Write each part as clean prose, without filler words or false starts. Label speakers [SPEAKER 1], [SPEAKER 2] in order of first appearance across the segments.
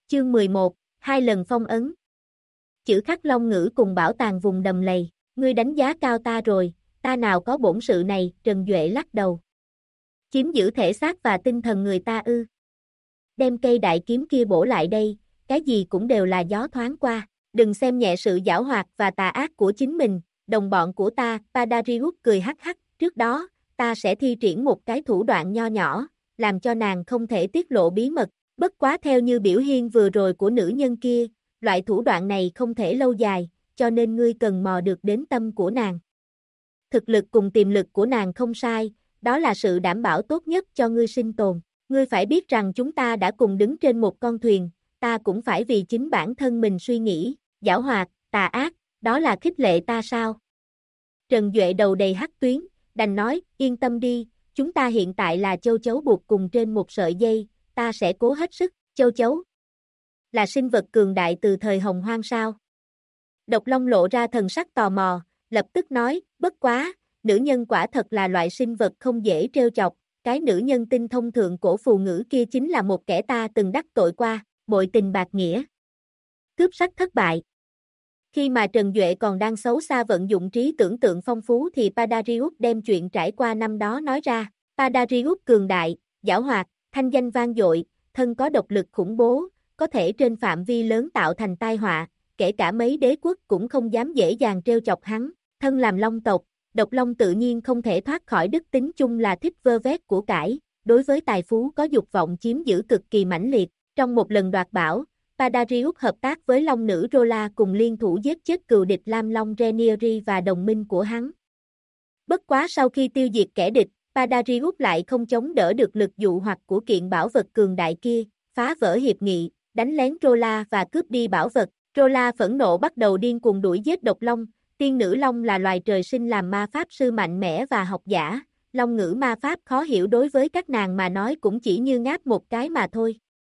[SPEAKER 1] Chương 11, 2 lần phong ấn. Chữ khắc long ngữ cùng bảo tàng vùng đầm lầy, ngươi đánh giá cao ta rồi, ta nào có bổn sự này, Trần Duệ lắc đầu. Chiếm giữ thể xác và tinh thần người ta ư. Đem cây đại kiếm kia bổ lại đây, cái gì cũng đều là gió thoáng qua, đừng xem nhẹ sự giảo hoạt và tà ác của chính mình, đồng bọn của ta, Padarius cười hắc hắc, trước đó, ta sẽ thi triển một cái thủ đoạn nho nhỏ, làm cho nàng không thể tiết lộ bí mật, bất quá theo như biểu hiện vừa rồi của nữ nhân kia, loại thủ đoạn này không thể lâu dài, cho nên ngươi cần mò được đến tâm của nàng. Thực lực cùng tiềm lực của nàng không sai, đó là sự đảm bảo tốt nhất cho ngươi sinh tồn. Ngươi phải biết rằng chúng ta đã cùng đứng trên một con thuyền, ta cũng phải vì chính bản thân mình suy nghĩ, giảo hoạt, tà ác, đó là khích lệ ta sao? Trần Duệ đầu đầy hắc tuyến, đành nói, yên tâm đi, chúng ta hiện tại là châu chấu buộc cùng trên một sợi dây, ta sẽ cố hết sức, châu chấu. Là sinh vật cường đại từ thời Hồng Hoang sao? Độc Long lộ ra thần sắc tò mò, lập tức nói, bất quá, nữ nhân quả thật là loại sinh vật không dễ trêu chọc, cái nữ nhân tinh thông thượng cổ phù ngữ kia chính là một kẻ ta từng đắc tội qua, bội tình bạc nghĩa. Cướp sách thất bại. Khi mà Trần Duệ còn đang xấu xa vận dụng trí tưởng tượng phong phú thì Padarius đem chuyện trải qua năm đó nói ra, Padarius cường đại, giảo hoạt, thanh danh vang dội, thân có độc lực khủng bố, có thể trên phạm vi lớn tạo thành tai họa, kể cả mấy đế quốc cũng không dám dễ dàng trêu chọc hắn, thân làm long tộc, Độc Long tự nhiên không thể thoát khỏi đức tính chung là thích vơ vét của cải, đối với tài phú có dục vọng chiếm giữ cực kỳ mãnh liệt, trong một lần đoạt bảo, Padarius hợp tác với Long nữ Rola cùng liên thủ giết chết cừu địch Lam Long Renieri và đồng minh của hắn. Bất quá sau khi tiêu diệt kẻ địch, Padarius lại không chống đỡ được lực dụ hoặc của kiện bảo vật cường đại kia, phá vỡ hiệp nghị, đánh lén Rola và cướp đi bảo vật. Rola phẫn nộ bắt đầu điên cuồng đuổi giết Độc Long. Tiên nữ Long là loài trời sinh làm ma pháp sư mạnh mẽ và học giả, Long ngữ ma pháp khó hiểu đối với các nàng mà nói cũng chỉ như ngáp một cái mà thôi.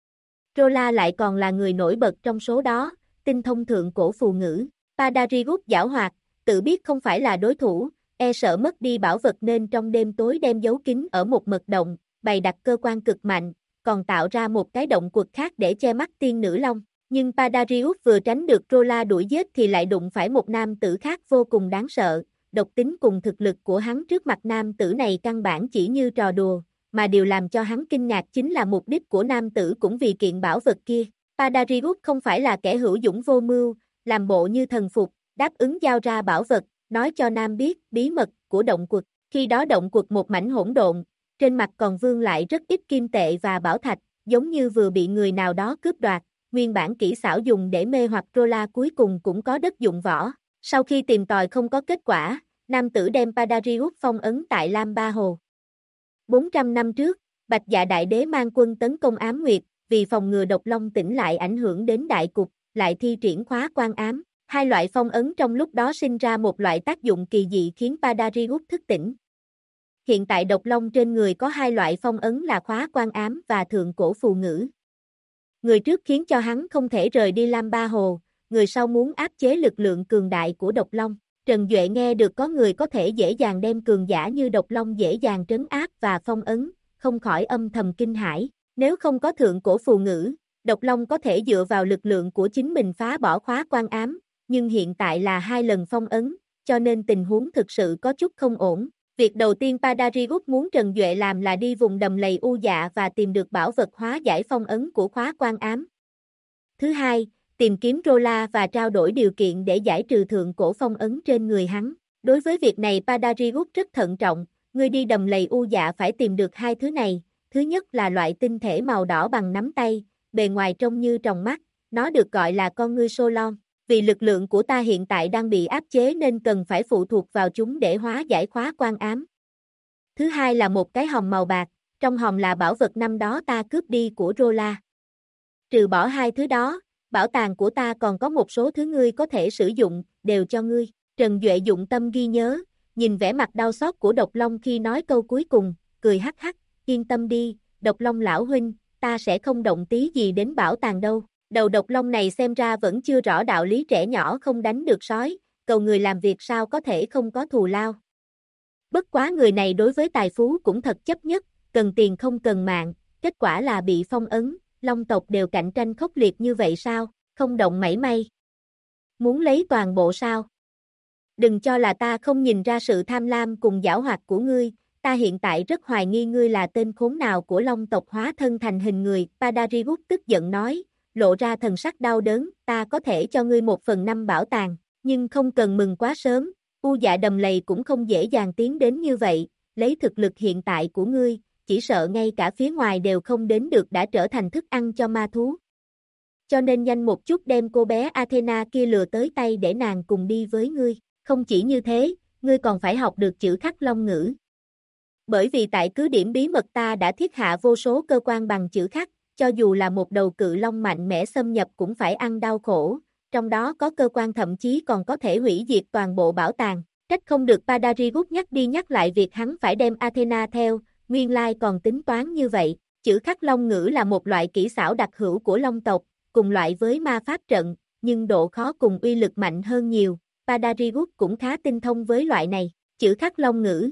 [SPEAKER 1] Rola lại còn là người nổi bật trong số đó, tinh thông thượng cổ phù ngữ, Padarius giảo hoạt, tự biết không phải là đối thủ, e sợ mất đi bảo vật nên trong đêm tối đem giấu kín ở một mật động, bày đặt cơ quan cực mạnh, còn tạo ra một cái động quật khác để che mắt tiên nữ Long. Nhưng Padarius vừa tránh được Rola đuổi giết thì lại đụng phải một nam tử khác vô cùng đáng sợ, độc tính cùng thực lực của hắn trước mặt nam tử này căn bản chỉ như trò đùa, mà điều làm cho hắn kinh ngạc chính là mục đích của nam tử cũng vì kiện bảo vật kia. Padarius không phải là kẻ hữu dũng vô mưu, làm bộ như thần phục, đáp ứng giao ra bảo vật, nói cho nam biết bí mật của động quật. Khi đó động quật một mảnh hỗn độn, trên mặt còn vương lại rất ít kim tệ và bảo thạch, giống như vừa bị người nào đó cướp đoạt. Nguyên bản kỹ xảo dùng để mê hoặc Rola cuối cùng cũng có đất dụng võ. Sau khi tìm tòi không có kết quả, nam tử đem Padarius phong ấn tại Lam Ba Hồ. 400 năm trước, Bạch Dạ Đại Đế mang quân tấn công Ám Nguyệt, vì phòng ngừa Độc Long tỉnh lại ảnh hưởng đến đại cục, lại thi triển khóa quan ám. Hai loại phong ấn trong lúc đó sinh ra một loại tác dụng kỳ dị khiến Padarius thức tỉnh. Hiện tại Độc Long trên người có hai loại phong ấn là khóa quan ám và thượng cổ phù ngữ. Người trước khiến cho hắn không thể rời đi Lam Ba Hồ, người sau muốn áp chế lực lượng cường đại của Độc Long. Trần Duệ nghe được có người có thể dễ dàng đem cường giả như Độc Long dễ dàng trấn áp và phong ấn, không khỏi âm thầm kinh hãi. Nếu không có thượng cổ phù ngữ, Độc Long có thể dựa vào lực lượng của chính mình phá bỏ khóa quan ám, nhưng hiện tại là hai lần phong ấn, cho nên tình huống thực sự có chút không ổn. Việc đầu tiên Padarius muốn Trần Duệ làm là đi vùng đầm lầy U Dạ và tìm được bảo vật hóa giải phong ấn của khóa quan ám. Thứ hai, tìm kiếm Rola và trao đổi điều kiện để giải trừ thượng cổ phong ấn trên người hắn. Đối với việc này Padarius rất thận trọng, người đi đầm lầy U Dạ phải tìm được hai thứ này. Thứ nhất là loại tinh thể màu đỏ bằng nắm tay, bề ngoài trông như tròng mắt, nó được gọi là con ngươi Solon. Vì lực lượng của ta hiện tại đang bị áp chế nên cần phải phụ thuộc vào chúng để hóa giải khóa quan ám. Thứ hai là một cái hòm màu bạc, trong hòm là bảo vật năm đó ta cướp đi của Rola. Trừ bỏ hai thứ đó, bảo tàng của ta còn có một số thứ ngươi có thể sử dụng, đều cho ngươi. Trần Duệ dụng tâm ghi nhớ, nhìn vẻ mặt đau xót của Độc Long khi nói câu cuối cùng, cười hắc hắc, yên tâm đi, Độc Long lão huynh, ta sẽ không động tí gì đến bảo tàng đâu. Đầu Độc Long này xem ra vẫn chưa rõ đạo lý trẻ nhỏ không đánh được sói, cầu người làm việc sao có thể không có thù lao. Bất quá người này đối với tài phú cũng thật chấp nhất, cần tiền không cần mạng, kết quả là bị phong ấn, Long tộc đều cạnh tranh khốc liệt như vậy sao, không động mảy may. Muốn lấy toàn bộ sao? Đừng cho là ta không nhìn ra sự tham lam cùng giảo hoạt của ngươi, ta hiện tại rất hoài nghi ngươi là tên khốn nào của Long tộc hóa thân thành hình người, Padaribus tức giận nói, lộ ra thần sắc đau đớn, ta có thể cho ngươi 1/5 bảo tàng, nhưng không cần mừng quá sớm, U Dạ Đầm Lầy cũng không dễ dàng tiến đến như vậy, lấy thực lực hiện tại của ngươi, chỉ sợ ngay cả phía ngoài đều không đến được đã trở thành thức ăn cho ma thú. Cho nên nhanh một chút đem cô bé Athena kia lừa tới tay để nàng cùng đi với ngươi, không chỉ như thế, ngươi còn phải học được chữ khắc long ngữ. Bởi vì tại cứ điểm bí mật ta đã thiết hạ vô số cơ quan bằng chữ khắc, cho dù là một đầu cự long mạnh mẽ xâm nhập cũng phải ăn đau khổ, trong đó có cơ quan thậm chí còn có thể hủy diệt toàn bộ bảo tàng. Trách không được Padaribus nhắc đi nhắc lại việc hắn phải đem Athena theo, nguyên lai còn tính toán như vậy. Chữ khắc long ngữ là một loại kỹ xảo đặc hữu của long tộc, cùng loại với ma pháp trận, nhưng độ khó cùng uy lực mạnh hơn nhiều. Padaribus cũng khá tinh thông với loại này. Chữ khắc long ngữ.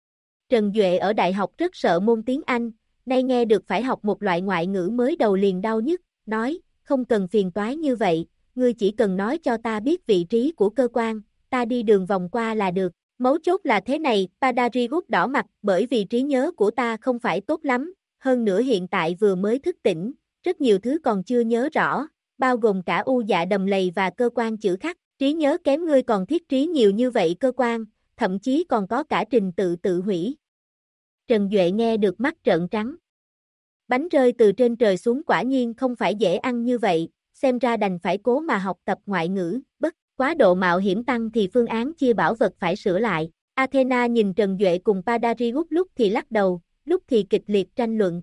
[SPEAKER 1] Trần Duệ ở đại học rất sợ môn tiếng Anh, nay nghe được phải học một loại ngoại ngữ mới đầu liền đau nhức, nói, không cần phiền toái như vậy, ngươi chỉ cần nói cho ta biết vị trí của cơ quan, ta đi đường vòng qua là được. Mấu chốt là thế này, Padaribus đỏ mặt, bởi vì trí nhớ của ta không phải tốt lắm, hơn nữa hiện tại vừa mới thức tỉnh, rất nhiều thứ còn chưa nhớ rõ, bao gồm cả U Dạ Đầm Lầy và cơ quan chữ khắc, trí nhớ kém ngươi còn thiết trí nhiều như vậy cơ quan, thậm chí còn có cả trình tự tự hủy. Trần Duệ nghe được mắt trợn trắng. Bánh rơi từ trên trời xuống quả nhiên không phải dễ ăn như vậy, xem ra đành phải cố mà học tập ngoại ngữ, bất quá độ mạo hiểm tăng thì phương án chia bảo vật phải sửa lại. Athena nhìn Trần Duệ cùng Padaribus lúc thì lắc đầu, lúc thì kịch liệt tranh luận.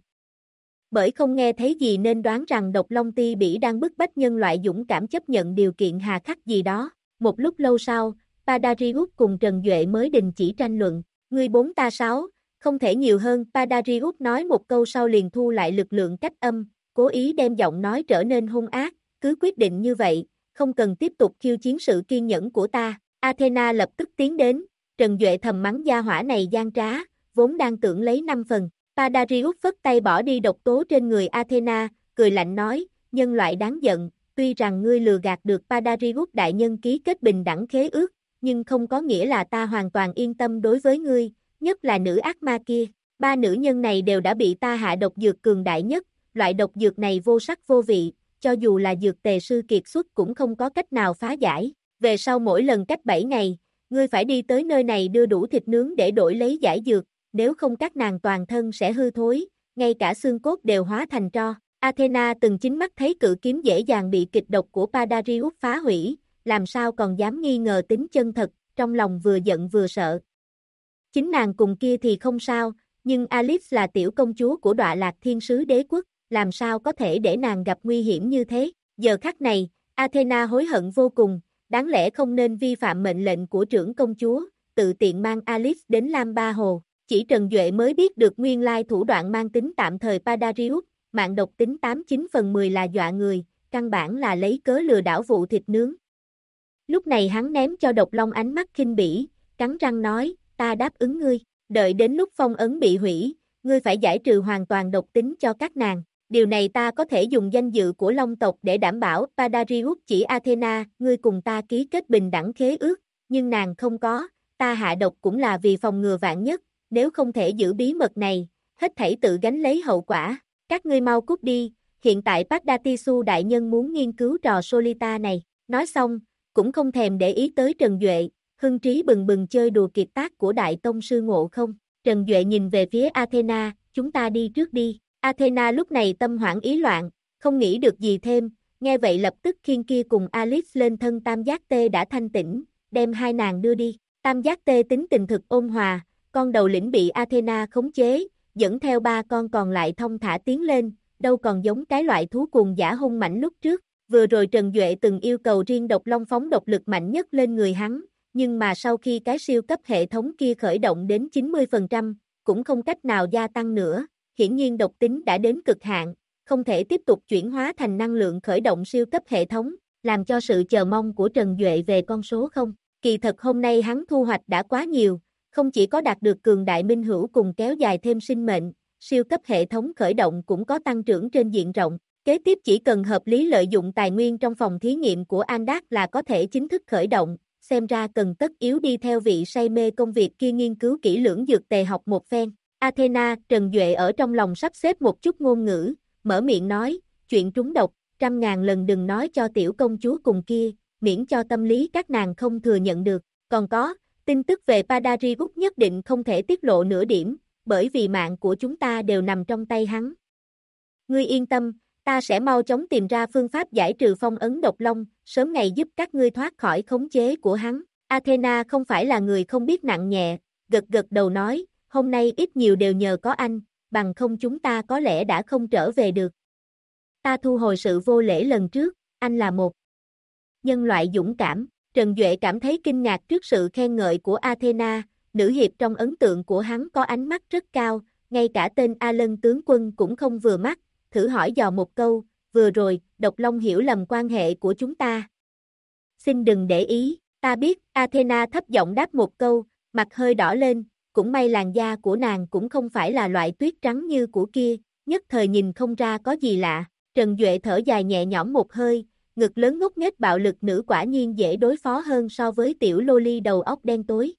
[SPEAKER 1] Bởi không nghe thấy gì nên đoán rằng Độc Long Ti Bỉ đang bức bách nhân loại dũng cảm chấp nhận điều kiện hà khắc gì đó. Một lúc lâu sau, Padaribus cùng Trần Duệ mới đình chỉ tranh luận. Ngươi 4 ta 6, không thể nhiều hơn. Padaribus nói một câu sau liền thu lại lực lượng cách âm, cố ý đem giọng nói trở nên hung ác. Cứ quyết định như vậy, không cần tiếp tục khiêu chiến sự kiên nhẫn của ta. Athena lập tức tiến đến, Trần Duệ thầm mắng gia hỏa này gian trá, vốn đang tưởng lấy 5 phần. Padaribus phất tay bỏ đi độc tố trên người Athena, cười lạnh nói, nhân loại đáng giận, tuy rằng ngươi lừa gạt được Padaribus đại nhân ký kết bình đẳng khế ước, nhưng không có nghĩa là ta hoàn toàn yên tâm đối với ngươi, nhất là nữ ác ma kia. 3 nữ nhân này đều đã bị ta hạ độc dược cường đại nhất, loại độc dược này vô sắc vô vị, cho dù là dược tề sư kiệt xuất cũng không có cách nào phá giải. Về sau mỗi lần cách 7 ngày, ngươi phải đi tới nơi này đưa đủ thịt nướng để đổi lấy giải dược, nếu không các nàng toàn thân sẽ hư thối, ngay cả xương cốt đều hóa thành tro. Athena từng chính mắt thấy cự kiếm dễ dàng bị kịch độc của Padaribus phá hủy, làm sao còn dám nghi ngờ tính chân thật, trong lòng vừa giận vừa sợ. Chính nàng cùng kia thì không sao, nhưng Alice là tiểu công chúa của Đọa Lạc Thiên Sứ Đế Quốc, làm sao có thể để nàng gặp nguy hiểm như thế. Giờ khắc này, Athena hối hận vô cùng, đáng lẽ không nên vi phạm mệnh lệnh của trưởng công chúa, tự tiện mang Alice đến Lam Ba Hồ. Chỉ Trần Duệ mới biết được nguyên lai thủ đoạn mang tính tạm thời Padaribus, mạng độc tính 89/10 là dọa người, căn bản là lấy cớ lừa đảo vụ thịt nướng. Lúc này hắn ném cho Độc Long ánh mắt khinh bỉ, cắn răng nói, ta đáp ứng ngươi, đợi đến lúc phong ấn bị hủy, ngươi phải giải trừ hoàn toàn độc tính cho các nàng. Điều này ta có thể dùng danh dự của Long tộc để đảm bảo. Padaribus chỉ Athena, ngươi cùng ta ký kết bình đẳng khế ước, nhưng nàng không có, ta hạ độc cũng là vì phòng ngừa vạn nhất, nếu không thể giữ bí mật này, hết thảy tự gánh lấy hậu quả. Các ngươi mau cút đi, hiện tại Pagdatisu đại nhân muốn nghiên cứu trò Solita này. Nói xong, cũng không thèm để ý tới Trần Duệ, hưng trí bừng bừng chơi đùa kiệt tác của Đại Tông Sư Ngộ Không. Trần Duệ nhìn về phía Athena, chúng ta đi trước đi. Athena lúc này tâm hoảng ý loạn, không nghĩ được gì thêm, nghe vậy lập tức khiêng kia cùng Alice lên thân Tam Giác Tê đã thanh tỉnh, đem hai nàng đưa đi. Tam Giác Tê tính tình thực ôn hòa, con đầu lĩnh bị Athena khống chế, dẫn theo 3 con còn lại thông thả tiến lên, đâu còn giống cái loại thú cuồng dã hung mãnh lúc trước. Vừa rồi Trần Duệ từng yêu cầu riêng Độc Long phóng độc lực mạnh nhất lên người hắn, nhưng mà sau khi cái siêu cấp hệ thống kia khởi động đến 90%, cũng không cách nào gia tăng nữa. Hiển nhiên độc tính đã đến cực hạn, không thể tiếp tục chuyển hóa thành năng lượng khởi động siêu cấp hệ thống, làm cho sự chờ mong của Trần Duệ về con số không. Kỳ thật hôm nay hắn thu hoạch đã quá nhiều, không chỉ có đạt được cường đại minh hữu cùng kéo dài thêm sinh mệnh, siêu cấp hệ thống khởi động cũng có tăng trưởng trên diện rộng. Kế tiếp chỉ cần hợp lý lợi dụng tài nguyên trong phòng thí nghiệm của Andak là có thể chính thức khởi động, xem ra cần tất yếu đi theo vị say mê công việc kia nghiên cứu kỹ lưỡng dược tề học một phen. Athena, Trần Duệ ở trong lòng sắp xếp một chút ngôn ngữ, mở miệng nói, chuyện trúng độc, 100.000 lần đừng nói cho tiểu công chúa cùng kia, miễn cho tâm lý các nàng không thừa nhận được. Còn có, tin tức về Padaribus nhất định không thể tiết lộ nửa điểm, bởi vì mạng của chúng ta đều nằm trong tay hắn. Ngươi yên tâm, ta sẽ mau chóng tìm ra phương pháp giải trừ phong ấn độc long, sớm ngày giúp các ngươi thoát khỏi khống chế của hắn. Athena không phải là người không biết nặng nhẹ, gật gật đầu nói, hôm nay ít nhiều đều nhờ có anh, bằng không chúng ta có lẽ đã không trở về được. Ta thu hồi sự vô lễ lần trước, anh là một nhân loại dũng cảm. Trần Duệ cảm thấy kinh ngạc trước sự khen ngợi của Athena, nữ hiệp trong ấn tượng của hắn có ánh mắt rất cao, ngay cả tên Alan tướng quân cũng không vừa mắt, thử hỏi dò một câu, vừa rồi, Độc Long hiểu lầm quan hệ của chúng ta. Xin đừng để ý, ta biết, Athena thấp giọng đáp một câu, mặt hơi đỏ lên, cũng may làn da của nàng cũng không phải là loại tuyết trắng như của kia, nhất thời nhìn không ra có gì lạ. Trần Duệ thở dài nhẹ nhõm một hơi, ngực lớn ngốc nghếch bạo lực nữ quả nhiên dễ đối phó hơn so với tiểu loli đầu óc đen tối.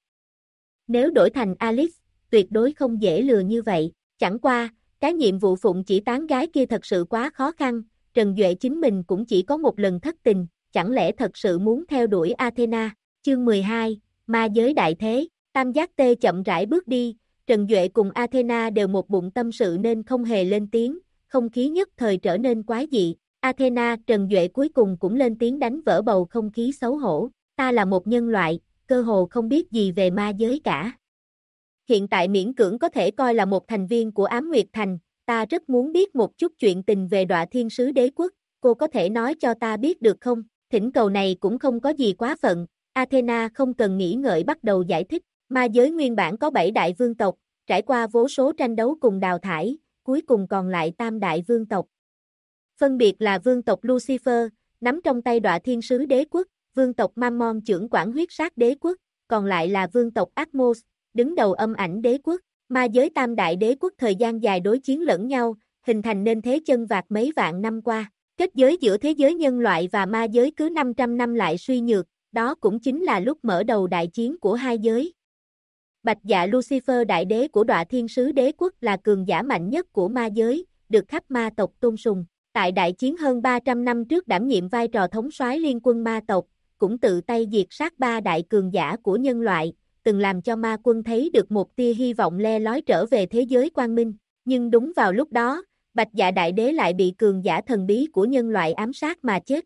[SPEAKER 1] Nếu đổi thành Alice, tuyệt đối không dễ lừa như vậy, chẳng qua, cái nhiệm vụ phụng chỉ tán gái kia thật sự quá khó khăn, Trần Duệ chính mình cũng chỉ có một lần thất tình, chẳng lẽ thật sự muốn theo đuổi Athena. Chương 12, Ma giới đại thế, Tam Giác Tê chậm rãi bước đi, Trần Duệ cùng Athena đều một bụng tâm sự nên không hề lên tiếng, không khí nhất thời trở nên quái dị. Athena, Trần Duệ cuối cùng cũng lên tiếng đánh vỡ bầu không khí xấu hổ, ta là một nhân loại, cơ hồ không biết gì về ma giới cả. Hiện tại miễn cưỡng có thể coi là một thành viên của Ám Nguyệt Thành, ta rất muốn biết một chút chuyện tình về Đọa Thiên Sứ Đế Quốc, cô có thể nói cho ta biết được không? Thỉnh cầu này cũng không có gì quá phận, Athena không cần nghĩ ngợi bắt đầu giải thích, ma giới nguyên bản có 7 đại vương tộc, trải qua vô số tranh đấu cùng đào thải, cuối cùng còn lại tam đại vương tộc. Phân biệt là vương tộc Lucifer, nắm trong tay Đọa Thiên Sứ Đế Quốc, vương tộc Mammon trưởng quản huyết sát đế quốc, còn lại là vương tộc Atmos, đứng đầu âm ảnh đế quốc. Ma giới tam đại đế quốc thời gian dài đối chiến lẫn nhau, hình thành nên thế chân vạc mấy vạn năm qua. Kết giới giữa thế giới nhân loại và ma giới cứ 500 năm lại suy nhược, đó cũng chính là lúc mở đầu đại chiến của hai giới. Bạch Dạ Lucifer đại đế của Đọa Thiên Sứ Đế Quốc là cường giả mạnh nhất của ma giới, được khắp ma tộc tôn sùng. Tại đại chiến hơn 300 năm trước đảm nhiệm vai trò thống soái liên quân ma tộc, cũng tự tay diệt sát 3 đại cường giả của nhân loại, từng làm cho ma quân thấy được một tia hy vọng le lói trở về thế giới quang minh. Nhưng đúng vào lúc đó, Bạch Dạ đại đế lại bị cường giả thần bí của nhân loại ám sát mà chết.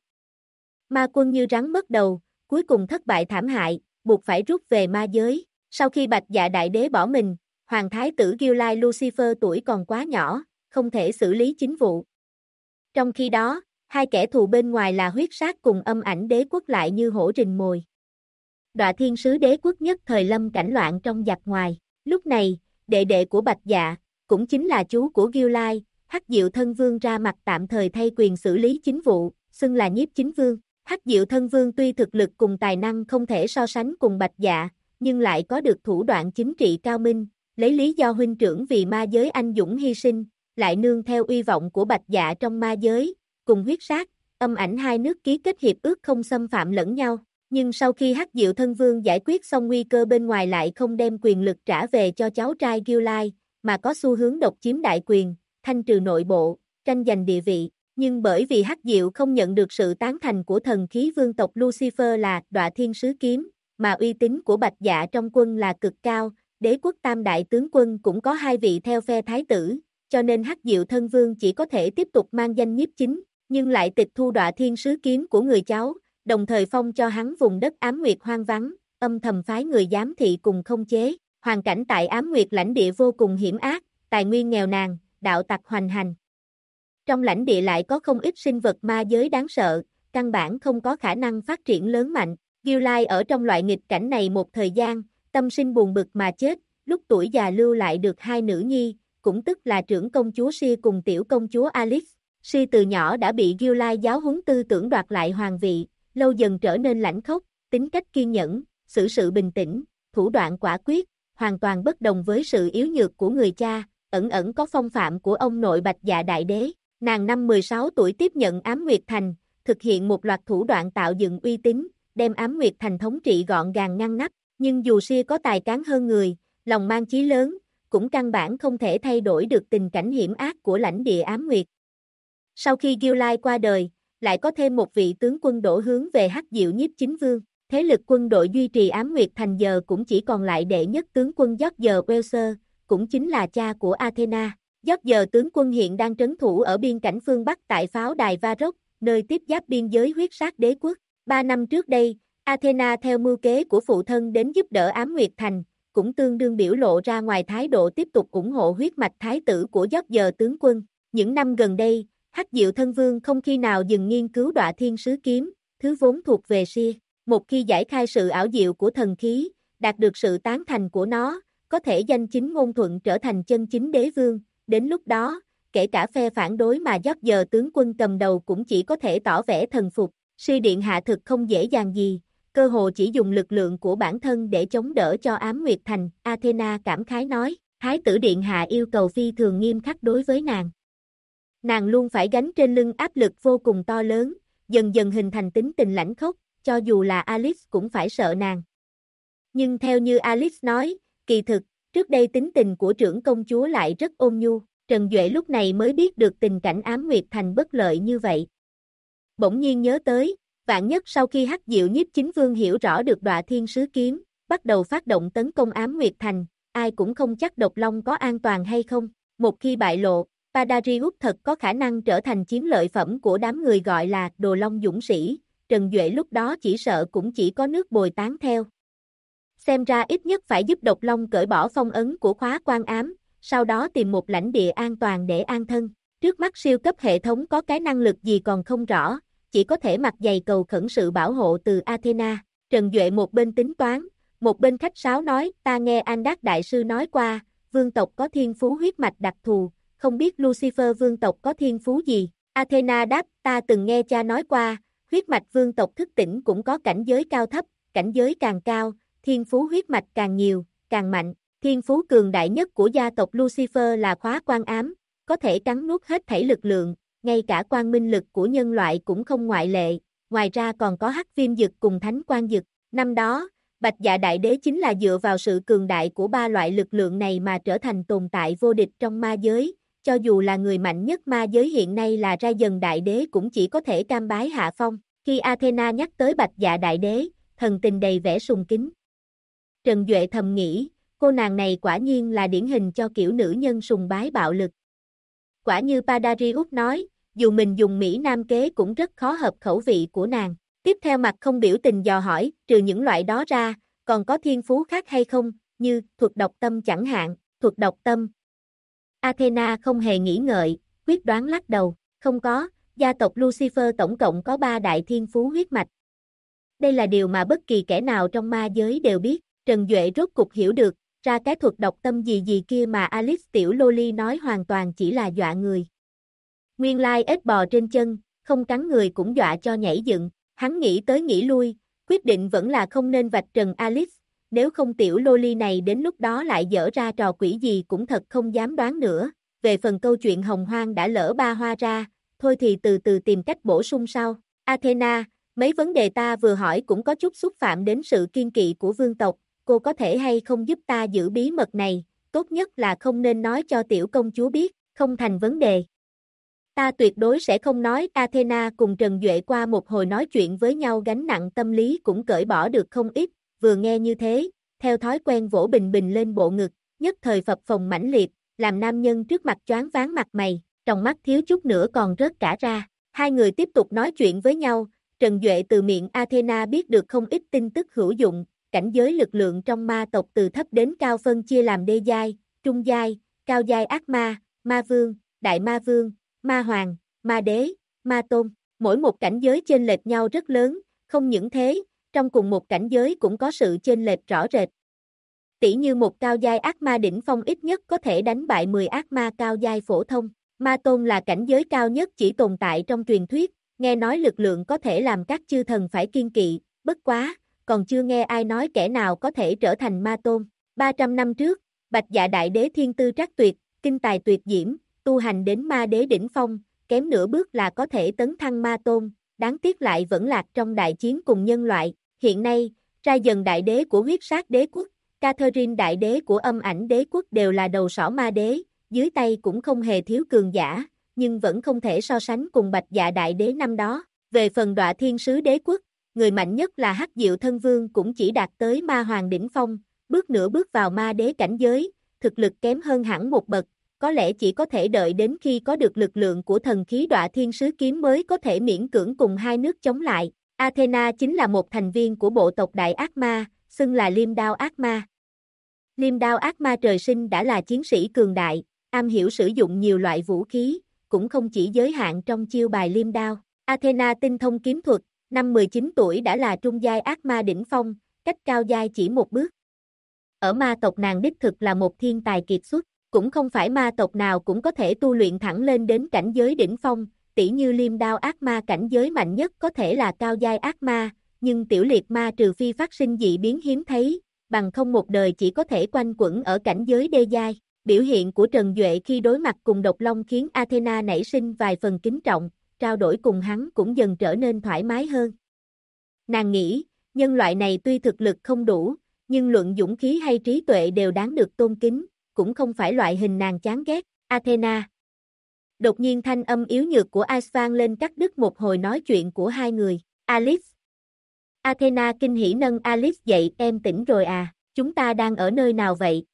[SPEAKER 1] Ma quân như rắn mất đầu, cuối cùng thất bại thảm hại, buộc phải rút về ma giới. Sau khi Bạch Dạ đại đế bỏ mình, hoàng thái tử Gilai Lucifer tuổi còn quá nhỏ, không thể xử lý chính vụ. Trong khi đó, hai kẻ thù bên ngoài là huyết sát cùng âm ảnh đế quốc lại như hổ rình mồi. Đọa Thiên Sứ Đế Quốc nhất thời lâm cảnh loạn trong giặc ngoài. Lúc này, đệ đệ của Bạch Dạ, cũng chính là chú của Gilai, Hắc Diệu Thân Vương ra mặt tạm thời thay quyền xử lý chính vụ, xưng là nhiếp chính vương. Hắc Diệu Thân Vương tuy thực lực cùng tài năng không thể so sánh cùng Bạch Dạ, nhưng lại có được thủ đoạn chính trị cao minh, lấy lý do huynh trưởng vì ma giới anh dũng hy sinh, lại nương theo uy vọng của Bạch Dạ trong ma giới, cùng huyết sát, âm ảnh hai nước ký kết hiệp ước không xâm phạm lẫn nhau. Nhưng sau khi Hắc Diệu Thân Vương giải quyết xong nguy cơ bên ngoài lại không đem quyền lực trả về cho cháu trai Gilai, mà có xu hướng độc chiếm đại quyền, thanh trừ nội bộ, tranh giành địa vị. Nhưng bởi vì Hắc Diệu không nhận được sự tán thành của thần khí vương tộc Lucifer là Đọa Thiên Sứ Kiếm, mà uy tín của Bạch Dạ trong quân là cực cao, đế quốc tam đại tướng quân cũng có 2 vị theo phe thái tử, cho nên Hắc Diệu Thân Vương chỉ có thể tiếp tục mang danh nhiếp chính, nhưng lại tịch thu Đọa Thiên Sứ Kiếm của người cháu, đồng thời phong cho hắn vùng đất Ám Nguyệt hoang vắng, âm thầm phái người giám thị cùng không chế. Hoàn cảnh tại Ám Nguyệt lãnh địa vô cùng hiểm ác, tài nguyên nghèo nàn, đạo tặc hoành hành. Trong lãnh địa lại có không ít sinh vật ma giới đáng sợ, căn bản không có khả năng phát triển lớn mạnh. Gilai ở trong loại nghịch cảnh này một thời gian, tâm sinh buồn bực mà chết, lúc tuổi già lưu lại được 2 nữ nhi, cũng tức là trưởng công chúa Si cùng tiểu công chúa Alice. Si từ nhỏ đã bị Gilai giáo huấn tư tưởng đoạt lại hoàng vị, lâu dần trở nên lãnh khốc, tính cách kiên nhẫn, xử sự bình tĩnh, thủ đoạn quả quyết, hoàn toàn bất đồng với sự yếu nhược của người cha, ẩn ẩn có phong phạm của ông nội Bạch Dạ đại đế. Nàng năm 16 tuổi tiếp nhận Ám Nguyệt Thành, thực hiện một loạt thủ đoạn tạo dựng uy tín, đem Ám Nguyệt Thành thống trị gọn gàng ngăn nắp, nhưng dù Sia có tài cán hơn người, lòng mang chí lớn, cũng căn bản không thể thay đổi được tình cảnh hiểm ác của lãnh địa Ám Nguyệt. Sau khi Gilai qua đời, lại có thêm một vị tướng quân đổ hướng về Hắc Diệu Nhiếp Chính Vương, thế lực quân đội duy trì Ám Nguyệt Thành giờ cũng chỉ còn lại đệ nhất tướng quân George Welser, cũng chính là cha của Athena. George tướng quân hiện đang trấn thủ ở biên cảnh phương Bắc tại pháo đài Varrock, nơi tiếp giáp biên giới huyết sát đế quốc. 3 năm trước đây, Athena theo mưu kế của phụ thân đến giúp đỡ Ám Nguyệt Thành, cũng tương đương biểu lộ ra ngoài thái độ tiếp tục ủng hộ huyết mạch thái tử của George tướng quân. Những năm gần đây, Hắc Diệu Thân Vương không khi nào dừng nghiên cứu Đọa Thiên Sứ Kiếm, thứ vốn thuộc về Sia. Một khi giải khai sự ảo diệu của thần khí, đạt được sự tán thành của nó, có thể danh chính ngôn thuận trở thành chân chính đế vương. Đến lúc đó, kể cả phe phản đối mà George tướng quân cầm đầu cũng chỉ có thể tỏ vẻ thần phục. Sia điện hạ thực không dễ dàng gì, cơ hồ chỉ dùng lực lượng của bản thân để chống đỡ cho Ám Nguyệt Thành. Athena cảm khái nói, Thái tử điện hạ yêu cầu phi thường nghiêm khắc đối với nàng. Nàng luôn phải gánh trên lưng áp lực vô cùng to lớn, dần dần hình thành tính tình lãnh khốc, cho dù là Alice cũng phải sợ nàng. Nhưng theo như Alice nói, kỳ thực, trước đây tính tình của trưởng công chúa lại rất ôn nhu, Trần Duệ lúc này mới biết được tình cảnh Ám Nguyệt Thành bất lợi như vậy. Bỗng nhiên nhớ tới, vạn nhất sau khi Hắc Diệu Nhiếp Chính Vương hiểu rõ được Đọa Thiên Sứ Kiếm, bắt đầu phát động tấn công Ám Nguyệt Thành, ai cũng không chắc Độc Long có an toàn hay không. Một khi bại lộ, Padarius thật có khả năng trở thành chiến lợi phẩm của đám người gọi là Đồ Long Dũng Sĩ, Trần Duệ lúc đó chỉ sợ cũng chỉ có nước bồi tán theo. Xem ra ít nhất phải giúp Độc Long cởi bỏ phong ấn của khóa quan ám, sau đó tìm một lãnh địa an toàn để an thân. Trước mắt siêu cấp hệ thống có cái năng lực gì còn không rõ, chỉ có thể mặt dày cầu khẩn sự bảo hộ từ Athena. Trần Duệ một bên tính toán, một bên khách sáo nói, ta nghe Andak Đại Sư nói qua, vương tộc có thiên phú huyết mạch đặc thù, không biết Lucifer vương tộc có thiên phú gì. Athena đáp, ta từng nghe cha nói qua, huyết mạch vương tộc thức tỉnh cũng có cảnh giới cao thấp, cảnh giới càng cao, thiên phú huyết mạch càng nhiều, càng mạnh. Thiên phú cường đại nhất của gia tộc Lucifer là khóa quan ám, có thể cắn nuốt hết thảy lực lượng, ngay cả quang minh lực của nhân loại cũng không ngoại lệ, ngoài ra còn có hắc viêm dực cùng thánh quan dực. Năm đó, Bạch Dạ Đại Đế chính là dựa vào sự cường đại của ba loại lực lượng này mà trở thành tồn tại vô địch trong ma giới, cho dù là người mạnh nhất ma giới hiện nay là Ra Dần Đại Đế cũng chỉ có thể cam bái hạ phong. Khi Athena nhắc tới Bạch Dạ Đại Đế, thần tình đầy vẻ sùng kính. Trần Duệ thầm nghĩ, cô nàng này quả nhiên là điển hình cho kiểu nữ nhân sùng bái bạo lực. Quả như Padarius nói, dù mình dùng Mỹ Nam kế cũng rất khó hợp khẩu vị của nàng. Tiếp theo mặt không biểu tình dò hỏi, trừ những loại đó ra, còn có thiên phú khác hay không, như thuật độc tâm chẳng hạn, thuật độc tâm. Athena không hề nghĩ ngợi, quyết đoán lắc đầu, không có, gia tộc Lucifer tổng cộng có 3 đại thiên phú huyết mạch. Đây là điều mà bất kỳ kẻ nào trong ma giới đều biết. Trần Duệ rốt cục hiểu được, ra cái thuật độc tâm gì gì kia mà Alice tiểu Loli nói hoàn toàn chỉ là dọa người. Nguyên lai ếch bò trên chân, không cắn người cũng dọa cho nhảy dựng. Hắn nghĩ tới nghĩ lui, quyết định vẫn là không nên vạch trần Alice, nếu không tiểu Loli này đến lúc đó lại dở ra trò quỷ gì cũng thật không dám đoán nữa. Về phần câu chuyện hồng hoang đã lỡ ba hoa ra, thôi thì từ từ tìm cách bổ sung sau. Athena, mấy vấn đề ta vừa hỏi cũng có chút xúc phạm đến sự kiên kỵ của vương tộc, cô có thể hay không giúp ta giữ bí mật này, tốt nhất là không nên nói cho tiểu công chúa biết, không thành vấn đề. Ta tuyệt đối sẽ không nói. Athena cùng Trần Duệ qua một hồi nói chuyện với nhau gánh nặng tâm lý cũng cởi bỏ được không ít, vừa nghe như thế, theo thói quen vỗ bình bình lên bộ ngực, nhất thời phập phồng mãnh liệt, làm nam nhân trước mặt choáng váng mặt mày, trong mắt thiếu chút nữa còn rớt cả ra. Hai người tiếp tục nói chuyện với nhau, Trần Duệ từ miệng Athena biết được không ít tin tức hữu dụng, cảnh giới lực lượng trong ma tộc từ thấp đến cao phân chia làm đê giai, trung giai, cao giai ác ma, ma vương, đại ma vương, ma hoàng, ma đế, ma tôn, mỗi một cảnh giới chênh lệch nhau rất lớn, không những thế, trong cùng một cảnh giới cũng có sự chênh lệch rõ rệt. Tỷ như một cao giai ác ma đỉnh phong ít nhất có thể đánh bại 10 ác ma cao giai phổ thông, ma tôn là cảnh giới cao nhất chỉ tồn tại trong truyền thuyết, nghe nói lực lượng có thể làm các chư thần phải kiên kỵ, bất quá, còn chưa nghe ai nói kẻ nào có thể trở thành ma tôn. 300 năm trước, Bạch Dạ Đại Đế thiên tư trắc tuyệt, kinh tài tuyệt diễm, tu hành đến ma đế đỉnh phong, kém nửa bước là có thể tấn thăng ma tôn, đáng tiếc lại vẫn lạc trong đại chiến cùng nhân loại. Hiện nay, Ra Dần đại đế của huyết sát đế quốc, Catherine đại đế của âm ảnh đế quốc đều là đầu sỏ ma đế, dưới tay cũng không hề thiếu cường giả, nhưng vẫn không thể so sánh cùng Bạch Dạ đại đế năm đó. Về phần Đọa Thiên sứ đế quốc, người mạnh nhất là Hắc Diệu Thân Vương cũng chỉ đạt tới ma hoàng đỉnh phong, bước nửa bước vào ma đế cảnh giới, thực lực kém hơn hẳn một bậc, có lẽ chỉ có thể đợi đến khi có được lực lượng của thần khí Đọa Thiên sứ kiếm mới có thể miễn cưỡng cùng hai nước chống lại. Athena chính là một thành viên của bộ tộc Đại Ác Ma, xưng là Liêm Đao Ác Ma. Liêm Đao Ác Ma trời sinh đã là chiến sĩ cường đại, am hiểu sử dụng nhiều loại vũ khí, cũng không chỉ giới hạn trong chiêu bài liêm đao. Athena tinh thông kiếm thuật, năm 19 tuổi đã là trung giai ác ma đỉnh phong, cách cao giai chỉ một bước. Ở ma tộc nàng đích thực là một thiên tài kiệt xuất, cũng không phải ma tộc nào cũng có thể tu luyện thẳng lên đến cảnh giới đỉnh phong, tỉ như Liêm Đao Ác Ma cảnh giới mạnh nhất có thể là cao giai ác ma, nhưng tiểu liệt ma trừ phi phát sinh dị biến hiếm thấy, bằng không một đời chỉ có thể quanh quẩn ở cảnh giới đê giai. Biểu hiện của Trần Duệ khi đối mặt cùng Độc Long khiến Athena nảy sinh vài phần kính trọng, trao đổi cùng hắn cũng dần trở nên thoải mái hơn. Nàng nghĩ, nhân loại này tuy thực lực không đủ, nhưng luận dũng khí hay trí tuệ đều đáng được tôn kính, cũng không phải loại hình nàng chán ghét. Athena. Đột nhiên thanh âm yếu nhược của Ice vang lên cắt đứt một hồi nói chuyện của hai người. Alice. Athena kinh hỉ nâng Alice dậy, em tỉnh rồi à, chúng ta đang ở nơi nào vậy?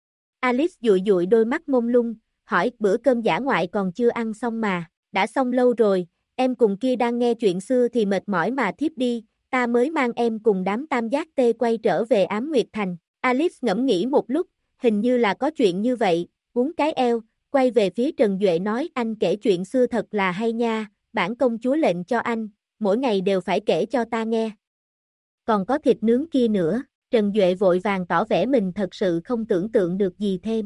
[SPEAKER 1] Alice dụi dụi đôi mắt mông lung, hỏi bữa cơm dã ngoại còn chưa ăn xong mà, đã xong lâu rồi, em cùng kia đang nghe chuyện xưa thì mệt mỏi mà thiếp đi, ta mới mang em cùng đám tam giác tê quay trở về Ám Nguyệt Thành. Alice ngẫm nghĩ một lúc, hình như là có chuyện như vậy, uốn cái eo, quay về phía Trần Duệ nói anh kể chuyện xưa thật là hay nha, bản công chúa lệnh cho anh, mỗi ngày đều phải kể cho ta nghe. Còn có thịt nướng kia nữa. Trần Duệ vội vàng tỏ vẻ mình thật sự không tưởng tượng được gì thêm.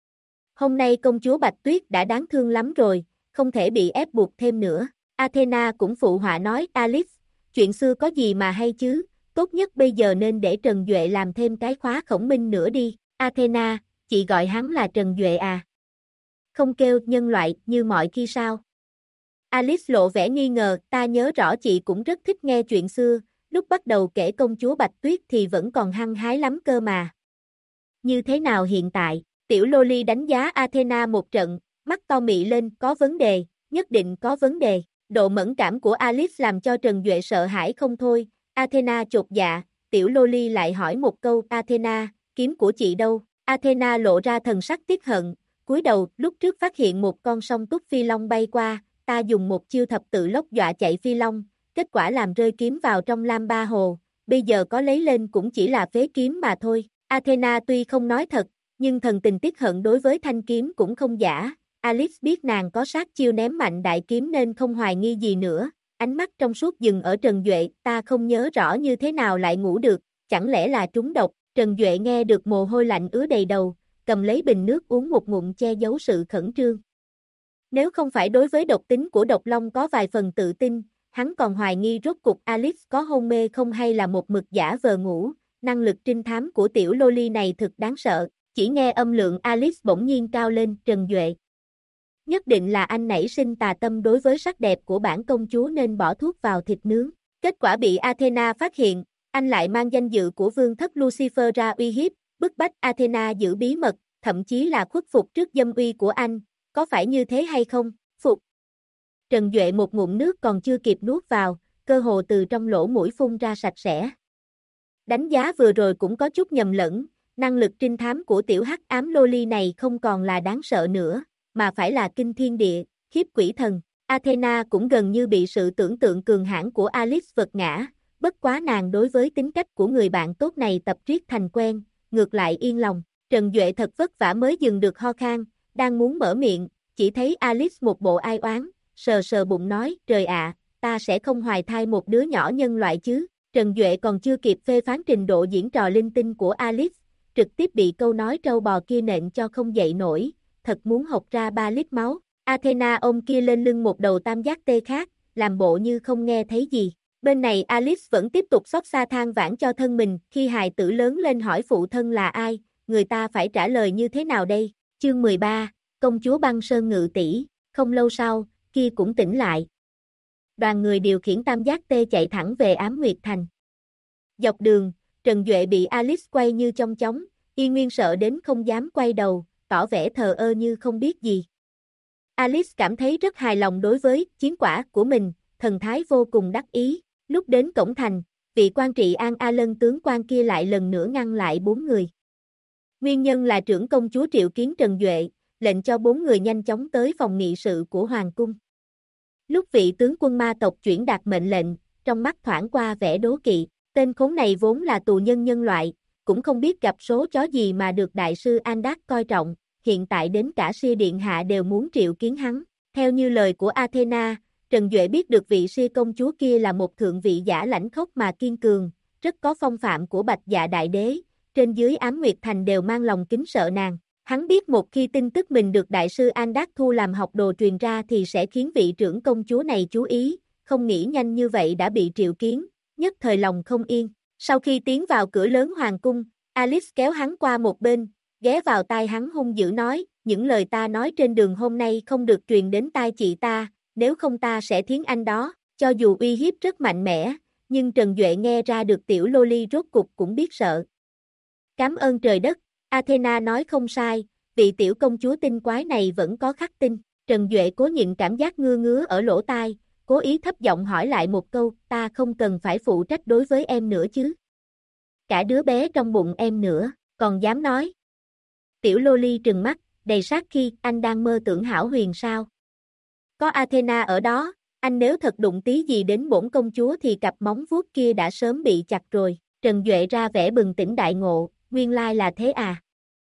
[SPEAKER 1] Hôm nay công chúa Bạch Tuyết đã đáng thương lắm rồi, không thể bị ép buộc thêm nữa. Athena cũng phụ họa nói Alice, chuyện xưa có gì mà hay chứ, tốt nhất bây giờ nên để Trần Duệ làm thêm cái khóa khổng minh nữa đi. Athena, chị gọi hắn là Trần Duệ à? Không kêu nhân loại như mọi khi sao? Alice lộ vẻ nghi ngờ, ta nhớ rõ chị cũng rất thích nghe chuyện xưa. Lúc bắt đầu kể công chúa Bạch Tuyết thì vẫn còn hăng hái lắm cơ mà. Như thế nào hiện tại? Tiểu Loli đánh giá Athena một trận, mắt to mị lên, có vấn đề, nhất định có vấn đề. Độ mẫn cảm của Alice làm cho Trần Duệ sợ hãi không thôi. Athena chột dạ, tiểu Loli lại hỏi một câu, Athena, kiếm của chị đâu? Athena lộ ra thần sắc tiếc hận, cúi đầu, lúc trước phát hiện một con song túc phi long bay qua, ta dùng một chiêu thập tự lốc dọa chạy phi long. Kết quả làm rơi kiếm vào trong Lam Ba Hồ, bây giờ có lấy lên cũng chỉ là phế kiếm mà thôi. Athena tuy không nói thật, nhưng thần tình tiếc hận đối với thanh kiếm cũng không giả. Alice biết nàng có sát chiêu ném mạnh đại kiếm nên không hoài nghi gì nữa. Ánh mắt trong suốt dừng ở Trần Duệ, ta không nhớ rõ như thế nào lại ngủ được, chẳng lẽ là trúng độc. Trần Duệ nghe được mồ hôi lạnh ứa đầy đầu, cầm lấy bình nước uống một ngụm che giấu sự khẩn trương. Nếu không phải đối với độc tính của độc long có vài phần tự tin, hắn còn hoài nghi rốt cục Alice có hôn mê không hay là một mực giả vờ ngủ, năng lực trinh thám của tiểu Loli này thực đáng sợ, chỉ nghe âm lượng Alice bỗng nhiên cao lên, Trần Duệ. Nhất định là anh nảy sinh tà tâm đối với sắc đẹp của bản công chúa nên bỏ thuốc vào thịt nướng, kết quả bị Athena phát hiện, anh lại mang danh dự của vương thất Lucifer ra uy hiếp, bức bách Athena giữ bí mật, thậm chí là khuất phục trước dâm uy của anh, có phải như thế hay không? Phục. Trần Duệ một ngụm nước còn chưa kịp nuốt vào, cơ hồ từ trong lỗ mũi phun ra sạch sẽ. Đánh giá vừa rồi cũng có chút nhầm lẫn, năng lực trinh thám của tiểu hắc ám Loli này không còn là đáng sợ nữa, mà phải là kinh thiên địa, khiếp quỷ thần. Athena cũng gần như bị sự tưởng tượng cường hãn của Alice vật ngã, bất quá nàng đối với tính cách của người bạn tốt này tập riết thành quen, ngược lại yên lòng. Trần Duệ thật vất vả mới dừng được ho khan, đang muốn mở miệng, chỉ thấy Alice một bộ ai oán, sờ sờ bụng nói, trời ạ, ta sẽ không hoài thai một đứa nhỏ nhân loại chứ. Trần Duệ còn chưa kịp phê phán trình độ diễn trò linh tinh của Alice, trực tiếp bị câu nói trâu bò kia nện cho không dậy nổi, thật muốn hộc ra 3 lít máu. Athena ôm kia lên lưng một đầu tam giác tê khác, làm bộ như không nghe thấy gì. Bên này Alice vẫn tiếp tục xót xa than vãn cho thân mình, khi hài tử lớn lên hỏi phụ thân là ai, người ta phải trả lời như thế nào đây? Chương 13, Công chúa Băng Sơn Ngự tỷ. Không lâu sau, kia cũng tỉnh lại. Đoàn người điều khiển tam giác tê chạy thẳng về Ám Nguyệt Thành. Dọc đường, Trần Duệ bị Alice quay như chong chóng, y nguyên sợ đến không dám quay đầu, tỏ vẻ thờ ơ như không biết gì. Alice cảm thấy rất hài lòng đối với chiến quả của mình, thần thái vô cùng đắc ý. Lúc đến cổng thành, vị quan trị An A Lân tướng quan kia lại lần nữa ngăn lại 4 người. Nguyên nhân là trưởng công chúa triệu kiến Trần Duệ, lệnh cho 4 người nhanh chóng tới phòng nghị sự của Hoàng cung. Lúc vị tướng quân ma tộc chuyển đạt mệnh lệnh, trong mắt thoảng qua vẻ đố kỵ, tên khốn này vốn là tù nhân nhân loại, cũng không biết gặp số chó gì mà được đại sư Andak coi trọng, hiện tại đến cả Sia điện hạ đều muốn triệu kiến hắn. Theo như lời của Athena, Trần Duệ biết được vị Sia công chúa kia là một thượng vị giả lãnh khốc mà kiên cường, rất có phong phạm của Bạch Dạ đại đế, trên dưới Ám Nguyệt Thành đều mang lòng kính sợ nàng. Hắn biết một khi tin tức mình được đại sư Andak thu làm học đồ truyền ra thì sẽ khiến vị trưởng công chúa này chú ý, không nghĩ nhanh như vậy đã bị triệu kiến, nhất thời lòng không yên. Sau khi tiến vào cửa lớn hoàng cung, Alice kéo hắn qua một bên, ghé vào tai hắn hung dữ nói, những lời ta nói trên đường hôm nay không được truyền đến tai chị ta, nếu không ta sẽ thiến anh đó. Cho dù uy hiếp rất mạnh mẽ, nhưng Trần Duệ nghe ra được tiểu loli rốt cục cũng biết sợ. Cảm ơn trời đất, Athena nói không sai, vị tiểu công chúa tinh quái này vẫn có khắc tinh. Trần Duệ cố nhịn cảm giác ngứa ngứa ở lỗ tai, cố ý thấp giọng hỏi lại một câu, ta không cần phải phụ trách đối với em nữa chứ. Cả đứa bé trong bụng em nữa, còn dám nói. Tiểu loli trừng mắt, đầy sát khi, anh đang mơ tưởng hão huyền sao. Có Athena ở đó, anh nếu thật đụng tí gì đến bổn công chúa thì cặp móng vuốt kia đã sớm bị chặt rồi. Trần Duệ ra vẻ bừng tỉnh đại ngộ, nguyên lai là thế à.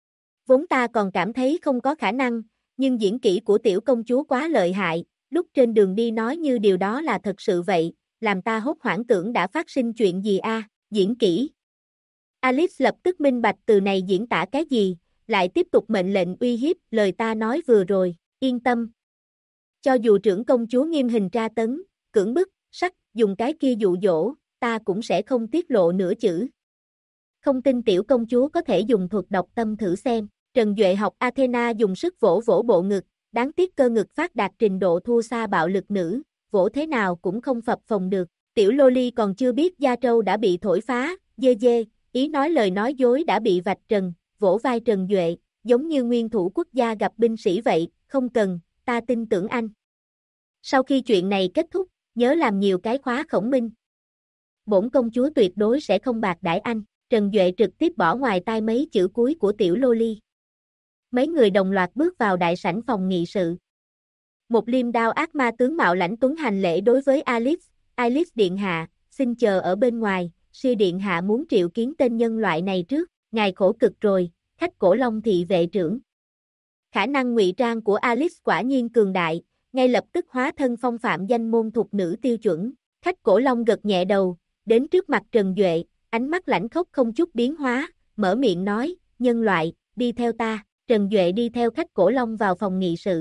[SPEAKER 1] Vốn ta còn cảm thấy không có khả năng, nhưng diễn kỹ của tiểu công chúa quá lợi hại, lúc trên đường đi nói như điều đó là thật sự vậy, làm ta hốt hoảng tưởng đã phát sinh chuyện gì a, diễn kỹ. Alice lập tức minh bạch từ này diễn tả cái gì, lại tiếp tục mệnh lệnh uy hiếp, lời ta nói vừa rồi, yên tâm. Cho dù trưởng công chúa nghiêm hình tra tấn, cưỡng bức, dùng cái kia dụ dỗ, ta cũng sẽ không tiết lộ nửa chữ. Không tin tiểu công chúa có thể dùng thuật đọc tâm thử xem. Trần Duệ học Athena dùng sức vỗ vỗ bộ ngực, đáng tiếc cơ ngực phát đạt trình độ thua xa bạo lực nữ, vỗ thế nào cũng không phập phồng được. Tiểu loli còn chưa biết da trâu đã bị thổi phá, dê dê, ý nói lời nói dối đã bị vạch trần, vỗ vai Trần Duệ, giống như nguyên thủ quốc gia gặp binh sĩ vậy, không cần, ta tin tưởng anh. Sau khi chuyện này kết thúc, nhớ làm nhiều cái khóa khổng minh. Bổn công chúa tuyệt đối sẽ không bạc đãi anh. Trần Duệ trực tiếp bỏ ngoài tai mấy chữ cuối của tiểu loli. Mấy người đồng loạt bước vào đại sảnh phòng nghị sự. Một liêm đao ác ma tướng mạo lãnh tuấn hành lễ đối với Alice. Alice điện hạ, xin chờ ở bên ngoài, Sia điện hạ muốn triệu kiến tên nhân loại này trước, ngài khổ cực rồi, khách cổ long thị vệ trưởng. Khả năng ngụy trang của Alice quả nhiên cường đại, ngay lập tức hóa thân phong phạm danh môn thục nữ tiêu chuẩn. Khách cổ long gật nhẹ đầu, đến trước mặt Trần Duệ, ánh mắt lãnh khốc không chút biến hóa, mở miệng nói, nhân loại, đi theo ta. Trần Duệ đi theo khách cổ long vào phòng nghị sự.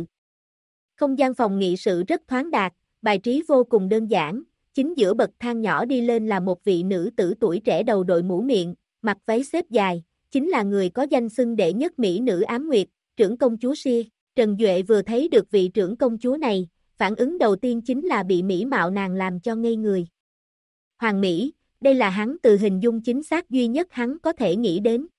[SPEAKER 1] Không gian phòng nghị sự rất thoáng đạt, bài trí vô cùng đơn giản, chính giữa bậc thang nhỏ đi lên là một vị nữ tử tuổi trẻ đầu đội mũ miệng, mặc váy xếp dài, chính là người có danh xưng đệ nhất mỹ nữ Ám Nguyệt, trưởng công chúa Sia. Trần Duệ vừa thấy được vị trưởng công chúa này, phản ứng đầu tiên chính là bị mỹ mạo nàng làm cho ngây người. Hoàng mỹ, đây là hắn từ hình dung chính xác duy nhất hắn có thể nghĩ đến.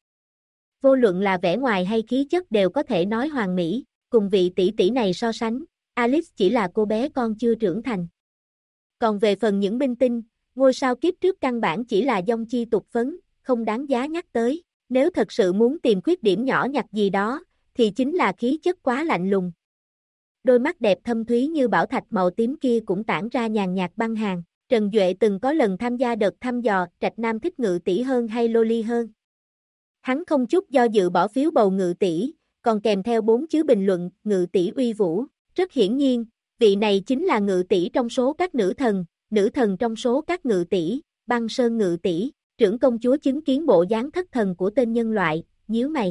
[SPEAKER 1] Vô luận là vẻ ngoài hay khí chất đều có thể nói hoàn mỹ, cùng vị tỷ tỷ này so sánh, Alice chỉ là cô bé con chưa trưởng thành. Còn về phần những minh tinh, ngôi sao kiếp trước căn bản chỉ là dong chi tục phấn, không đáng giá nhắc tới. Nếu thật sự muốn tìm khuyết điểm nhỏ nhặt gì đó, thì chính là khí chất quá lạnh lùng. Đôi mắt đẹp thâm thúy như bảo thạch màu tím kia cũng tản ra nhàn nhạt băng hàn. Trần Duệ từng có lần tham gia đợt thăm dò Trạch Nam thích ngự tỷ hơn hay loli hơn. Hắn không chút do dự bỏ phiếu bầu ngự tỷ, còn kèm theo 4 chữ bình luận ngự tỷ uy vũ. Rất hiển nhiên, vị này chính là ngự tỷ trong số các nữ thần trong số các ngự tỷ, Băng Sơn ngự tỷ. Trưởng công chúa chứng kiến bộ dáng thất thần của tên nhân loại, nhíu mày.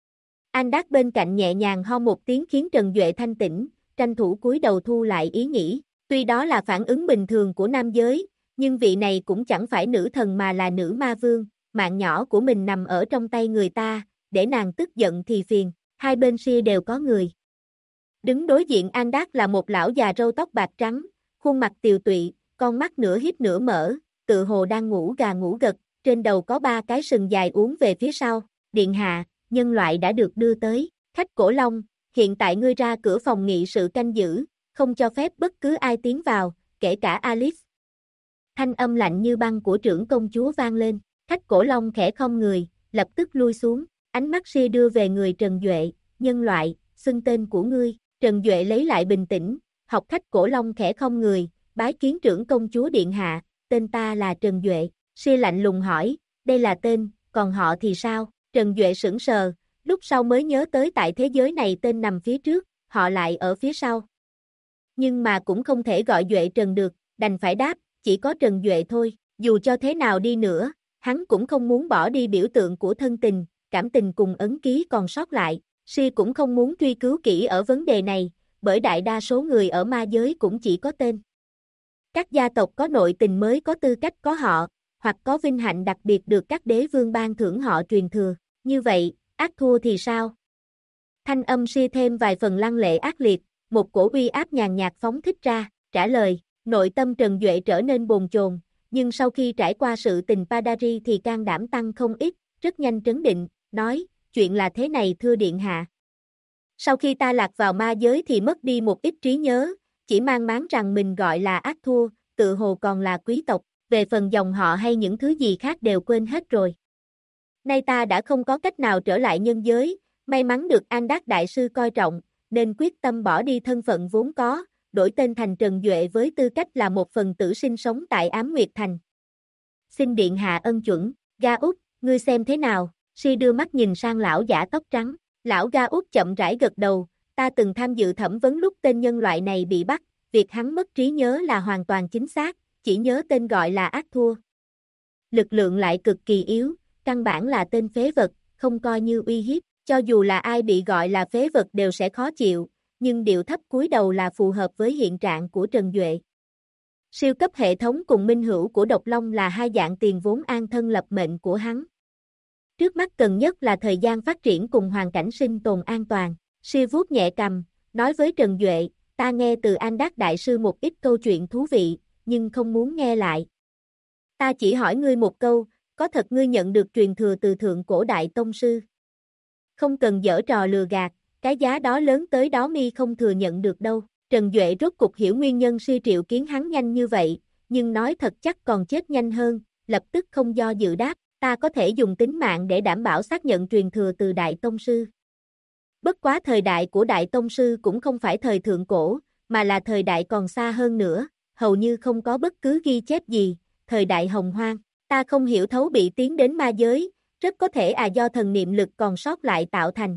[SPEAKER 1] Andak bên cạnh nhẹ nhàng ho một tiếng khiến Trần Duệ thanh tĩnh, tranh thủ cúi đầu thu lại ý nghĩ. Tuy đó là phản ứng bình thường của nam giới, nhưng vị này cũng chẳng phải nữ thần mà là nữ ma vương, mạng nhỏ của mình nằm ở trong tay người ta, để nàng tức giận thì phiền, hai bên Sia đều có người. Đứng đối diện An Đát là một lão già râu tóc bạc trắng, khuôn mặt tiều tụy, con mắt nửa híp nửa mở, tự hồ đang ngủ gà ngủ gật, trên đầu có 3 cái sừng dài uốn về phía sau. Điện hạ, nhân loại đã được đưa tới. Khách Cổ Long, hiện tại ngươi ra cửa phòng nghị sự canh giữ, không cho phép bất cứ ai tiến vào, kể cả Alice. Thanh âm lạnh như băng của trưởng công chúa vang lên. Khách Cổ Long khẽ khom người, lập tức lui xuống, ánh mắt ria đưa về người Trần Duệ. Nhân loại, xưng tên của ngươi. Trần Duệ lấy lại bình tĩnh, học Khách Cổ Long khẽ khom người, bái kiến trưởng công chúa điện hạ, tên ta là Trần Duệ. Ria lạnh lùng hỏi, đây là tên, còn họ thì sao? Trần Duệ sững sờ, lúc sau mới nhớ tới tại thế giới này tên nằm phía trước, họ lại ở phía sau. Nhưng mà cũng không thể gọi Duệ Trần được, đành phải đáp, chỉ có Trần Duệ thôi, dù cho thế nào đi nữa, hắn cũng không muốn bỏ đi biểu tượng của thân tình, cảm tình cùng ấn ký còn sót lại. Ria cũng không muốn truy cứu kỹ ở vấn đề này, bởi đại đa số người ở ma giới cũng chỉ có tên. Các gia tộc có nội tình mới có tư cách có họ, hoặc có vinh hạnh đặc biệt được các đế vương ban thưởng họ truyền thừa. Như vậy, ác thua thì sao? Thanh âm Ria thêm vài phần lăng lệ ác liệt, một cổ uy áp nhàn nhạt phóng thích ra, trả lời, nội tâm Trần Duệ trở nên bồn chồn, nhưng sau khi trải qua sự tình Padari thì can đảm tăng không ít, rất nhanh trấn định, nói, chuyện là thế này thưa điện hạ. Sau khi ta lạc vào ma giới thì mất đi một ít trí nhớ, chỉ mang máng rằng mình gọi là ác thua, tự hồ còn là quý tộc, về phần dòng họ hay những thứ gì khác đều quên hết rồi. Nay ta đã không có cách nào trở lại nhân giới, may mắn được An Đát Đại Sư coi trọng, nên quyết tâm bỏ đi thân phận vốn có, đổi tên thành Trần Duệ với tư cách là một phần tử sinh sống tại Ám Nguyệt Thành. Xin điện hạ ân chuẩn, Ga Út, ngươi xem thế nào? Ria đưa mắt nhìn sang lão giả tóc trắng, lão Ga Út chậm rãi gật đầu, ta từng tham dự thẩm vấn lúc tên nhân loại này bị bắt, việc hắn mất trí nhớ là hoàn toàn chính xác, chỉ nhớ tên gọi là ác thua. Lực lượng lại cực kỳ yếu, căn bản là tên phế vật, không coi như uy hiếp, cho dù là ai bị gọi là phế vật đều sẽ khó chịu, nhưng điệu thấp cúi đầu là phù hợp với hiện trạng của Trần Duệ. Siêu cấp hệ thống cùng minh hữu của Độc Long là hai dạng tiền vốn an thân lập mệnh của hắn. Trước mắt cần nhất là thời gian phát triển cùng hoàn cảnh sinh tồn an toàn. Ria vuốt nhẹ cằm, nói với Trần Duệ, ta nghe từ An Đát Đại Sư một ít câu chuyện thú vị, nhưng không muốn nghe lại. Ta chỉ hỏi ngươi một câu, có thật ngươi nhận được truyền thừa từ thượng cổ đại tông sư? Không cần giở trò lừa gạt, cái giá đó lớn tới đó mi không thừa nhận được đâu. Trần Duệ rốt cục hiểu nguyên nhân Ria triệu kiến hắn nhanh như vậy, nhưng nói thật chắc còn chết nhanh hơn, lập tức không do dự đáp, ta có thể dùng tính mạng để đảm bảo xác nhận truyền thừa từ đại tông sư. Bất quá thời đại của đại tông sư cũng không phải thời thượng cổ, mà là thời đại còn xa hơn nữa, hầu như không có bất cứ ghi chép gì, thời đại hồng hoang, ta không hiểu thấu bị tiến đến ma giới, rất có thể do thần niệm lực còn sót lại tạo thành.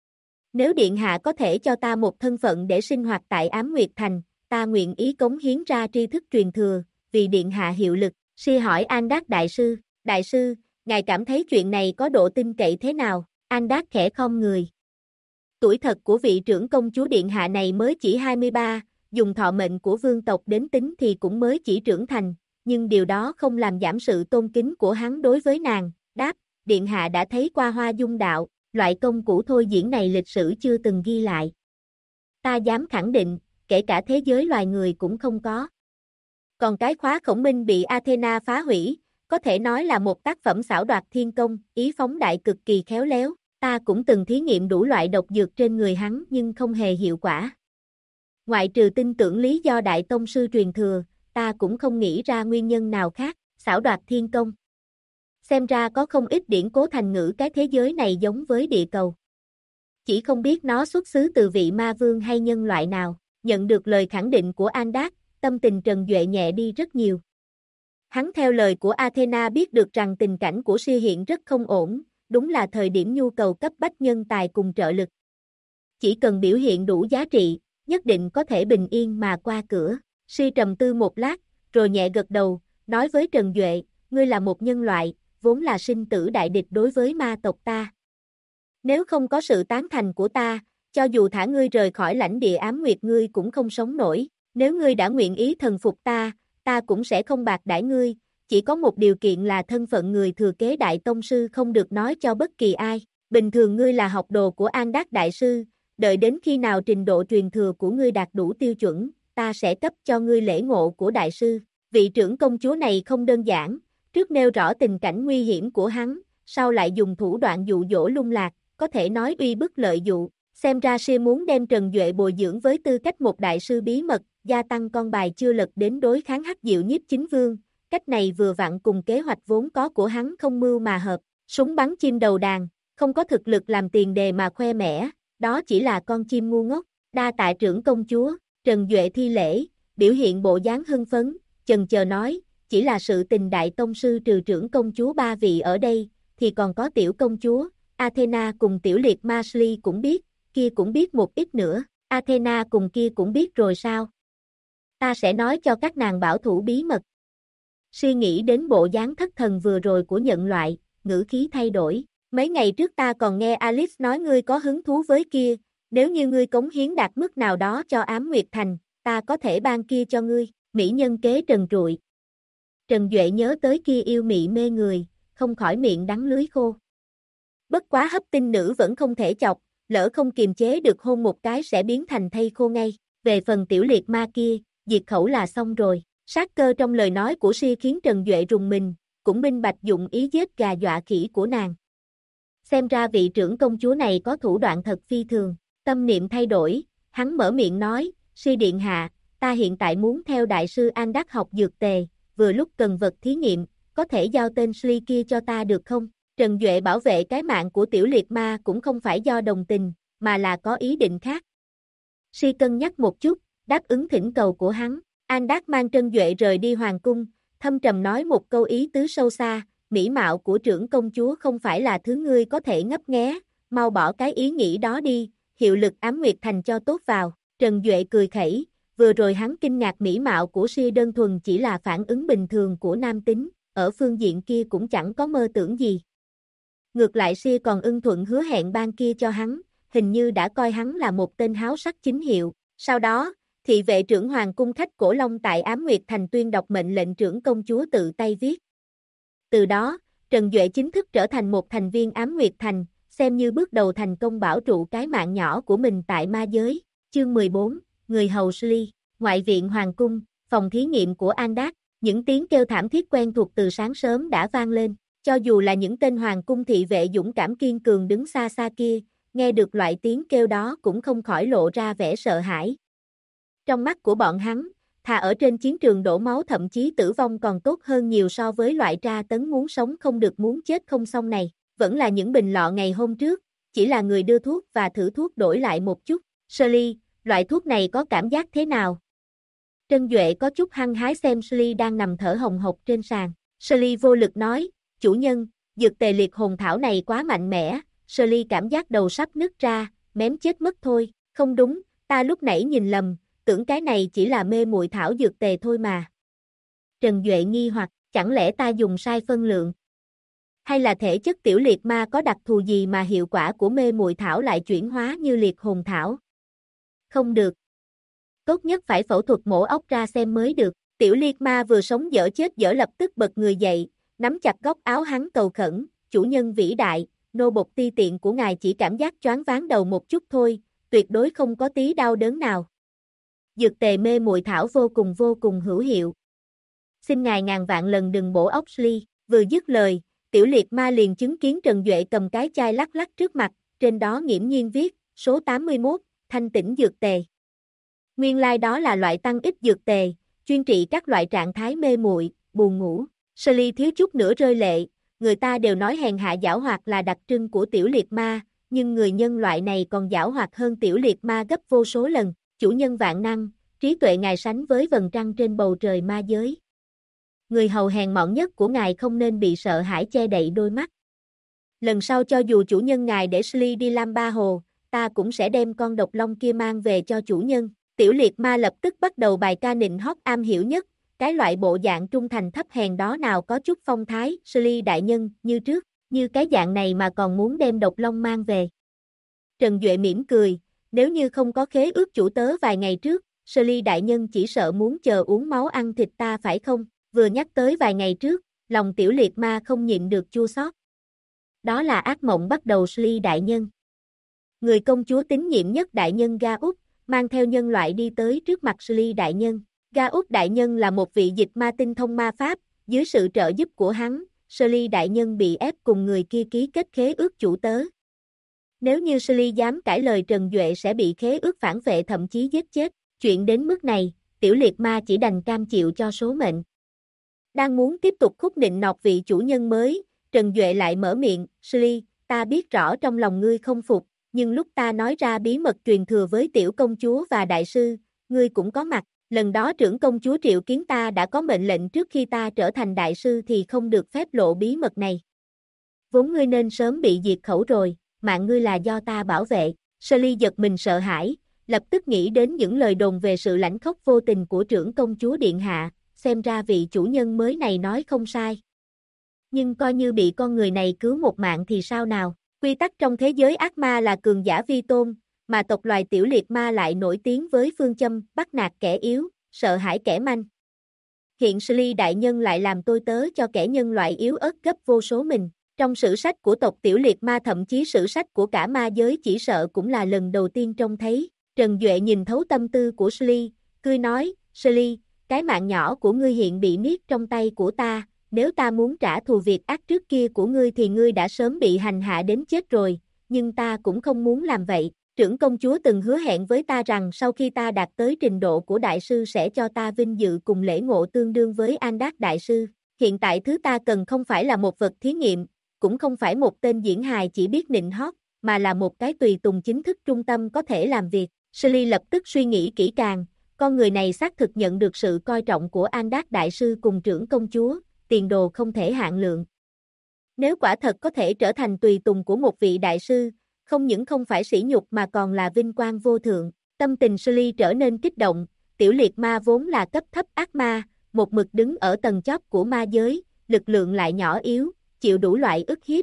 [SPEAKER 1] Nếu điện hạ có thể cho ta một thân phận để sinh hoạt tại Ám Nguyệt Thành, ta nguyện ý cống hiến ra tri thức truyền thừa, vì điện hạ hiệu lực. Ria hỏi An Đát Đại sư, ngài cảm thấy chuyện này có độ tin cậy thế nào? An Đát khẽ khom người. Tuổi thật của vị trưởng công chúa điện hạ này mới chỉ 23, dùng thọ mệnh của vương tộc đến tính thì cũng mới chỉ trưởng thành, nhưng điều đó không làm giảm sự tôn kính của hắn đối với nàng. Đáp, điện hạ đã thấy qua Hoa Dung Đạo, loại công cũ thôi diễn này lịch sử chưa từng ghi lại. Ta dám khẳng định, kể cả thế giới loài người cũng không có. Còn cái khóa khổng minh bị Athena phá hủy, có thể nói là một tác phẩm xảo đoạt thiên công, ý phóng đại cực kỳ khéo léo. Ta cũng từng thí nghiệm đủ loại độc dược trên người hắn nhưng không hề hiệu quả. Ngoại trừ tin tưởng lý do đại tông sư truyền thừa, ta cũng không nghĩ ra nguyên nhân nào khác. Xảo đoạt thiên công. Xem ra có không ít điển cố thành ngữ cái thế giới này giống với địa cầu. Chỉ không biết nó xuất xứ từ vị ma vương hay nhân loại nào. Nhận được lời khẳng định của An Đát, tâm tình Trần Duệ nhẹ đi rất nhiều. Hắn theo lời của Athena biết được rằng tình cảnh của Ria hiện rất không ổn, đúng là thời điểm nhu cầu cấp bách nhân tài cùng trợ lực. Chỉ cần biểu hiện đủ giá trị, nhất định có thể bình yên mà qua cửa. Ria trầm tư một lát, rồi nhẹ gật đầu, nói với Trần Duệ, ngươi là một nhân loại, vốn là sinh tử đại địch đối với ma tộc ta. Nếu không có sự tán thành của ta, cho dù thả ngươi rời khỏi lãnh địa Ám Nguyệt ngươi cũng không sống nổi. Nếu ngươi đã nguyện ý thần phục ta, ta cũng sẽ không bạc đãi ngươi. Chỉ có một điều kiện là thân phận người thừa kế đại tông sư không được nói cho bất kỳ ai. Bình thường ngươi là học đồ của An Đát Đại Sư, đợi đến khi nào trình độ truyền thừa của ngươi đạt đủ tiêu chuẩn, ta sẽ cấp cho ngươi lễ ngộ của đại sư. Vị trưởng công chúa này không đơn giản, trước nêu rõ tình cảnh nguy hiểm của hắn, sau lại dùng thủ đoạn dụ dỗ lung lạc, có thể nói uy bức lợi dụ. Xem ra sư muốn đem Trần Duệ bồi dưỡng với tư cách một đại sư bí mật, gia tăng con bài chưa lật đến đối kháng Hắc Diệu Nhiếp Chính Vương. Cách này vừa vặn cùng kế hoạch vốn có của hắn không mưu mà hợp. Súng bắn chim đầu đàn, không có thực lực làm tiền đề mà khoe mẽ, đó chỉ là con chim ngu ngốc. Đa tạ trưởng công chúa. Trần Duệ thi lễ, biểu hiện bộ dáng hưng phấn, chần chờ nói, chỉ là sự tình đại tông sư trừ trưởng công chúa ba vị ở đây, thì còn có tiểu công chúa, Athena cùng tiểu liệt Masli cũng biết, kia cũng biết một ít nữa. Athena cùng kia cũng biết rồi sao? Ta sẽ nói cho các nàng bảo thủ bí mật. Suy nghĩ đến bộ dáng thất thần vừa rồi của nhận loại, ngữ khí thay đổi. Mấy ngày trước ta còn nghe Alice nói ngươi có hứng thú với kia, nếu như ngươi cống hiến đạt mức nào đó cho Ám Nguyệt Thành, ta có thể ban kia cho ngươi. Mỹ nhân kế trần trụi. Trần Duệ nhớ tới kia yêu mị mê người, không khỏi miệng đắng lưới khô. Bất quá hấp tinh nữ vẫn không thể chọc, lỡ không kiềm chế được hôn một cái sẽ biến thành thây khô ngay. Về phần tiểu liệt ma kia, diệt khẩu là xong rồi. Sát cơ trong lời nói của Si khiến Trần Duệ rùng mình, cũng minh bạch dụng ý giết gà dọa khỉ của nàng. Xem ra vị trưởng công chúa này có thủ đoạn thật phi thường. Tâm niệm thay đổi, hắn mở miệng nói, Si điện hạ, ta hiện tại muốn theo đại sư An Đắc học dược tề, vừa lúc cần vật thí nghiệm, có thể giao tên Si kia cho ta được không? Trần Duệ bảo vệ cái mạng của tiểu liệt ma cũng không phải do đồng tình, mà là có ý định khác. Si cân nhắc một chút, đáp ứng thỉnh cầu của hắn. An Đắc mang Trần Duệ rời đi hoàng cung, thâm trầm nói một câu ý tứ sâu xa, mỹ mạo của trưởng công chúa không phải là thứ ngươi có thể ngấp nghé, mau bỏ cái ý nghĩ đó đi, hiệu lực Ám Nguyệt Thành cho tốt vào. Trần Duệ cười khẩy, vừa rồi hắn kinh ngạc mỹ mạo của Si đơn thuần chỉ là phản ứng bình thường của nam tính, ở phương diện kia cũng chẳng có mơ tưởng gì. Ngược lại Si còn ưng thuận hứa hẹn ban kia cho hắn, hình như đã coi hắn là một tên háo sắc chính hiệu. Sau đó, thị vệ trưởng hoàng cung khách Cổ Long tại Ám Nguyệt Thành tuyên đọc mệnh lệnh trưởng công chúa tự tay viết. Từ đó, Trần Duệ chính thức trở thành một thành viên Ám Nguyệt Thành, xem như bước đầu thành công bảo trụ cái mạng nhỏ của mình tại ma giới. Chương 14, Người hầu Sly, ngoại viện hoàng cung, phòng thí nghiệm của An Đắc, những tiếng kêu thảm thiết quen thuộc từ sáng sớm đã vang lên, cho dù là những tên hoàng cung thị vệ dũng cảm kiên cường đứng xa xa kia, nghe được loại tiếng kêu đó cũng không khỏi lộ ra vẻ sợ hãi. Trong mắt của bọn hắn, thà ở trên chiến trường đổ máu thậm chí tử vong còn tốt hơn nhiều so với loại tra tấn muốn sống không được muốn chết không xong này, vẫn là những bình lọ ngày hôm trước, chỉ là người đưa thuốc và thử thuốc đổi lại một chút. Sly, loại thuốc này có cảm giác thế nào? Trân Duệ có chút hăng hái xem Sly đang nằm thở hồng hộc trên sàn. Sly vô lực nói, chủ nhân, dược tề liệt hồn thảo này quá mạnh mẽ. Sly cảm giác đầu sắp nứt ra, mém chết mất thôi. Không đúng, ta lúc nãy nhìn lầm, tưởng cái này chỉ là mê muội thảo dược tề thôi mà. Trần Duệ nghi hoặc, chẳng lẽ ta dùng sai phân lượng? Hay là thể chất tiểu liệt ma có đặc thù gì mà hiệu quả của mê muội thảo lại chuyển hóa như liệt hồn thảo? Không được. Tốt nhất phải phẫu thuật mổ óc ra xem mới được. Tiểu liệt ma vừa sống dở chết dở lập tức bật người dậy, nắm chặt góc áo hắn cầu khẩn, chủ nhân vĩ đại, nô bộc ti tiện của ngài chỉ cảm giác choáng váng đầu một chút thôi, tuyệt đối không có tí đau đớn nào. Dược tề mê muội thảo vô cùng hữu hiệu. Xin ngài ngàn vạn lần đừng bổ óc Sly. Vừa dứt lời, tiểu liệt ma liền chứng kiến Trần Duệ cầm cái chai lắc lắc trước mặt, trên đó nghiễm nhiên viết, số 81, thanh tĩnh dược tề. Nguyên lai đó là loại tăng ích dược tề, chuyên trị các loại trạng thái mê muội, buồn ngủ. Sly thiếu chút nữa rơi lệ, người ta đều nói hèn hạ giảo hoạt là đặc trưng của tiểu liệt ma, nhưng người nhân loại này còn giảo hoạt hơn tiểu liệt ma gấp vô số lần. Chủ nhân vạn năng, trí tuệ ngài sánh với vầng trăng trên bầu trời ma giới. Người hầu hèn mọn nhất của ngài không nên bị sợ hãi che đậy đôi mắt. Lần sau cho dù chủ nhân ngài để Sly đi Lam Ba Hồ, ta cũng sẽ đem con độc long kia mang về cho chủ nhân. Tiểu liệt ma lập tức bắt đầu bài ca nịnh hót am hiểu nhất, cái loại bộ dạng trung thành thấp hèn đó nào có chút phong thái. Sly đại nhân, như trước, như cái dạng này mà còn muốn đem độc long mang về. Trần Duệ mỉm cười, nếu như không có khế ước chủ tớ vài ngày trước, Sly đại nhân chỉ sợ muốn chờ uống máu ăn thịt ta phải không? Vừa nhắc tới vài ngày trước, lòng tiểu liệt ma không nhịn được chua xót. Đó là ác mộng bắt đầu Sly đại nhân. Người công chúa tín nhiệm nhất đại nhân Ga Úc, mang theo nhân loại đi tới trước mặt Sully đại nhân. Ga Úc đại nhân là một vị dịch ma tinh thông ma pháp, dưới sự trợ giúp của hắn, Sully đại nhân bị ép cùng người kia ký kết khế ước chủ tớ. Nếu như Sully dám cãi lời Trần Duệ sẽ bị khế ước phản vệ thậm chí giết chết. Chuyện đến mức này, tiểu liệt ma chỉ đành cam chịu cho số mệnh. Đang muốn tiếp tục khúc nịnh nọt vị chủ nhân mới, Trần Duệ lại mở miệng, Sully, ta biết rõ trong lòng ngươi không phục, nhưng lúc ta nói ra bí mật truyền thừa với tiểu công chúa và đại sư, ngươi cũng có mặt. Lần đó trưởng công chúa triệu kiến ta đã có mệnh lệnh trước khi ta trở thành đại sư thì không được phép lộ bí mật này. Vốn ngươi nên sớm bị diệt khẩu rồi, mạng ngươi là do ta bảo vệ. Sully giật mình sợ hãi, lập tức nghĩ đến những lời đồn về sự lãnh khốc vô tình của trưởng công chúa điện hạ, xem ra vị chủ nhân mới này nói không sai. Nhưng coi như bị con người này cứu một mạng thì sao nào? Quy tắc trong thế giới ác ma là cường giả vi tôn, mà tộc loài tiểu liệt ma lại nổi tiếng với phương châm bắt nạt kẻ yếu, sợ hãi kẻ manh. Hiện Sully đại nhân lại làm tôi tớ cho kẻ nhân loại yếu ớt gấp vô số mình. Trong sử sách của tộc tiểu liệt ma thậm chí sử sách của cả ma giới chỉ sợ cũng là lần đầu tiên trông thấy. Trần Duệ nhìn thấu tâm tư của Sully, cười nói, Sully, cái mạng nhỏ của ngươi hiện bị niết trong tay của ta, nếu ta muốn trả thù việc ác trước kia của ngươi thì ngươi đã sớm bị hành hạ đến chết rồi, nhưng ta cũng không muốn làm vậy. Trưởng công chúa từng hứa hẹn với ta rằng sau khi ta đạt tới trình độ của đại sư sẽ cho ta vinh dự cùng lễ ngộ tương đương với Andak đại sư. Hiện tại thứ ta cần không phải là một vật thí nghiệm, cũng không phải một tên diễn hài chỉ biết nịnh hót, mà là một cái tùy tùng chính thức trung tâm có thể làm việc. Sully lập tức suy nghĩ kỹ càng, con người này xác thực nhận được sự coi trọng của Andak đại sư cùng trưởng công chúa, tiền đồ không thể hạn lượng. Nếu quả thật có thể trở thành tùy tùng của một vị đại sư, không những không phải sỉ nhục mà còn là vinh quang vô thượng. Tâm tình Sully trở nên kích động, tiểu liệt ma vốn là cấp thấp ác ma, một mực đứng ở tầng chóp của ma giới, lực lượng lại nhỏ yếu, chịu đủ loại ức hiếp.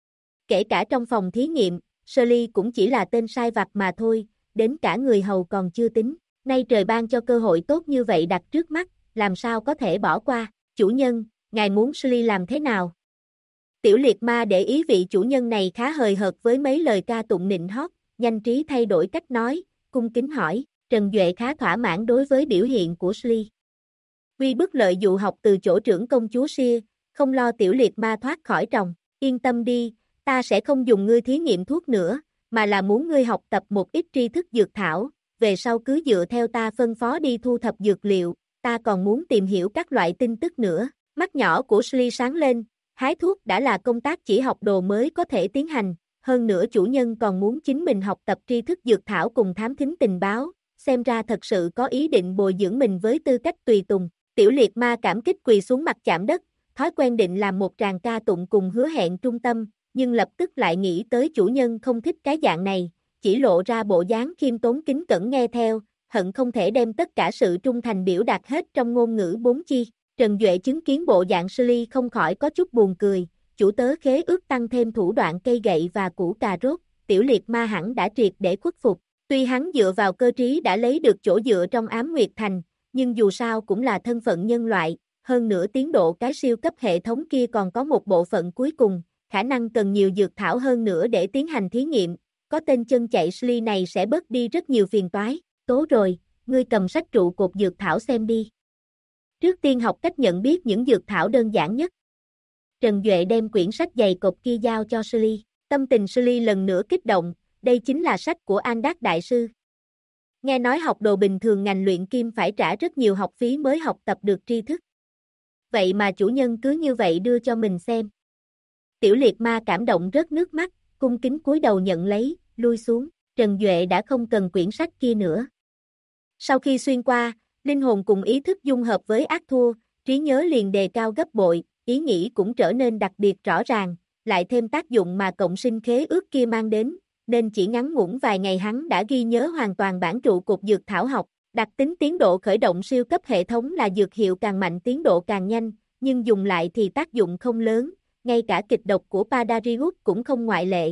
[SPEAKER 1] Kể cả trong phòng thí nghiệm, Sully cũng chỉ là tên sai vặt mà thôi, đến cả người hầu còn chưa tính. Nay trời ban cho cơ hội tốt như vậy đặt trước mắt, làm sao có thể bỏ qua. Chủ nhân, ngài muốn Sully làm thế nào? Tiểu liệt ma để ý vị chủ nhân này khá hời hợt với mấy lời ca tụng nịnh hót, nhanh trí thay đổi cách nói, cung kính hỏi. Trần Duệ khá thỏa mãn đối với biểu hiện của Sully. Quy bức lợi dụ học từ chỗ trưởng công chúa Sia, không lo tiểu liệt ma thoát khỏi tròng. Yên tâm đi, ta sẽ không dùng ngươi thí nghiệm thuốc nữa, mà là muốn ngươi học tập một ít tri thức dược thảo, về sau cứ dựa theo ta phân phó đi thu thập dược liệu, ta còn muốn tìm hiểu các loại tin tức nữa. Mắt nhỏ của Sully sáng lên, hái thuốc đã là công tác chỉ học đồ mới có thể tiến hành, hơn nữa chủ nhân còn muốn chính mình học tập tri thức dược thảo cùng thám thính tình báo, xem ra thật sự có ý định bồi dưỡng mình với tư cách tùy tùng. Tiểu liệt ma cảm kích quỳ xuống mặt chạm đất, thói quen định làm một tràng ca tụng cùng hứa hẹn trung tâm, nhưng lập tức lại nghĩ tới chủ nhân không thích cái dạng này, chỉ lộ ra bộ dáng khiêm tốn kính cẩn nghe theo, hận không thể đem tất cả sự trung thành biểu đạt hết trong ngôn ngữ bốn chi. Trần Duệ chứng kiến bộ dạng Sully không khỏi có chút buồn cười, chủ tớ khế ước tăng thêm thủ đoạn cây gậy và củ cà rốt, tiểu liệt ma hẳn đã triệt để khuất phục. Tuy hắn dựa vào cơ trí đã lấy được chỗ dựa trong Ám Nguyệt Thành, nhưng dù sao cũng là thân phận nhân loại, hơn nữa tiến độ cái siêu cấp hệ thống kia còn có một bộ phận cuối cùng, khả năng cần nhiều dược thảo hơn nữa để tiến hành thí nghiệm, có tên chân chạy Sully này sẽ bớt đi rất nhiều phiền toái. Tố rồi, ngươi cầm sách trụ cột dược thảo xem đi. Trước tiên học cách nhận biết những dược thảo đơn giản nhất. Trần Duệ đem quyển sách dày cộp kia giao cho Sully. Tâm tình Sully lần nữa kích động, đây chính là sách của Andak đại sư. Nghe nói học đồ bình thường ngành luyện kim phải trả rất nhiều học phí mới học tập được tri thức. Vậy mà chủ nhân cứ như vậy đưa cho mình xem. Tiểu liệt ma cảm động rớt nước mắt, cung kính cúi đầu nhận lấy, lui xuống. Trần Duệ đã không cần quyển sách kia nữa. Sau khi xuyên qua, linh hồn cùng ý thức dung hợp với ác thua, trí nhớ liền đề cao gấp bội, ý nghĩ cũng trở nên đặc biệt rõ ràng, lại thêm tác dụng mà cộng sinh khế ước kia mang đến, nên chỉ ngắn ngủn vài ngày hắn đã ghi nhớ hoàn toàn bản trụ cột dược thảo học. Đặc tính tiến độ khởi động siêu cấp hệ thống là dược hiệu càng mạnh tiến độ càng nhanh, nhưng dùng lại thì tác dụng không lớn, ngay cả kịch độc của Padarius cũng không ngoại lệ.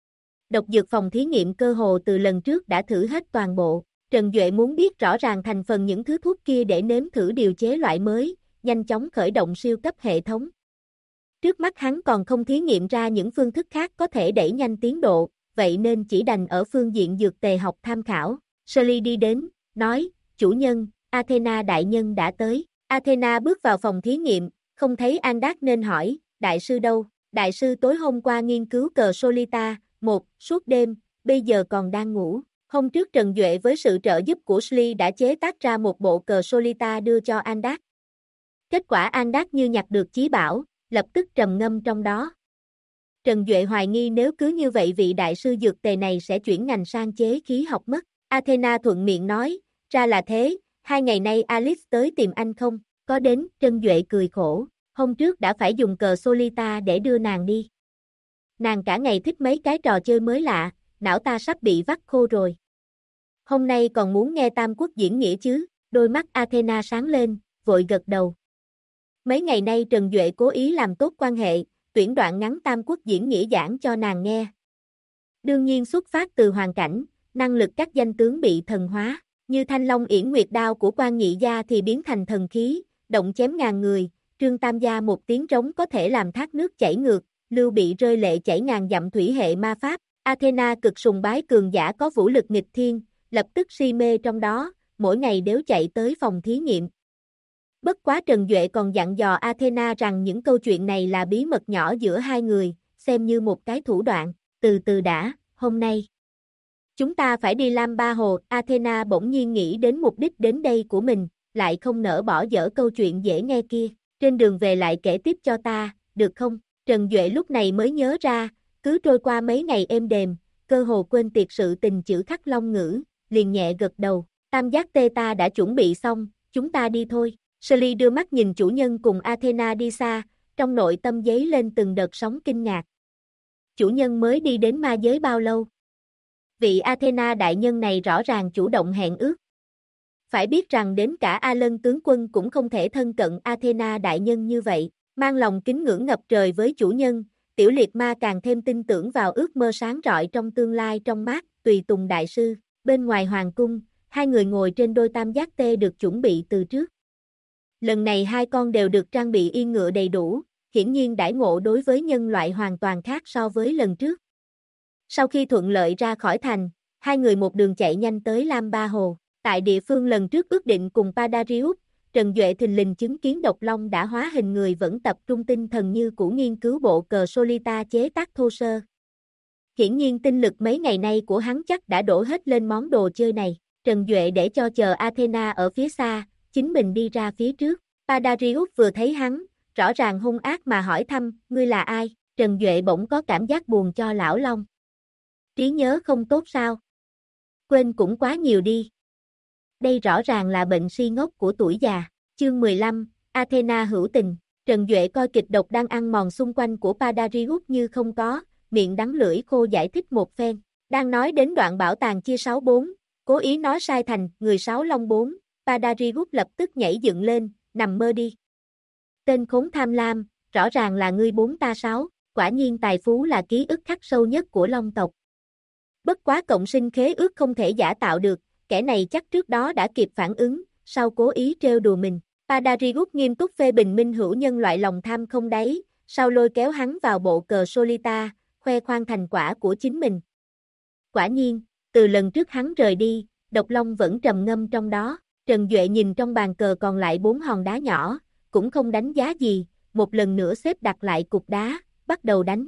[SPEAKER 1] Độc dược phòng thí nghiệm cơ hồ từ lần trước đã thử hết toàn bộ. Trần Duệ muốn biết rõ ràng thành phần những thứ thuốc kia để nếm thử điều chế loại mới, nhanh chóng khởi động siêu cấp hệ thống. Trước mắt hắn còn không thí nghiệm ra những phương thức khác có thể đẩy nhanh tiến độ, vậy nên chỉ đành ở phương diện dược tề học tham khảo. Sully đi đến, nói, chủ nhân, Athena đại nhân đã tới. Athena bước vào phòng thí nghiệm, không thấy Andak nên hỏi, đại sư đâu? Đại sư tối hôm qua nghiên cứu cờ Solita, suốt đêm, bây giờ còn đang ngủ. Hôm trước Trần Duệ với sự trợ giúp của Sully đã chế tác ra một bộ cờ Solita đưa cho Andak. Kết quả Andak như nhặt được chí bảo, lập tức trầm ngâm trong đó. Trần Duệ hoài nghi nếu cứ như vậy vị đại sư dược tề này sẽ chuyển ngành sang chế khí học mất. Athena thuận miệng nói, ra là thế, 2 ngày nay Alice tới tìm anh không? Có đến, Trần Duệ cười khổ, hôm trước đã phải dùng cờ Solita để đưa nàng đi. Nàng cả ngày thích mấy cái trò chơi mới lạ, não ta sắp bị vắt khô rồi. Hôm nay còn muốn nghe Tam Quốc diễn nghĩa chứ? Đôi mắt Athena sáng lên, vội gật đầu. Mấy ngày nay Trần Duệ cố ý làm tốt quan hệ, tuyển đoạn ngắn Tam Quốc diễn nghĩa giảng cho nàng nghe. Đương nhiên xuất phát từ hoàn cảnh, năng lực các danh tướng bị thần hóa, như Thanh Long Yển Nguyệt đao của Quan Nhị Gia thì biến thành thần khí, động chém ngàn người, Trương Tam Gia một tiếng trống có thể làm thác nước chảy ngược, Lưu Bị rơi lệ chảy ngàn dặm thủy hệ ma pháp. Athena cực sùng bái cường giả có vũ lực nghịch thiên, lập tức si mê trong đó, mỗi ngày đều chạy tới phòng thí nghiệm. Bất quá Trần Duệ còn dặn dò Athena rằng những câu chuyện này là bí mật nhỏ giữa hai người, xem như một cái thủ đoạn, từ từ đã, hôm nay. Chúng ta phải đi Lam Ba Hồ, Athena bỗng nhiên nghĩ đến mục đích đến đây của mình, lại không nỡ bỏ dở câu chuyện dễ nghe kia, trên đường về lại kể tiếp cho ta, được không? Trần Duệ lúc này mới nhớ ra, cứ trôi qua mấy ngày êm đềm, cơ hồ quên tiệt sự tình chữ khắc long ngữ, liền nhẹ gật đầu, tam giác tê ta đã chuẩn bị xong, chúng ta đi thôi. Sully đưa mắt nhìn chủ nhân cùng Athena đi xa, trong nội tâm dấy lên từng đợt sóng kinh ngạc. Chủ nhân mới đi đến ma giới bao lâu? Vị Athena đại nhân này rõ ràng chủ động hẹn ước. Phải biết rằng đến cả A Lân tướng quân cũng không thể thân cận Athena đại nhân như vậy, mang lòng kính ngưỡng ngập trời với chủ nhân, tiểu liệt ma càng thêm tin tưởng vào ước mơ sáng rọi trong tương lai trong mát, tùy tùng đại sư. Bên ngoài hoàng cung, hai người ngồi trên đôi tam giác tê được chuẩn bị từ trước. Lần này hai con đều được trang bị yên ngựa đầy đủ, hiển nhiên đãi ngộ đối với nhân loại hoàn toàn khác so với lần trước. Sau khi thuận lợi ra khỏi thành, hai người một đường chạy nhanh tới Lam Ba Hồ. Tại địa phương lần trước ước định cùng Padarius, Trần Duệ thình lình chứng kiến độc long đã hóa hình người vẫn tập trung tinh thần như cũ nghiên cứu bộ cờ Solita chế tác thô sơ. Hiển nhiên tinh lực mấy ngày nay của hắn chắc đã đổ hết lên món đồ chơi này. Trần Duệ để cho chờ Athena ở phía xa, chính mình đi ra phía trước. Padarius vừa thấy hắn, rõ ràng hung ác mà hỏi thăm, ngươi là ai? Trần Duệ bỗng có cảm giác buồn cho lão long. Trí nhớ không tốt sao? Quên cũng quá nhiều đi. Đây rõ ràng là bệnh si ngốc của tuổi già. Chương 15, Athena hữu tình. Trần Duệ coi kịch độc đang ăn mòn xung quanh của Padarius như không có, miệng đắng lưỡi khô giải thích một phen. Đang nói đến đoạn bảo tàng chia 6-4, cố ý nói sai thành người 6 long 4, Padarius lập tức nhảy dựng lên, nằm mơ đi. Tên khốn tham lam, rõ ràng là ngươi 4 ta 6, quả nhiên tài phú là ký ức khắc sâu nhất của long tộc. Bất quá cộng sinh khế ước không thể giả tạo được, kẻ này chắc trước đó đã kịp phản ứng, sau cố ý trêu đùa mình. Padarius nghiêm túc phê bình minh hữu nhân loại lòng tham không đáy, sau lôi kéo hắn vào bộ cờ Solita, khoe khoang thành quả của chính mình. Quả nhiên, từ lần trước hắn rời đi, độc long vẫn trầm ngâm trong đó. Trần Duệ nhìn trong bàn cờ còn lại 4 hòn đá nhỏ, cũng không đánh giá gì, một lần nữa xếp đặt lại cục đá, bắt đầu đánh.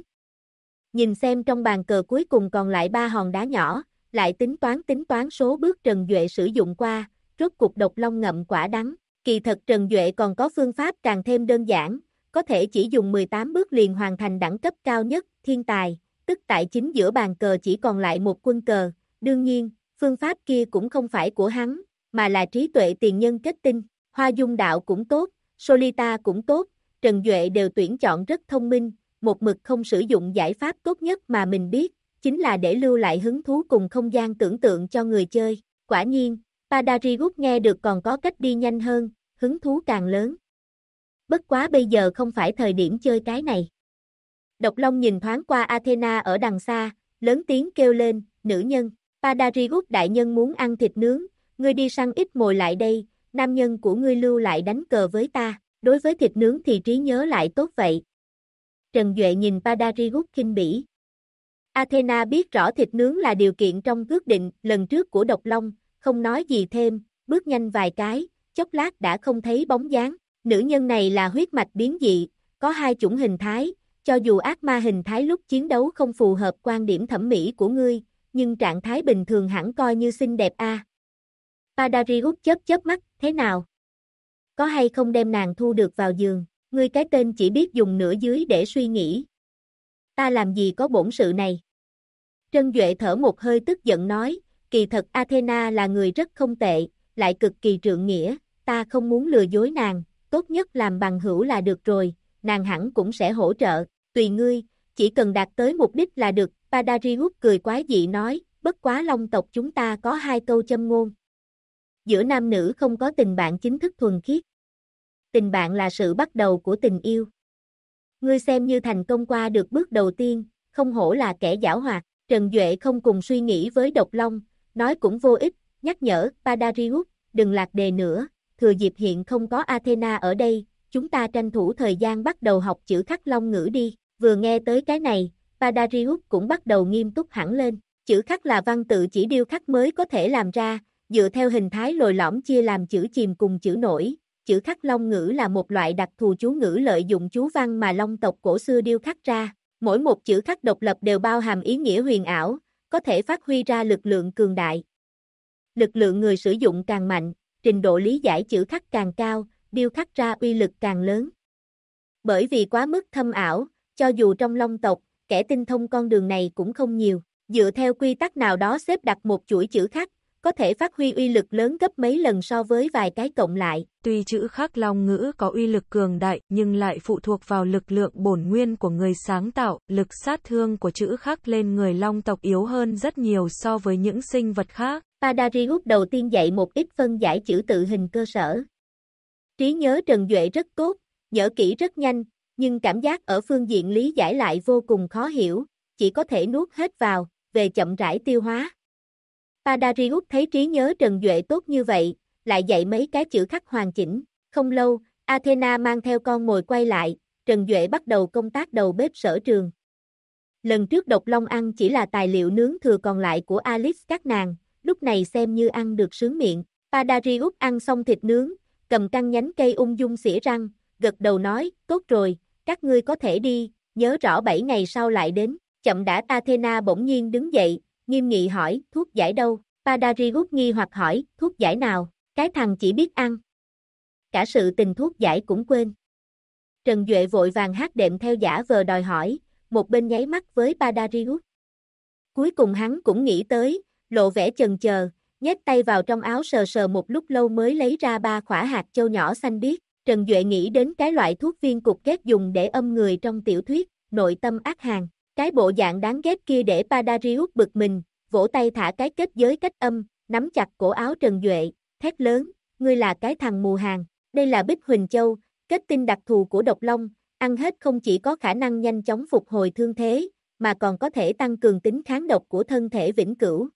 [SPEAKER 1] Nhìn xem trong bàn cờ cuối cùng còn lại 3 hòn đá nhỏ, lại tính toán số bước Trần Duệ sử dụng qua, rốt cục độc long ngậm quả đắng. Kỳ thật Trần Duệ còn có phương pháp càng thêm đơn giản, có thể chỉ dùng 18 bước liền hoàn thành đẳng cấp cao nhất, thiên tài, tức tại chính giữa bàn cờ chỉ còn lại một quân cờ. Đương nhiên, phương pháp kia cũng không phải của hắn, mà là trí tuệ tiền nhân kết tinh. Hoa dung đạo cũng tốt, Solita cũng tốt, Trần Duệ đều tuyển chọn rất thông minh, một mực không sử dụng giải pháp tốt nhất mà mình biết, chính là để lưu lại hứng thú cùng không gian tưởng tượng cho người chơi. Quả nhiên, Padarius nghe được còn có cách đi nhanh hơn, hứng thú càng lớn. Bất quá bây giờ không phải thời điểm chơi cái này. Độc Long nhìn thoáng qua Athena ở đằng xa, lớn tiếng kêu lên, nữ nhân, Padarius đại nhân muốn ăn thịt nướng, ngươi đi săn ít mồi lại đây, nam nhân của ngươi lưu lại đánh cờ với ta, đối với thịt nướng thì trí nhớ lại tốt vậy. Trần Duệ nhìn Padarius khinh bỉ. Athena biết rõ thịt nướng là điều kiện trong quyết định lần trước của Độc Long, không nói gì thêm, bước nhanh vài cái, chốc lát đã không thấy bóng dáng. Nữ nhân này là huyết mạch biến dị, có hai chủng hình thái, cho dù ác ma hình thái lúc chiến đấu không phù hợp quan điểm thẩm mỹ của ngươi, nhưng trạng thái bình thường hẳn coi như xinh đẹp a. Padarius chớp mắt, thế nào? Có hay không đem nàng thu được vào giường, ngươi cái tên chỉ biết dùng nửa dưới để suy nghĩ. Ta làm gì có bổn sự này? Trân Duệ thở một hơi tức giận nói, kỳ thật Athena là người rất không tệ, lại cực kỳ trượng nghĩa, ta không muốn lừa dối nàng, tốt nhất làm bằng hữu là được rồi, nàng hẳn cũng sẽ hỗ trợ, tùy ngươi, chỉ cần đạt tới mục đích là được. Padarius cười quái dị nói, bất quá Long tộc chúng ta có hai câu châm ngôn. Giữa nam nữ không có tình bạn chính thức thuần khiết. Tình bạn là sự bắt đầu của tình yêu. Ngươi xem như thành công qua được bước đầu tiên, không hổ là kẻ giảo hoạt. Trần Duệ không cùng suy nghĩ với Độc Long, nói cũng vô ích, nhắc nhở, Padarius, đừng lạc đề nữa, thừa dịp hiện không có Athena ở đây, chúng ta tranh thủ thời gian bắt đầu học chữ khắc long ngữ đi. Vừa nghe tới cái này, Padarius cũng bắt đầu nghiêm túc hẳn lên. Chữ khắc là văn tự chỉ điêu khắc mới có thể làm ra, dựa theo hình thái lồi lõm chia làm chữ chìm cùng chữ nổi. Chữ khắc long ngữ là một loại đặc thù chú ngữ lợi dụng chú văn mà Long tộc cổ xưa điêu khắc ra. Mỗi một chữ khắc độc lập đều bao hàm ý nghĩa huyền ảo, có thể phát huy ra lực lượng cường đại. Lực lượng người sử dụng càng mạnh, trình độ lý giải chữ khắc càng cao, điêu khắc ra uy lực càng lớn. Bởi vì quá mức thâm ảo, cho dù trong Long tộc, kẻ tinh thông con đường này cũng không nhiều. Dựa theo quy tắc nào đó xếp đặt một chuỗi chữ khắc, có thể phát huy uy lực lớn gấp mấy lần so với vài cái cộng lại.
[SPEAKER 2] Tuy chữ khắc long ngữ có uy lực cường đại, nhưng lại phụ thuộc vào lực lượng bổn nguyên của người sáng tạo, lực sát thương của chữ khắc lên người Long tộc yếu hơn rất nhiều so với những sinh vật khác.
[SPEAKER 1] Padarius đầu tiên dạy một ít phân giải chữ tự hình cơ sở. Trí nhớ Trần Duệ rất tốt, nhớ kỹ rất nhanh, nhưng cảm giác ở phương diện lý giải lại vô cùng khó hiểu, chỉ có thể nuốt hết vào, về chậm rãi tiêu hóa. Padarius thấy trí nhớ Trần Duệ tốt như vậy, lại dạy mấy cái chữ khắc hoàn chỉnh. Không lâu, Athena mang theo con mồi quay lại, Trần Duệ bắt đầu công tác đầu bếp sở trường. Lần trước Độc Long ăn chỉ là tài liệu nướng thừa còn lại của Alice các nàng, lúc này xem như ăn được sướng miệng. Padarius ăn xong thịt nướng, cầm căn nhánh cây ung dung xỉa răng, gật đầu nói, tốt rồi, các ngươi có thể đi, nhớ rõ 7 ngày sau lại đến. Chậm đã. Athena bỗng nhiên đứng dậy, nghiêm nghị hỏi, thuốc giải đâu? Padarius nghi hoặc hỏi, thuốc giải nào? Cái thằng chỉ biết ăn. Cả sự tình thuốc giải cũng quên. Trần Duệ vội vàng hát đệm theo giả vờ đòi hỏi, một bên nháy mắt với Padarius. Cuối cùng hắn cũng nghĩ tới, lộ vẻ chần chờ, nhét tay vào trong áo sờ sờ một lúc lâu mới lấy ra 3 khỏa hạt châu nhỏ xanh biếc. Trần Duệ nghĩ đến cái loại thuốc viên cục ghét dùng để âm người trong tiểu thuyết, nội tâm ác hàn. Cái bộ dạng đáng ghét kia để Padarius bực mình, vỗ tay thả cái kết giới cách âm, nắm chặt cổ áo Trần Duệ, thét lớn, ngươi là cái thằng mù hàng, đây là Bích Huỳnh Châu, kết tinh đặc thù của Độc Long, ăn hết không chỉ có khả năng nhanh chóng phục hồi thương thế, mà còn có thể tăng cường tính kháng độc của thân thể vĩnh cửu.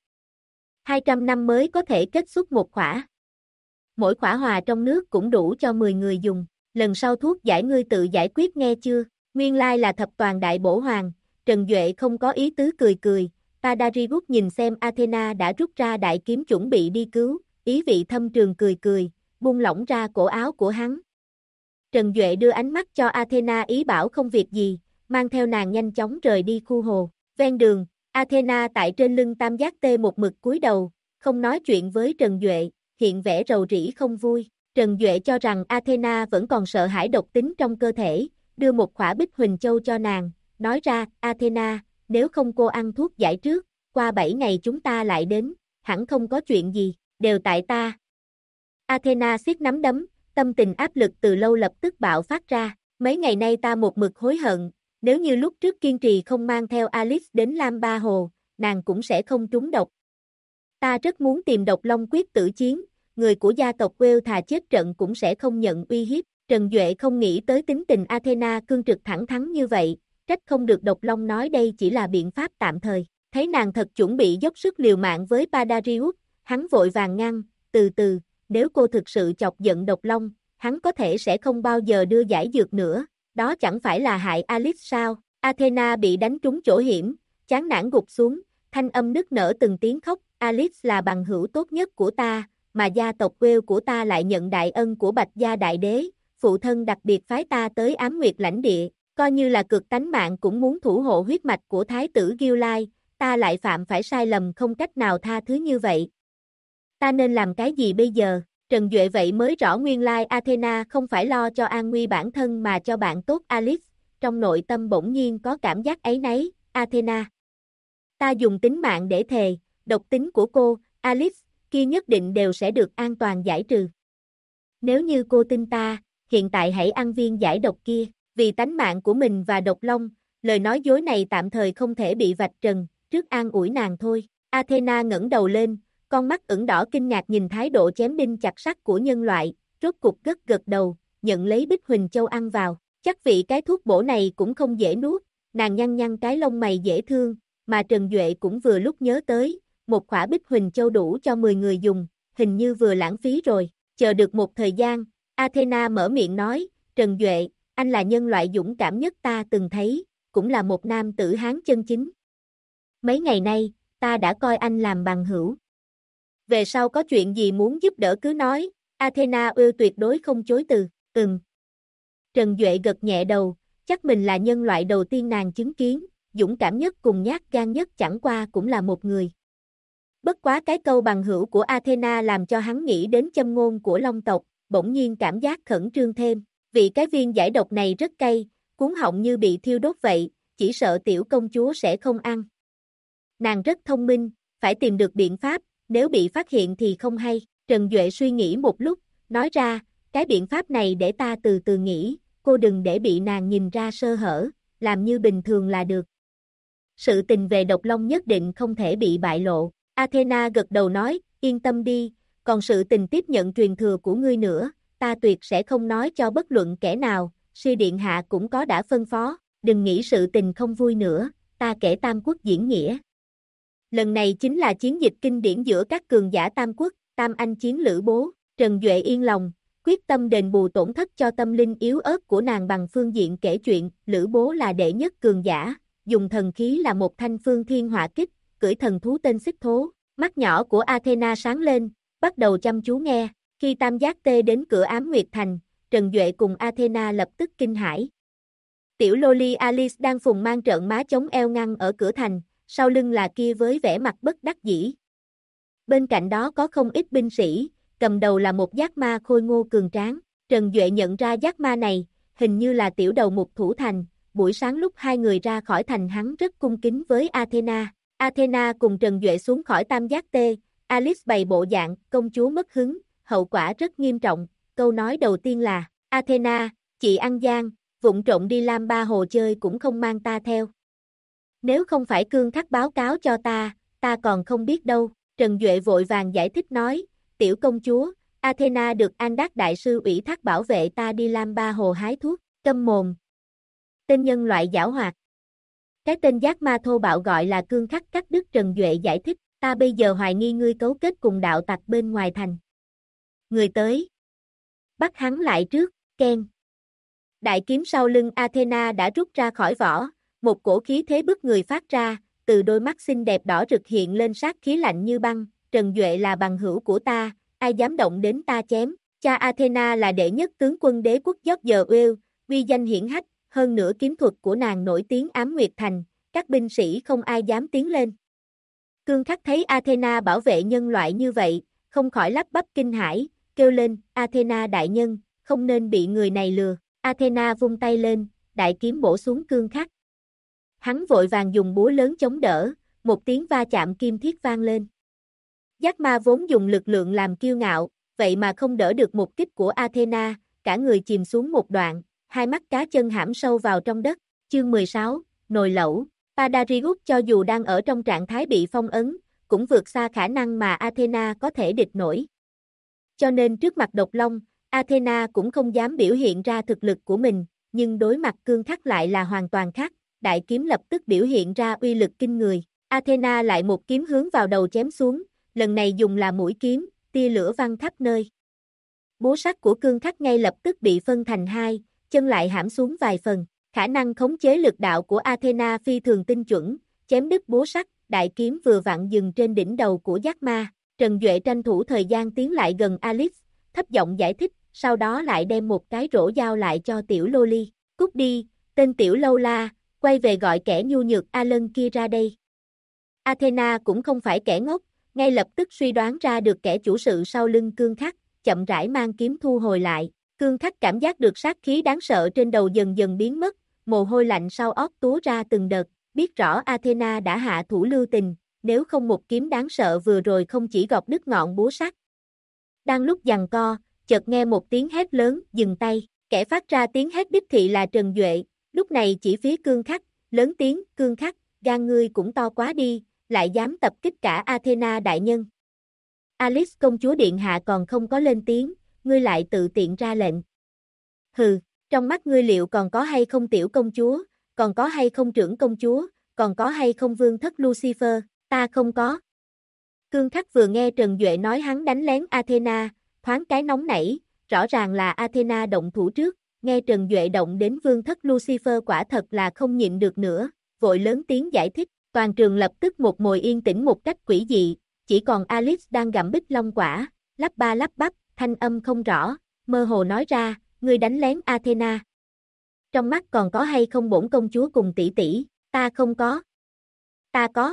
[SPEAKER 1] 200 năm mới có thể kết xuất một khỏa. Mỗi khỏa hòa trong nước cũng đủ cho 10 người dùng, lần sau thuốc giải ngươi tự giải quyết nghe chưa, nguyên lai là thập toàn đại bổ hoàng. Trần Duệ không có ý tứ cười cười, Padarius nhìn xem Athena đã rút ra đại kiếm chuẩn bị đi cứu, ý vị thâm trường cười cười, buông lỏng ra cổ áo của hắn. Trần Duệ đưa ánh mắt cho Athena ý bảo không việc gì, mang theo nàng nhanh chóng rời đi khu hồ. Ven đường, Athena tại trên lưng tam giác tê một mực cúi đầu, không nói chuyện với Trần Duệ, hiện vẻ rầu rĩ không vui. Trần Duệ cho rằng Athena vẫn còn sợ hãi độc tính trong cơ thể, đưa một khỏa Bích Huỳnh Châu cho nàng. Nói ra, Athena, nếu không cô ăn thuốc giải trước, qua 7 ngày chúng ta lại đến, hẳn không có chuyện gì, đều tại ta. Athena siết nắm đấm, tâm tình áp lực từ lâu lập tức bạo phát ra, mấy ngày nay ta một mực hối hận, nếu như lúc trước kiên trì không mang theo Alice đến Lam Ba Hồ, nàng cũng sẽ không trúng độc. Ta rất muốn tìm Độc Long quyết tử chiến, người của gia tộc Wales thà chết trận cũng sẽ không nhận uy hiếp. Trần Duệ không nghĩ tới tính tình Athena cương trực thẳng thắn như vậy. Trách không được Độc Long nói đây chỉ là biện pháp tạm thời. Thấy nàng thật chuẩn bị dốc sức liều mạng với Padarius, hắn vội vàng ngăn, từ từ, nếu cô thực sự chọc giận Độc Long, hắn có thể sẽ không bao giờ đưa giải dược nữa, đó chẳng phải là hại Alice sao? Athena bị đánh trúng chỗ hiểm, chán nản gục xuống, thanh âm nức nở từng tiếng khóc, Alice là bằng hữu tốt nhất của ta, mà gia tộc Wales của ta lại nhận đại ân của Bạch Gia Đại Đế, phụ thân đặc biệt phái ta tới Ám Nguyệt lãnh địa, coi như là cược tánh mạng cũng muốn thủ hộ huyết mạch của Thái tử Gilai, ta lại phạm phải sai lầm không cách nào tha thứ như vậy. Ta nên làm cái gì bây giờ? Trần Duệ vậy mới rõ nguyên lai Athena không phải lo cho an nguy bản thân mà cho bạn tốt Alice, trong nội tâm bỗng nhiên có cảm giác áy náy, Athena. Ta dùng tính mạng để thề, độc tính của cô, Alice, kia nhất định đều sẽ được an toàn giải trừ. Nếu như cô tin ta, hiện tại hãy ăn viên giải độc kia, vì tánh mạng của mình và độc long, lời nói dối này tạm thời không thể bị vạch trần, trước an ủi nàng thôi. Athena ngẩng đầu lên, con mắt ửng đỏ kinh ngạc nhìn thái độ chém đinh chặt sắt của nhân loại, rốt cục gật đầu, nhận lấy Bích Huỳnh Châu ăn vào. Chắc vị cái thuốc bổ này cũng không dễ nuốt, nàng nhăn nhăn cái lông mày dễ thương, mà Trần Duệ cũng vừa lúc nhớ tới, một khỏa Bích Huỳnh Châu đủ cho 10 người dùng, hình như vừa lãng phí rồi. Chờ được một thời gian, Athena mở miệng nói, Trần Duệ, anh là nhân loại dũng cảm nhất ta từng thấy, cũng là một nam tử Hán chân chính. Mấy ngày nay, ta đã coi anh làm bằng hữu. Về sau có chuyện gì muốn giúp đỡ cứ nói, Athena yêu tuyệt đối không chối từ, Trần Duệ gật nhẹ đầu, chắc mình là nhân loại đầu tiên nàng chứng kiến, dũng cảm nhất cùng nhát gan nhất chẳng qua cũng là một người. Bất quá cái câu bằng hữu của Athena làm cho hắn nghĩ đến châm ngôn của Long tộc, bỗng nhiên cảm giác khẩn trương thêm, vì cái viên giải độc này rất cay, cuốn họng như bị thiêu đốt vậy, chỉ sợ tiểu công chúa sẽ không ăn. Nàng rất thông minh, phải tìm được biện pháp, nếu bị phát hiện thì không hay. Trần Duệ suy nghĩ một lúc, nói ra, cái biện pháp này để ta từ từ nghĩ, cô đừng để bị nàng nhìn ra sơ hở, làm như bình thường là được. Sự tình về độc long nhất định không thể bị bại lộ. Athena gật đầu nói, yên tâm đi, còn sự tình tiếp nhận truyền thừa của ngươi nữa, ta tuyệt sẽ không nói cho bất luận kẻ nào, sư điện hạ cũng có đã phân phó, đừng nghĩ sự tình không vui nữa, ta kể Tam Quốc diễn nghĩa. Lần này chính là chiến dịch kinh điển giữa các cường giả Tam Quốc, Tam Anh chiến Lữ Bố, Trần Duệ yên lòng, quyết tâm đền bù tổn thất cho tâm linh yếu ớt của nàng bằng phương diện kể chuyện, Lữ Bố là đệ nhất cường giả, dùng thần khí là một thanh phương thiên hỏa kích, cưỡi thần thú tên Xích Thố, mắt nhỏ của Athena sáng lên, bắt đầu chăm chú nghe, khi Tam Giác Tê đến cửa Ám Nguyệt Thành, Trần Duệ cùng Athena lập tức kinh hãi. Tiểu Loli Alice đang phùng mang trợn má chống eo ngăn ở cửa thành, sau lưng là kia với vẻ mặt bất đắc dĩ. Bên cạnh đó có không ít binh sĩ, cầm đầu là một giác ma khôi ngô cường tráng. Trần Duệ nhận ra giác ma này, hình như là tiểu đầu mục thủ thành, buổi sáng lúc hai người ra khỏi thành hắn rất cung kính với Athena. Athena cùng Trần Duệ xuống khỏi Tam Giác Tê, Alice bày bộ dạng, công chúa mất hứng, hậu quả rất nghiêm trọng, câu nói đầu tiên là, Athena, chị ăn gian, vụng trộm đi Lam Ba Hồ chơi cũng không mang ta theo. Nếu không phải Cương Khắc báo cáo cho ta còn không biết đâu. Trần Duệ vội vàng giải thích nói, tiểu công chúa, Athena được Andak đại sư ủy thác bảo vệ ta đi Lam Ba Hồ hái thuốc, câm mồm. Tên nhân loại giảo hoạt. Cái tên giác ma thô bạo gọi là Cương Khắc cắt đứt Trần Duệ giải thích, ta bây giờ hoài nghi ngươi cấu kết cùng đạo tặc bên ngoài thành. Người tới. Bắt hắn lại trước, keng. Đại kiếm sau lưng Athena đã rút ra khỏi vỏ, một cổ khí thế bức người phát ra, từ đôi mắt xinh đẹp đỏ rực hiện lên sát khí lạnh như băng, Trần Duệ là bằng hữu của ta, ai dám động đến ta chém, cha Athena là đệ nhất tướng quân đế quốc George Will, uy danh hiển hách, hơn nữa kiếm thuật của nàng nổi tiếng Ám Nguyệt Thành, các binh sĩ không ai dám tiến lên. Cương Khắc thấy Athena bảo vệ nhân loại như vậy, không khỏi lắp bắp kinh hãi, kêu lên, Athena đại nhân, không nên bị người này lừa, Athena vung tay lên, đại kiếm bổ xuống Cương Khắc. Hắn vội vàng dùng búa lớn chống đỡ, một tiếng va chạm kim thiết vang lên. Giác ma vốn dùng lực lượng làm kiêu ngạo, vậy mà không đỡ được một kích của Athena, cả người chìm xuống một đoạn, hai mắt cá chân hãm sâu vào trong đất. Chương 16, nồi lẩu. Padarius cho dù đang ở trong trạng thái bị phong ấn, cũng vượt xa khả năng mà Athena có thể địch nổi. Cho nên trước mặt độc long, Athena cũng không dám biểu hiện ra thực lực của mình, nhưng đối mặt Cương Khắc lại là hoàn toàn khác. Đại kiếm lập tức biểu hiện ra uy lực kinh người. Athena lại một kiếm hướng vào đầu chém xuống, lần này dùng là mũi kiếm, tia lửa văng khắp nơi. Búa sắt của Cương Khắc ngay lập tức bị phân thành hai, chân lại hãm xuống vài phần. Khả năng khống chế lực đạo của Athena phi thường tinh chuẩn, chém đứt búa sắt, đại kiếm vừa vặn dừng trên đỉnh đầu của giác ma. Trần Duệ tranh thủ thời gian tiến lại gần Alice, thấp giọng giải thích, sau đó lại đem một cái rổ giao lại cho tiểu Loli. Cút đi, tên tiểu lâu la, quay về gọi kẻ nhu nhược Alan kia ra đây. Athena cũng không phải kẻ ngốc, ngay lập tức suy đoán ra được kẻ chủ sự sau lưng Cương Khắc, chậm rãi mang kiếm thu hồi lại. Cương Khắc cảm giác được sát khí đáng sợ trên đầu dần dần biến mất, mồ hôi lạnh sau ót túa ra từng đợt, biết rõ Athena đã hạ thủ lưu tình, nếu không một kiếm đáng sợ vừa rồi không chỉ gọt đứt ngọn búa sắt. Đang lúc giằng co, chợt nghe một tiếng hét lớn, dừng tay, kẻ phát ra tiếng hét đích thị là Trần Duệ, lúc này chỉ phía Cương Khắc, lớn tiếng, Cương Khắc, gan ngươi cũng to quá đi, lại dám tập kích cả Athena đại nhân. Alice công chúa điện hạ còn không có lên tiếng, ngươi lại tự tiện ra lệnh. Hừ, trong mắt ngươi liệu còn có hay không tiểu công chúa, còn có hay không trưởng công chúa, còn có hay không vương thất Lucifer, ta không có. Cương Khắc vừa nghe Trần Duệ nói hắn đánh lén Athena, thoáng cái nóng nảy, rõ ràng là Athena động thủ trước, nghe Trần Duệ động đến vương thất Lucifer quả thật là không nhịn được nữa, vội lớn tiếng giải thích, toàn trường lập tức một mồi yên tĩnh một cách quỷ dị, chỉ còn Alice đang gặm bích long quả, lắp ba lắp bắp, thanh âm không rõ, mơ hồ nói ra, ngươi đánh lén Athena. Trong mắt còn có hay không bổn công chúa cùng tỷ tỷ, ta không có. Ta có.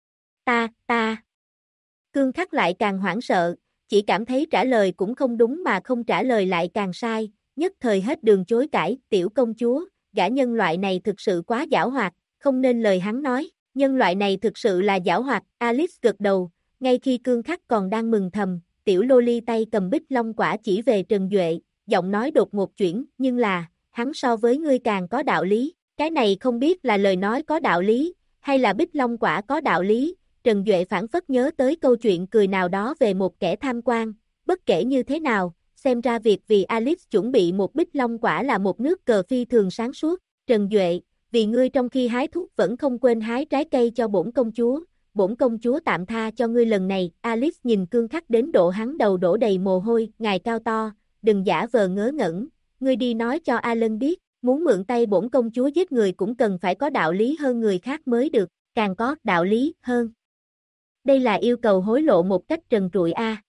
[SPEAKER 1] Ta. Cương Khắc lại càng hoảng sợ, chỉ cảm thấy trả lời cũng không đúng mà không trả lời lại càng sai, nhất thời hết đường chối cãi, tiểu công chúa, gã nhân loại này thực sự quá giảo hoạt, không nên lời hắn nói, nhân loại này thực sự là giảo hoạt, Alice gật đầu, ngay khi Cương Khắc còn đang mừng thầm, tiểu Loli tay cầm bích long quả chỉ về Trần Duệ, giọng nói đột ngột chuyển, nhưng là, hắn so với ngươi càng có đạo lý, cái này không biết là lời nói có đạo lý, hay là bích long quả có đạo lý, Trần Duệ phản phất nhớ tới câu chuyện cười nào đó về một kẻ tham quan, bất kể như thế nào, xem ra việc vì Alice chuẩn bị một bích long quả là một nước cờ phi thường sáng suốt, Trần Duệ, vì ngươi trong khi hái thuốc vẫn không quên hái trái cây cho bổn công chúa tạm tha cho ngươi lần này, Alice nhìn Cương Khắc đến độ hắn đầu đổ đầy mồ hôi, ngài cao to, đừng giả vờ ngớ ngẩn, ngươi đi nói cho Alan biết, muốn mượn tay bổn công chúa giết người cũng cần phải có đạo lý hơn người khác mới được, càng có đạo lý hơn. Đây là yêu cầu hối lộ một cách trần trụi a.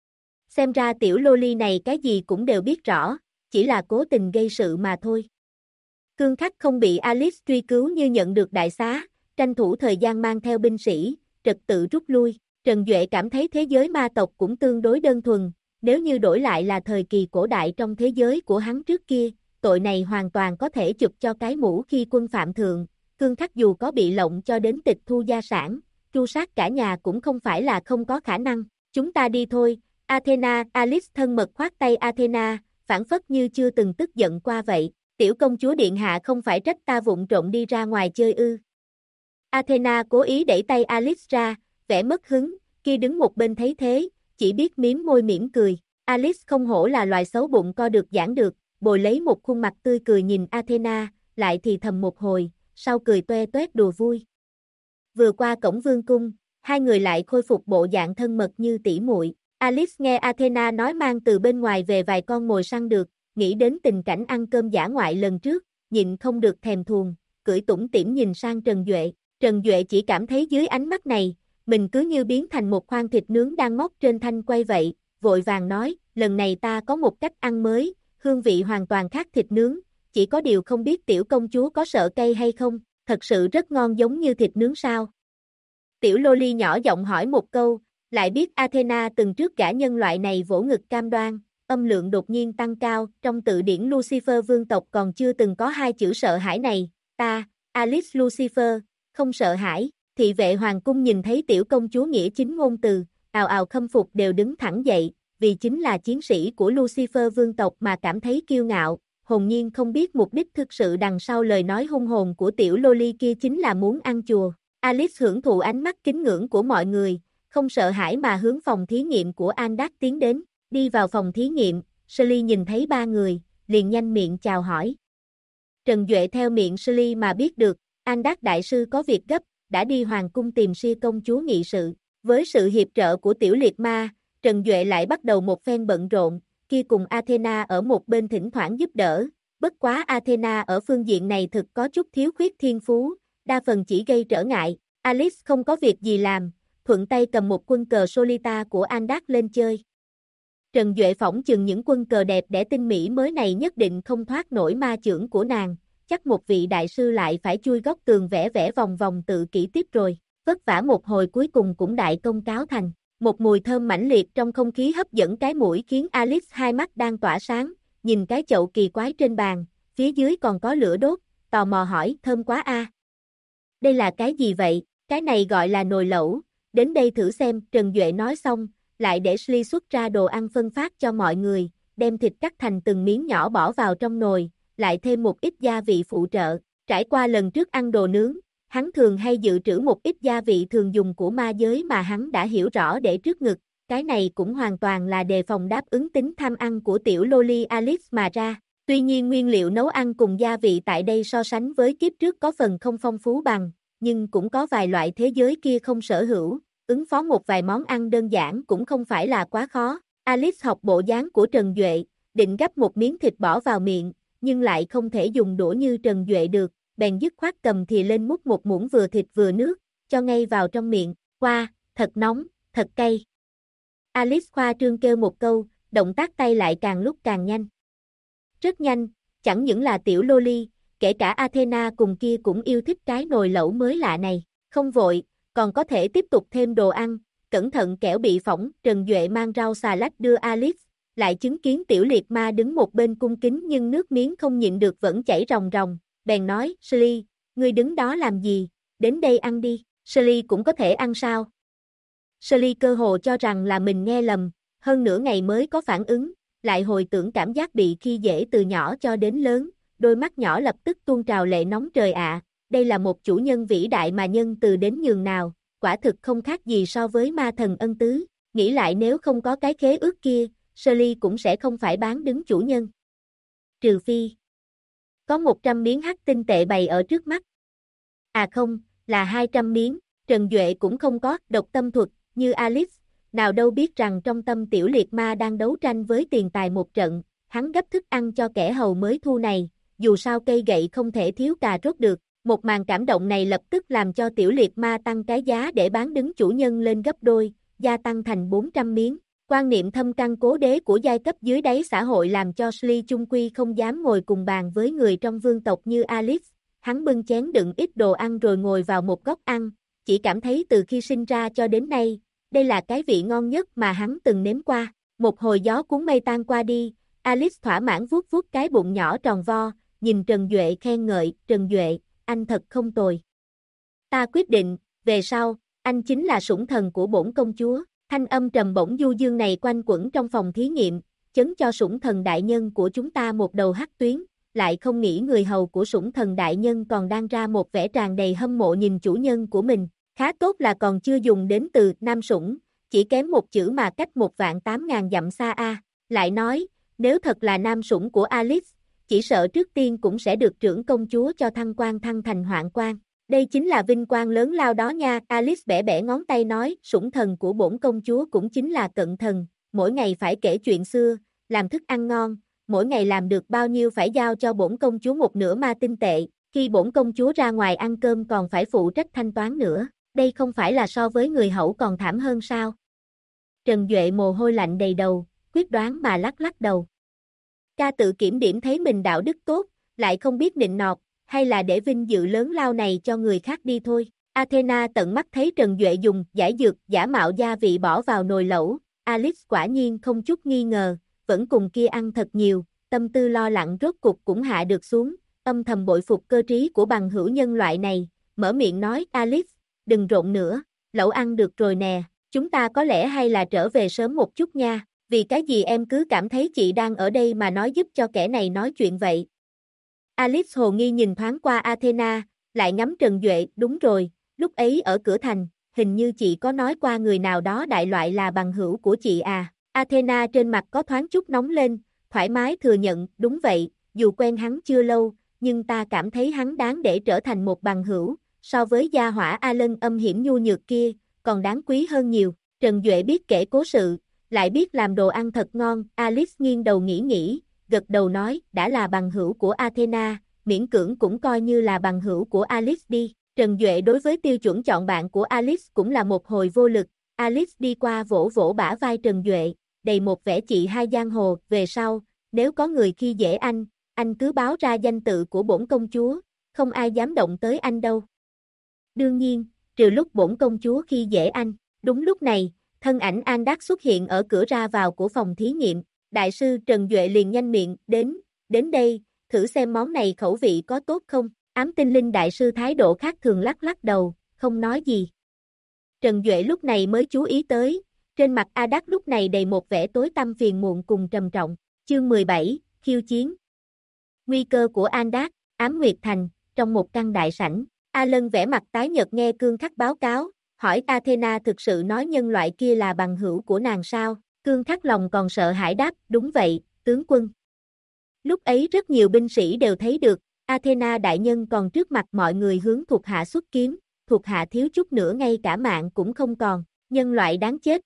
[SPEAKER 1] Xem ra tiểu Loli này cái gì cũng đều biết rõ, chỉ là cố tình gây sự mà thôi. Cương Khắc không bị Alice truy cứu như nhận được đại xá, tranh thủ thời gian mang theo binh sĩ, trật tự rút lui. Trần Duệ cảm thấy thế giới ma tộc cũng tương đối đơn thuần, nếu như đổi lại là thời kỳ cổ đại trong thế giới của hắn trước kia, tội này hoàn toàn có thể chụp cho cái mũ khi quân phạm thượng. Cương Khắc dù có bị lộng cho đến tịch thu gia sản, tru sát cả nhà cũng không phải là không có khả năng. Chúng ta đi thôi, Athena, Alice thân mật khoát tay Athena, phản phất như chưa từng tức giận qua vậy. Tiểu công chúa điện hạ không phải trách ta vụng trộm đi ra ngoài chơi ư. Athena cố ý đẩy tay Alice ra, vẻ mất hứng, kia đứng một bên thấy thế, chỉ biết miếm môi mỉm cười. Alice không hổ là loài xấu bụng co được giãn được, bồi lấy một khuôn mặt tươi cười nhìn Athena, lại thì thầm một hồi, sau cười toe toét đùa vui. Vừa qua cổng vương cung, hai người lại khôi phục bộ dạng thân mật như tỉ muội. Alice nghe Athena nói mang từ bên ngoài về vài con mồi săn được, nghĩ đến tình cảnh ăn cơm dã ngoại lần trước, nhịn không được thèm thuồng, cười tủm tỉm nhìn sang Trần Duệ. Trần Duệ chỉ cảm thấy dưới ánh mắt này, mình cứ như biến thành một khoang thịt nướng đang móc trên thanh quay vậy, vội vàng nói, lần này ta có một cách ăn mới, hương vị hoàn toàn khác thịt nướng, chỉ có điều không biết tiểu công chúa có sợ cay hay không, thật sự rất ngon giống như thịt nướng sao. Tiểu Loli nhỏ giọng hỏi một câu, lại biết Athena từng trước gã nhân loại này vỗ ngực cam đoan, âm lượng đột nhiên tăng cao, trong tự điển Lucifer vương tộc còn chưa từng có hai chữ sợ hãi này, ta, Alice Lucifer, không sợ hãi, thị vệ hoàng cung nhìn thấy tiểu công chúa nghĩa chính ngôn từ, ào ào khâm phục đều đứng thẳng dậy, vì chính là chiến sĩ của Lucifer vương tộc mà cảm thấy kiêu ngạo, hồn nhiên không biết mục đích thực sự đằng sau lời nói hung hồn của tiểu Loli kia chính là muốn ăn chùa. Alice hưởng thụ ánh mắt kính ngưỡng của mọi người, không sợ hãi mà hướng phòng thí nghiệm của Andak tiến đến, đi vào phòng thí nghiệm, Sully nhìn thấy ba người, liền nhanh miệng chào hỏi. Trần Duệ theo miệng Sully mà biết được, Andak đại sư có việc gấp, đã đi hoàng cung tìm Si công chúa nghị sự, với sự hiệp trợ của tiểu liệt ma, Trần Duệ lại bắt đầu một phen bận rộn, kia cùng Athena ở một bên thỉnh thoảng giúp đỡ, bất quá Athena ở phương diện này thực có chút thiếu khuyết thiên phú, đa phần chỉ gây trở ngại. Alice không có việc gì làm, thuận tay cầm một quân cờ Solita của Andak lên chơi. Trần Duệ phỏng chừng những quân cờ đẹp đẽ tinh mỹ mới này nhất định không thoát nổi ma chưởng của nàng, chắc một vị đại sư lại phải chui góc tường vẽ vẽ vòng vòng tự kỷ tiếp rồi, vất vả một hồi cuối cùng cũng đại công cáo thành. Một mùi thơm mãnh liệt trong không khí hấp dẫn cái mũi khiến Alice hai mắt đang tỏa sáng, nhìn cái chậu kỳ quái trên bàn, phía dưới còn có lửa đốt, tò mò hỏi, thơm quá a. Đây là cái gì vậy? Cái này gọi là nồi lẩu, đến đây thử xem, Trần Duệ nói xong, lại để Sly xuất ra đồ ăn phân phát cho mọi người, đem thịt cắt thành từng miếng nhỏ bỏ vào trong nồi, lại thêm một ít gia vị phụ trợ. Trải qua lần trước ăn đồ nướng, hắn thường hay dự trữ một ít gia vị thường dùng của ma giới mà hắn đã hiểu rõ để trước ngực, cái này cũng hoàn toàn là đề phòng đáp ứng tính tham ăn của tiểu loli Alice mà ra. Tuy nhiên nguyên liệu nấu ăn cùng gia vị tại đây so sánh với kiếp trước có phần không phong phú bằng, nhưng cũng có vài loại thế giới kia không sở hữu, ứng phó một vài món ăn đơn giản cũng không phải là quá khó. Alice học bộ dáng của Trần Duệ, định gắp một miếng thịt bỏ vào miệng, nhưng lại không thể dùng đũa như Trần Duệ được, bèn dứt khoát cầm thìa lên múc một muỗng vừa thịt vừa nước, cho ngay vào trong miệng, "Wow, thật nóng, thật cay." Alice khoa trương kêu một câu, động tác tay lại càng lúc càng nhanh. Rất nhanh, chẳng những là tiểu loli, kể cả Athena cùng kia cũng yêu thích cái nồi lẩu mới lạ này, không vội, còn có thể tiếp tục thêm đồ ăn, cẩn thận kẻo bị phỏng, Trần Duệ mang rau xà lách đưa Alice, lại chứng kiến tiểu liệt ma đứng một bên cung kính nhưng nước miếng không nhịn được vẫn chảy ròng ròng, bèn nói, Sly, ngươi đứng đó làm gì, đến đây ăn đi, Sly cũng có thể ăn sao? Sly cơ hồ cho rằng là mình nghe lầm, hơn nửa ngày mới có phản ứng, lại hồi tưởng cảm giác bị khi dễ từ nhỏ cho đến lớn, đôi mắt nhỏ lập tức tuôn trào lệ nóng trời ạ, đây là một chủ nhân vĩ đại mà nhân từ đến nhường nào, quả thực không khác gì so với ma thần ân tứ, nghĩ lại nếu không có cái khế ước kia, Sly cũng sẽ không phải bán đứng chủ nhân. Trừ phi có 100 miếng hắc tinh tệ bày ở trước mắt. À không, là 200 miếng, Trần Duệ cũng không có độc tâm thuật như Alice, nào đâu biết rằng trong tâm tiểu liệt ma đang đấu tranh với tiền tài một trận, hắn gấp thức ăn cho kẻ hầu mới thu này, dù sao cây gậy không thể thiếu cà rốt được, một màn cảm động này lập tức làm cho tiểu liệt ma tăng cái giá để bán đứng chủ nhân lên gấp đôi, gia tăng thành 400 miếng. Quan niệm thâm căn cố đế của giai cấp dưới đáy xã hội làm cho Sly chung quy không dám ngồi cùng bàn với người trong vương tộc như Alice, hắn bưng chén đựng ít đồ ăn rồi ngồi vào một góc ăn, chỉ cảm thấy từ khi sinh ra cho đến nay, đây là cái vị ngon nhất mà hắn từng nếm qua. Một hồi gió cuốn mây tan qua đi, Alice thỏa mãn vuốt vuốt cái bụng nhỏ tròn vo, nhìn Trần Duệ khen ngợi, Trần Duệ, anh thật không tồi. Ta quyết định, về sau, anh chính là sủng thần của bổn công chúa. Thanh âm trầm bổng du dương này quanh quẩn trong phòng thí nghiệm, chấn cho sủng thần đại nhân của chúng ta một đầu hắc tuyến, lại không nghĩ người hầu của sủng thần đại nhân còn đang ra một vẻ tràn đầy hâm mộ nhìn chủ nhân của mình, khá tốt là còn chưa dùng đến từ nam sủng, chỉ kém một chữ mà cách 1.800.000 dặm xa a. Lại nói, nếu thật là nam sủng của Alice, chỉ sợ trước tiên cũng sẽ được trưởng công chúa cho thăng quan thăng thành hoạn quan. Đây chính là vinh quang lớn lao đó nha, Alice bẻ bẻ ngón tay nói, sủng thần của bổn công chúa cũng chính là cận thần, mỗi ngày phải kể chuyện xưa, làm thức ăn ngon, mỗi ngày làm được bao nhiêu phải giao cho bổn công chúa một nửa ma tinh tệ, khi bổn công chúa ra ngoài ăn cơm còn phải phụ trách thanh toán nữa, đây không phải là so với người hậu còn thảm hơn sao? Trần Duệ mồ hôi lạnh đầy đầu, quyết đoán mà lắc lắc đầu. Ca tự kiểm điểm thấy mình đạo đức tốt, lại không biết nịnh nọt, hay là để vinh dự lớn lao này cho người khác đi thôi. Athena tận mắt thấy Trần Duệ dùng giải dược giả mạo gia vị bỏ vào nồi lẩu, Alice quả nhiên không chút nghi ngờ, vẫn cùng kia ăn thật nhiều, tâm tư lo lắng rốt cục cũng hạ được xuống, âm thầm bội phục cơ trí của bằng hữu nhân loại này, mở miệng nói, Alice, đừng rộn nữa, lẩu ăn được rồi nè, chúng ta có lẽ hay là trở về sớm một chút nha, vì cái gì em cứ cảm thấy chị đang ở đây mà nói giúp cho kẻ này nói chuyện vậy. Alice hồ nghi nhìn thoáng qua Athena, lại ngắm Trần Duệ, đúng rồi, lúc ấy ở cửa thành, hình như chị có nói qua người nào đó đại loại là bằng hữu của chị à. Athena trên mặt có thoáng chút nóng lên, thoải mái thừa nhận, đúng vậy, dù quen hắn chưa lâu, nhưng ta cảm thấy hắn đáng để trở thành một bằng hữu, so với gia hỏa Alan âm hiểm nhu nhược kia, còn đáng quý hơn nhiều. Trần Duệ biết kể cố sự, lại biết làm đồ ăn thật ngon, Alice nghiêng đầu nghĩ, gật đầu nói, đã là bằng hữu của Athena, miễn cưỡng cũng coi như là bằng hữu của Alice đi. Trần Duệ đối với tiêu chuẩn chọn bạn của Alice cũng là một hồi vô lực, Alice đi qua vỗ vỗ bả vai Trần Duệ, đầy một vẻ chị hai giang hồ, về sau, nếu có người khi dễ anh cứ báo ra danh tự của bổn công chúa, không ai dám động tới anh đâu. Đương nhiên, trừ lúc bổn công chúa khi dễ anh. Đúng lúc này, thân ảnh An Đắc xuất hiện ở cửa ra vào của phòng thí nghiệm, đại sư Trần Duệ liền nhanh miệng, đến đây, thử xem món này khẩu vị có tốt không. Ám tinh linh đại sư thái độ khác thường lắc lắc đầu, không nói gì. Trần Duệ lúc này mới chú ý tới, trên mặt A Đắc lúc này đầy một vẻ tối tăm phiền muộn cùng trầm trọng. Chương 17, khiêu chiến. Nguy cơ của An Đắc, Ám Nguyệt Thành, trong một căn đại sảnh, A Lân vẻ mặt tái nhợt nghe Cương Khắc báo cáo, hỏi Athena thực sự nói nhân loại kia là bằng hữu của nàng sao? Cương Khắc lòng còn sợ hãi đáp, đúng vậy, tướng quân. Lúc ấy rất nhiều binh sĩ đều thấy được, Athena đại nhân còn trước mặt mọi người hướng thuộc hạ xuất kiếm, thuộc hạ thiếu chút nữa ngay cả mạng cũng không còn, nhân loại đáng chết.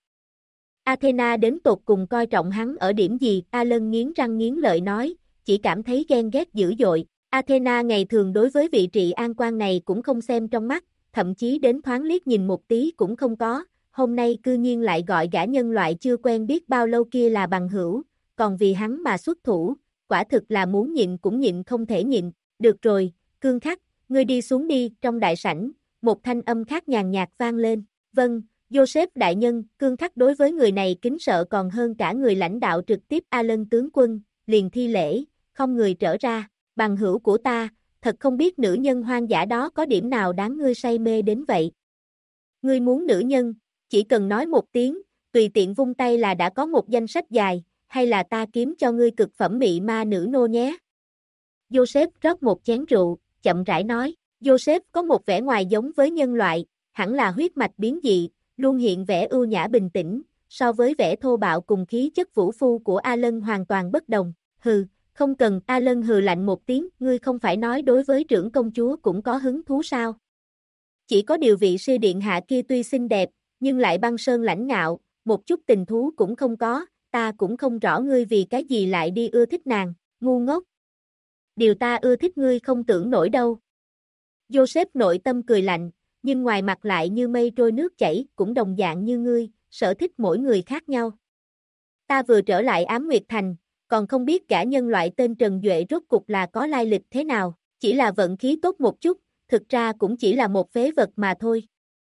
[SPEAKER 1] Athena đến tột cùng coi trọng hắn ở điểm gì? A Lân nghiến răng nghiến lợi nói, chỉ cảm thấy ghen ghét dữ dội. Athena ngày thường đối với vị trị an quan này cũng không xem trong mắt, thậm chí đến thoáng liếc nhìn một tí cũng không có, hôm nay cư nhiên lại gọi gã nhân loại chưa quen biết bao lâu kia là bằng hữu, còn vì hắn mà xuất thủ, quả thực là muốn nhịn cũng nhịn không thể nhịn. Được rồi, Cương Khắc, ngươi đi xuống đi. Trong đại sảnh, một thanh âm khác nhàn nhạt vang lên. Vâng, Joseph đại nhân. Cương Khắc đối với người này kính sợ còn hơn cả người lãnh đạo trực tiếp. A Lân tướng quân, liền thi lễ, không người trở ra. Bằng hữu của ta, thật không biết nữ nhân hoang dã đó có điểm nào đáng ngươi say mê đến vậy. Ngươi muốn nữ nhân, chỉ cần nói một tiếng, tùy tiện vung tay là đã có một danh sách dài, hay là ta kiếm cho ngươi cực phẩm mị ma nữ nô nhé. Joseph rót một chén rượu, chậm rãi nói, Joseph có một vẻ ngoài giống với nhân loại, hẳn là huyết mạch biến dị, luôn hiện vẻ ưu nhã bình tĩnh, so với vẻ thô bạo cùng khí chất vũ phu của A Lân hoàn toàn bất đồng. Hừ, không cần. A Lân hừ lạnh một tiếng, ngươi không phải nói đối với trưởng công chúa cũng có hứng thú sao? Chỉ có điều vị sư điện hạ kia tuy xinh đẹp, nhưng lại băng sơn lãnh ngạo, một chút tình thú cũng không có, ta cũng không rõ ngươi vì cái gì lại đi ưa thích nàng, ngu ngốc. Điều ta ưa thích ngươi không tưởng nổi đâu. Joseph nội tâm cười lạnh, nhưng ngoài mặt lại như mây trôi nước chảy, cũng đồng dạng như ngươi, sở thích mỗi người khác nhau. Ta vừa trở lại Ám Nguyệt Thành, còn không biết gã nhân loại tên Trần Duệ rốt cục là có lai lịch thế nào, chỉ là vận khí tốt một chút, thực ra cũng chỉ là một phế vật mà thôi.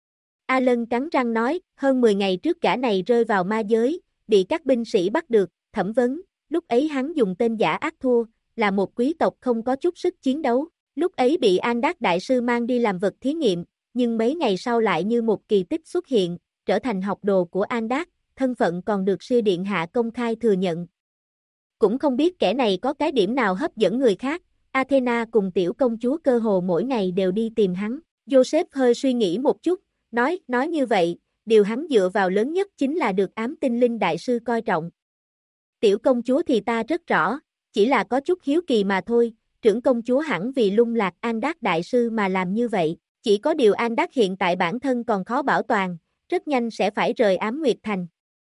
[SPEAKER 1] A Lân cắn răng nói, hơn 10 ngày trước gã này rơi vào ma giới, bị các binh sĩ bắt được, thẩm vấn, lúc ấy hắn dùng tên giả ác thua, là một quý tộc không có chút sức chiến đấu, lúc ấy bị An Đắc đại sư mang đi làm vật thí nghiệm, nhưng mấy ngày sau lại như một kỳ tích xuất hiện, trở thành học đồ của An Đắc, thân phận còn được sư điện hạ công khai thừa nhận. Cũng không biết kẻ này có cái điểm nào hấp dẫn người khác, Athena cùng tiểu công chúa cơ hồ mỗi ngày đều đi tìm hắn. Joseph hơi suy nghĩ một chút, nói như vậy, điều hắn dựa vào lớn nhất chính là được Ám Tinh Linh đại sư coi trọng. Tiểu công chúa thì ta rất rõ, chỉ là có chút hiếu kỳ mà thôi, trưởng công chúa hẳn vì lung lạc An Đắc đại sư mà làm như vậy, chỉ có điều An Đắc hiện tại bản thân còn khó bảo toàn, rất nhanh sẽ phải rời Ám Nguyệt Thành.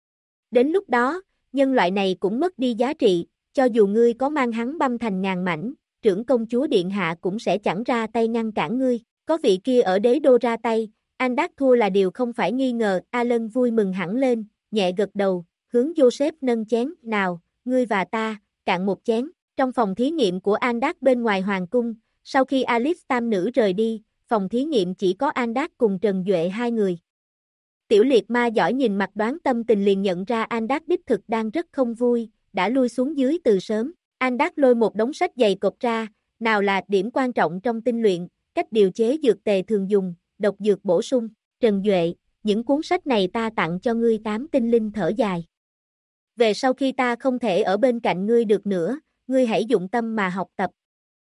[SPEAKER 1] Đến lúc đó, nhân loại này cũng mất đi giá trị, cho dù ngươi có mang hắn băm thành ngàn mảnh, trưởng công chúa điện hạ cũng sẽ chẳng ra tay ngăn cản ngươi, có vị kia ở đế đô ra tay, An Đắc thua là điều không phải nghi ngờ. A Lân vui mừng hẳn lên, nhẹ gật đầu, hướng Joseph nâng chén, nào, ngươi và ta, cạn một chén. Trong phòng thí nghiệm của An Đắc bên ngoài hoàng cung, sau khi Alice tam nữ rời đi, phòng thí nghiệm chỉ có An Đắc cùng Trần Duệ hai người. Tiểu liệt ma giỏi nhìn mặt đoán tâm tình liền nhận ra An Đắc đích thực đang rất không vui, đã lui xuống dưới từ sớm. An Đắc lôi một đống sách dày cộp ra, nào là điểm quan trọng trong tinh luyện, cách điều chế dược tề thường dùng, độc dược bổ sung. Trần Duệ, những cuốn sách này ta tặng cho ngươi. Tám tinh linh thở dài. Về sau khi ta không thể ở bên cạnh ngươi được nữa, ngươi hãy dụng tâm mà học tập.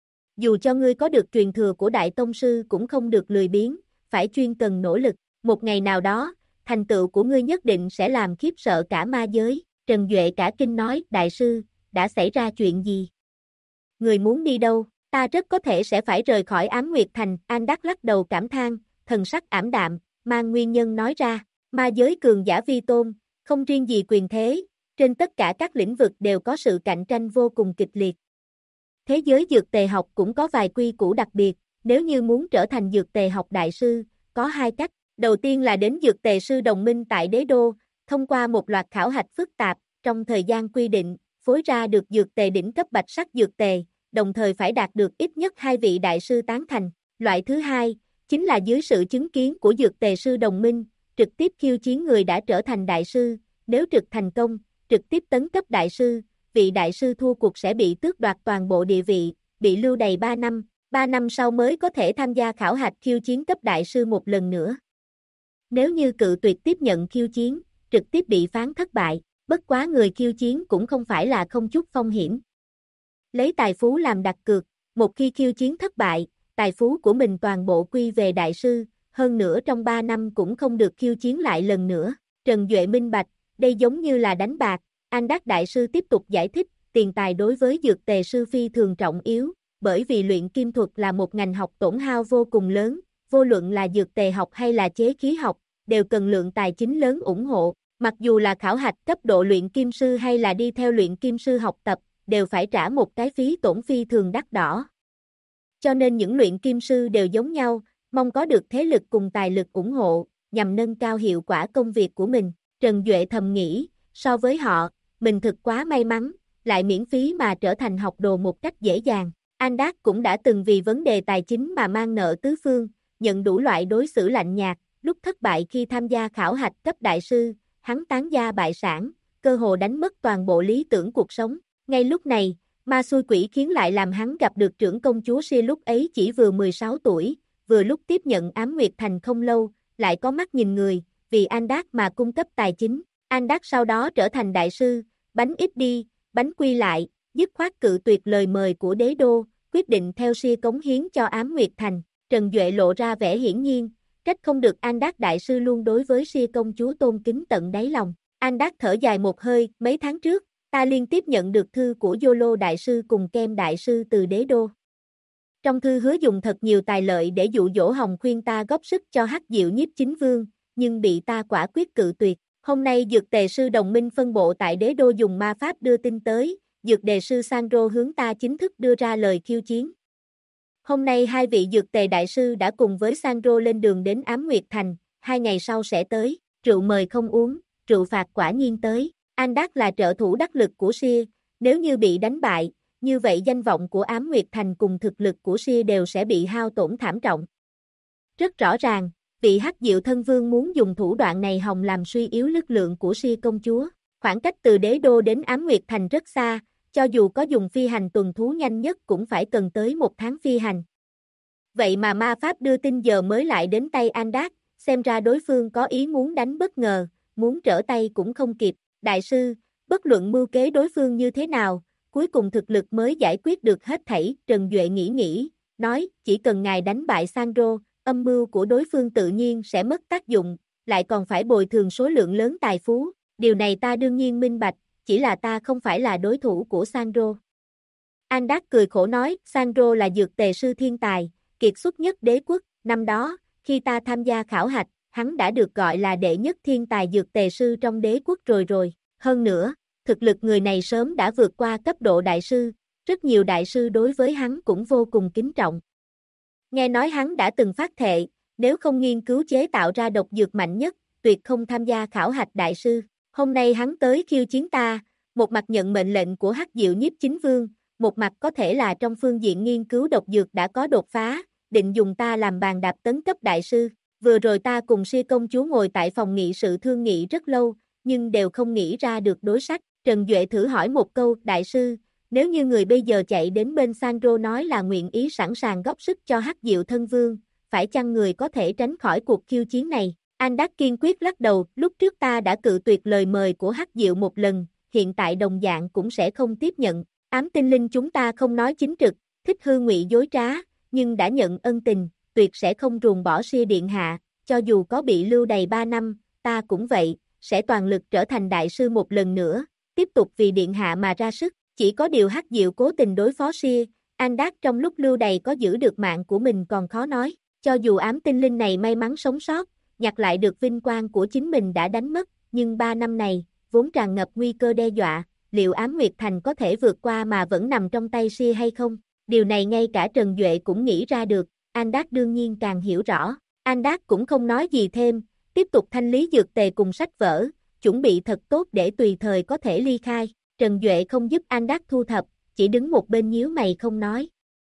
[SPEAKER 1] Dù cho ngươi có được truyền thừa của Đại Tông Sư cũng không được lười biếng, phải chuyên cần nỗ lực. Một ngày nào đó, thành tựu của ngươi nhất định sẽ làm khiếp sợ cả ma giới. Trần Duệ cả kinh nói, đại sư, đã xảy ra chuyện gì? Người muốn đi đâu? Ta rất có thể sẽ phải rời khỏi Ám Nguyệt Thành. An Đắc lắc đầu cảm than, thần sắc ảm đạm, mang nguyên nhân nói ra, ma giới cường giả vi tôn, không riêng gì quyền thế, trên tất cả các lĩnh vực đều có sự cạnh tranh vô cùng kịch liệt. Thế giới dược tề học cũng có vài quy củ đặc biệt, Nếu như muốn trở thành dược tề học đại sư, có hai cách. Đầu tiên là đến dược tề sư đồng minh tại đế đô, thông qua một loạt khảo hạch phức tạp, trong thời gian quy định, phối ra được dược tề đỉnh cấp bạch sắc dược tề, đồng thời phải đạt được ít nhất 2 vị đại sư tán thành. Loại thứ hai, chính là dưới sự chứng kiến của dược tề sư đồng minh, trực tiếp khiêu chiến người đã trở thành đại sư, nếu trực thành công, trực tiếp tấn cấp đại sư, vị đại sư thua cuộc sẽ bị tước đoạt toàn bộ địa vị, bị lưu đày 3 năm, 3 năm sau mới có thể tham gia khảo hạch khiêu chiến cấp đại sư một lần nữa. Nếu như cự tuyệt tiếp nhận khiêu chiến, trực tiếp bị phán thất bại, bất quá người khiêu chiến cũng không phải là không chút phong hiểm. Lấy tài phú làm đặt cược, một khi khiêu chiến thất bại, tài phú của mình toàn bộ quy về đại sư, hơn nữa trong 3 năm cũng không được khiêu chiến lại lần nữa. Trần Duệ minh bạch, đây giống như là đánh bạc. An Đắc đại sư tiếp tục giải thích, tiền tài đối với dược tề sư phi thường trọng yếu, bởi vì luyện kim thuật là một ngành học tổn hao vô cùng lớn, vô luận là dược tề học hay là chế khí học, đều cần lượng tài chính lớn ủng hộ. Mặc dù là khảo hạch cấp độ luyện kim sư hay là đi theo luyện kim sư học tập, đều phải trả một cái phí tổn phi thường đắt đỏ. Cho nên những luyện kim sư đều giống nhau, mong có được thế lực cùng tài lực ủng hộ, nhằm nâng cao hiệu quả công việc của mình. Trần Duệ thầm nghĩ, so với họ, mình thực quá may mắn, lại miễn phí mà trở thành học đồ một cách dễ dàng. An Đắc cũng đã từng vì vấn đề tài chính mà mang nợ tứ phương, nhận đủ loại đối xử lạnh nhạt, lúc thất bại khi tham gia khảo hạch cấp đại sư, hắn tán gia bại sản, cơ hồ đánh mất toàn bộ lý tưởng cuộc sống. Ngay lúc này, ma xui quỷ khiến lại làm hắn gặp được trưởng công chúa Sia lúc ấy chỉ vừa 16 tuổi, vừa lúc tiếp nhận Ám Nguyệt Thành không lâu, lại có mắt nhìn người, vì An Đắc mà cung cấp tài chính. An Đắc sau đó trở thành đại sư, bánh ít đi, bánh quy lại, dứt khoát cự tuyệt lời mời của đế đô, quyết định theo Sia cống hiến cho Ám Nguyệt Thành. Trần Duệ lộ ra vẻ hiển nhiên, trách không được An Đắc đại sư luôn đối với Sia công chúa tôn kính tận đáy lòng. An Đắc thở dài một hơi, mấy tháng trước, ta liên tiếp nhận được thư của Yolo đại sư cùng Kem đại sư từ đế đô. Trong thư hứa dùng thật nhiều tài lợi để dụ dỗ Hồng khuyên ta góp sức cho Hắc Diệu Nhiếp Chính Vương, nhưng bị ta quả quyết cự tuyệt. Hôm nay dược tề sư đồng minh phân bộ tại đế đô dùng ma pháp đưa tin tới, dược đề sư Sandro hướng ta chính thức đưa ra lời khiêu chiến. Hôm nay hai vị dược tề đại sư đã cùng với Sandro lên đường đến Ám Nguyệt Thành, 2 ngày sau sẽ tới, rượu mời không uống, rượu phạt quả nhiên tới. An Đắc là trợ thủ đắc lực của Sia, nếu như bị đánh bại, như vậy danh vọng của Ám Nguyệt Thành cùng thực lực của Sia đều sẽ bị hao tổn thảm trọng. Rất rõ ràng, vị Hắc Diệu Thân Vương muốn dùng thủ đoạn này hòng làm suy yếu lực lượng của Sia công chúa. Khoảng cách từ đế đô đến Ám Nguyệt Thành rất xa, cho dù có dùng phi hành tuần thú nhanh nhất cũng phải cần tới 1 tháng phi hành. Vậy mà ma pháp đưa tin giờ mới lại đến tay An Đắc, xem ra đối phương có ý muốn đánh bất ngờ, muốn trở tay cũng không kịp. Đại sư, bất luận mưu kế đối phương như thế nào, cuối cùng thực lực mới giải quyết được hết thảy. Trần Duệ nghĩ, nói, chỉ cần ngài đánh bại Sandro, âm mưu của đối phương tự nhiên sẽ mất tác dụng, lại còn phải bồi thường số lượng lớn tài phú. Điều này ta đương nhiên minh bạch, chỉ là ta không phải là đối thủ của Sandro. An Đắc cười khổ nói, Sandro là dược tề sư thiên tài, kiệt xuất nhất đế quốc. Năm đó, khi ta tham gia khảo hạch, hắn đã được gọi là đệ nhất thiên tài dược tề sư trong đế quốc rồi. Hơn nữa, thực lực người này sớm đã vượt qua cấp độ đại sư, rất nhiều đại sư đối với hắn cũng vô cùng kính trọng. Nghe nói hắn đã từng phát thệ, nếu không nghiên cứu chế tạo ra độc dược mạnh nhất, tuyệt không tham gia khảo hạch đại sư. Hôm nay hắn tới khiêu chiến ta, một mặt nhận mệnh lệnh của Hắc Diệu Nhiếp Chính Vương, một mặt có thể là trong phương diện nghiên cứu độc dược đã có đột phá, định dùng ta làm bàn đạp tấn cấp đại sư. Vừa rồi ta cùng Sia công chúa ngồi tại phòng nghị sự thương nghị rất lâu, nhưng đều không nghĩ ra được đối sách. Trần Duệ thử hỏi một câu, đại sư, nếu như người bây giờ chạy đến bên Sandro nói là nguyện ý sẵn sàng góp sức cho Hắc Diệu Thân Vương, phải chăng người có thể tránh khỏi cuộc khiêu chiến này? An Đắc kiên quyết lắc đầu, lúc trước ta đã cự tuyệt lời mời của Hắc Diệu một lần, hiện tại đồng dạng cũng sẽ không tiếp nhận. Ám tinh linh chúng ta không nói chính trực, thích hư ngụy dối trá, nhưng đã nhận ân tình, tuyệt sẽ không ruồng bỏ Sia điện hạ, cho dù có bị lưu đày 3 năm, ta cũng vậy, sẽ toàn lực trở thành đại sư một lần nữa, tiếp tục vì điện hạ mà ra sức. Chỉ có điều Hắc Diệu cố tình đối phó Sia, An Đắc trong lúc lưu đày có giữ được mạng của mình còn khó nói, cho dù ám tinh linh này may mắn sống sót, nhặt lại được vinh quang của chính mình đã đánh mất, nhưng 3 năm này, vốn tràn ngập nguy cơ đe dọa, liệu Ám Nguyệt Thành có thể vượt qua mà vẫn nằm trong tay Sia hay không? Điều này ngay cả Trần Duệ cũng nghĩ ra được, Andak đương nhiên càng hiểu rõ. Andak cũng không nói gì thêm, tiếp tục thanh lý dược tề cùng sách vở, chuẩn bị thật tốt để tùy thời có thể ly khai. Trần Duệ không giúp Andak thu thập, chỉ đứng một bên nhíu mày không nói.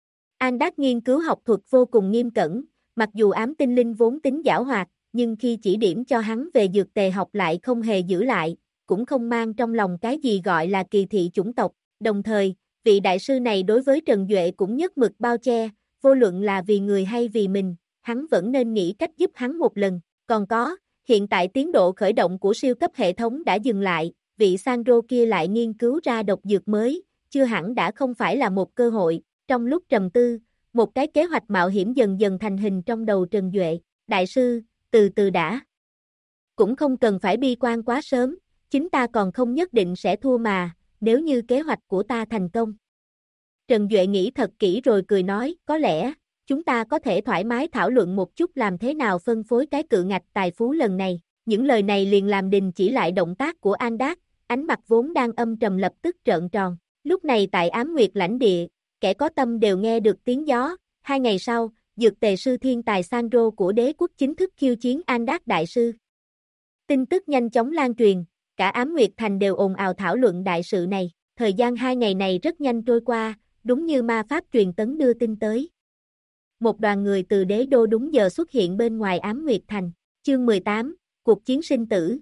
[SPEAKER 1] Andak nghiên cứu học thuật vô cùng nghiêm cẩn, mặc dù ám tinh linh vốn tính giảo hoạt, nhưng khi chỉ điểm cho hắn về dược tề học lại không hề giữ lại, cũng không mang trong lòng cái gì gọi là kỳ thị chủng tộc. Đồng thời, vị đại sư này đối với Trần Duệ cũng nhất mực bao che, vô luận là vì người hay vì mình, hắn vẫn nên nghĩ cách giúp hắn một lần. Còn có, hiện tại tiến độ khởi động của siêu cấp hệ thống đã dừng lại, vị Sandro kia lại nghiên cứu ra độc dược mới, chưa hẳn đã không phải là một cơ hội. Trong lúc trầm tư, một cái kế hoạch mạo hiểm dần dần thành hình trong đầu Trần Duệ. Đại sư, từ từ đã. Cũng không cần phải bi quan quá sớm, chính ta còn không nhất định sẽ thua mà, nếu như kế hoạch của ta thành công. Trần Duệ nghĩ thật kỹ rồi cười nói, có lẽ, chúng ta có thể thoải mái thảo luận một chút làm thế nào phân phối cái cự ngạch tài phú lần này. Những lời này liền làm đình chỉ lại động tác của Andak, ánh mặt vốn đang âm trầm lập tức trợn tròn. Lúc này tại Ám Nguyệt lãnh địa, kẻ có tâm đều nghe được tiếng gió. 2 ngày sau, dược tề sư thiên tài Sandro của đế quốc chính thức khiêu chiến Andak đại sư. Tin tức nhanh chóng lan truyền, cả Ám Nguyệt Thành đều ồn ào thảo luận đại sự này. Thời gian 2 ngày này rất nhanh trôi qua, đúng như ma pháp truyền tấn đưa tin tới. Một đoàn người từ đế đô đúng giờ xuất hiện bên ngoài Ám Nguyệt Thành. Chương 18, cuộc chiến sinh tử.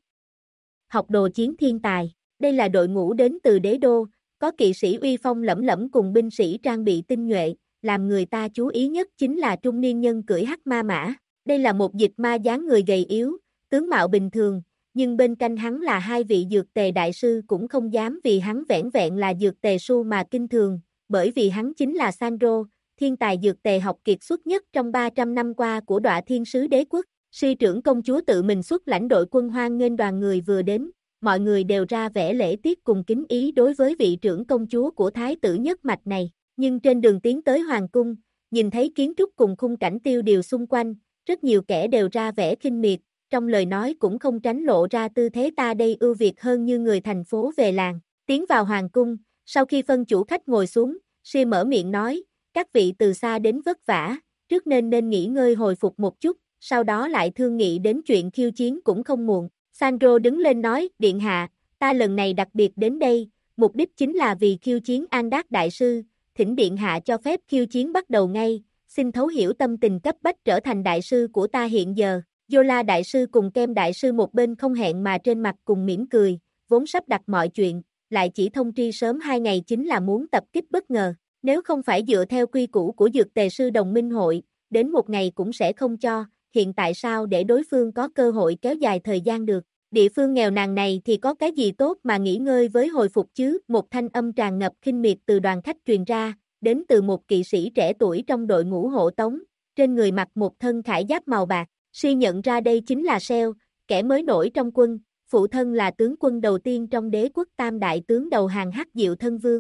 [SPEAKER 1] Học đồ chiến thiên tài. Đây là đội ngũ đến từ đế đô, có kỵ sĩ uy phong lẫm lẫm cùng binh sĩ trang bị tinh nhuệ, làm người ta chú ý nhất chính là trung niên nhân cưỡi hắc ma mã. Đây là một dịch ma dáng người gầy yếu, tướng mạo bình thường, nhưng bên cạnh hắn là 2 vị dược tề đại sư cũng không dám vì hắn vẻn vẹn là dược tề su mà kinh thường, bởi vì hắn chính là Sandro, thiên tài dược tề học kiệt xuất nhất trong 300 năm qua của Đọa Thiên Sứ Đế Quốc. Sư trưởng công chúa tự mình xuất lãnh đội quân hoan nghênh đoàn người vừa đến, mọi người đều ra vẻ lễ tiết cùng kính ý đối với vị trưởng công chúa của thái tử nhất mạch này. Nhưng trên đường tiến tới hoàng cung, nhìn thấy kiến trúc cùng khung cảnh tiêu điều xung quanh, rất nhiều kẻ đều ra vẻ khinh miệt, trong lời nói cũng không tránh lộ ra tư thế ta đây ưu việt hơn như người thành phố về làng. Tiến vào hoàng cung, sau khi phân chủ khách ngồi xuống, sư mở miệng nói, các vị từ xa đến vất vả, trước nên nghỉ ngơi hồi phục một chút, sau đó lại thương nghị đến chuyện khiêu chiến cũng không muộn. Sandro đứng lên nói, điện hạ, ta lần này đặc biệt đến đây, mục đích chính là vì khiêu chiến Andak đại sư, thỉnh điện hạ cho phép khiêu chiến bắt đầu ngay, xin thấu hiểu tâm tình cấp bách trở thành đại sư của ta hiện giờ. Yola đại sư cùng Kem đại sư một bên không hẹn mà trên mặt cùng mỉm cười, vốn sắp đặt mọi chuyện, lại chỉ thông tri sớm 2 ngày chính là muốn tập kích bất ngờ. Nếu không phải dựa theo quy củ của dược tề sư đồng minh hội, đến 1 ngày cũng sẽ không cho, hiện tại sao để đối phương có cơ hội kéo dài thời gian được. Địa phương nghèo nàn này thì có cái gì tốt mà nghỉ ngơi với hồi phục chứ. Một thanh âm tràn ngập khinh miệt từ đoàn khách truyền ra, đến từ một kỵ sĩ trẻ tuổi trong đội ngũ hộ tống, trên người mặc một thân khải giáp màu bạc. Suy nhận ra đây chính là Seo, kẻ mới nổi trong quân, phụ thân là tướng quân đầu tiên trong đế quốc tam đại tướng đầu hàng Hắc Diệu Thân Vương.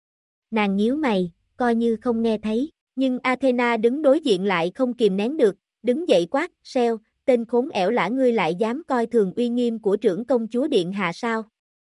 [SPEAKER 1] Nàng nhíu mày, coi như không nghe thấy, nhưng Athena đứng đối diện lại không kìm nén được, đứng dậy quát, Seo, tên khốn ẻo lả ngươi lại dám coi thường uy nghiêm của trưởng công chúa điện hạ sao?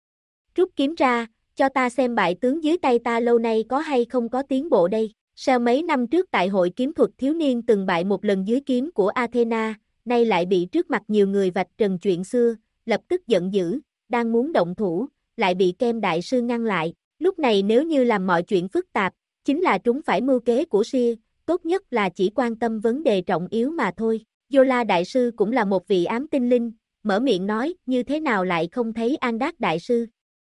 [SPEAKER 1] Rút kiếm ra, cho ta xem bại tướng dưới tay ta lâu nay có hay không có tiến bộ đây. Seo mấy năm trước tại hội kiếm thuật thiếu niên từng bại một lần dưới kiếm của Athena, nay lại bị trước mặt nhiều người vạch trần chuyện xưa, lập tức giận dữ, đang muốn động thủ, lại bị Kem đại sư ngăn lại. Lúc này nếu như làm mọi chuyện phức tạp, chính là trúng phải mưu kế của Sia, tốt nhất là chỉ quan tâm vấn đề trọng yếu mà thôi. Yola đại sư cũng là một vị ám tinh linh, mở miệng nói, như thế nào lại không thấy Andak đại sư.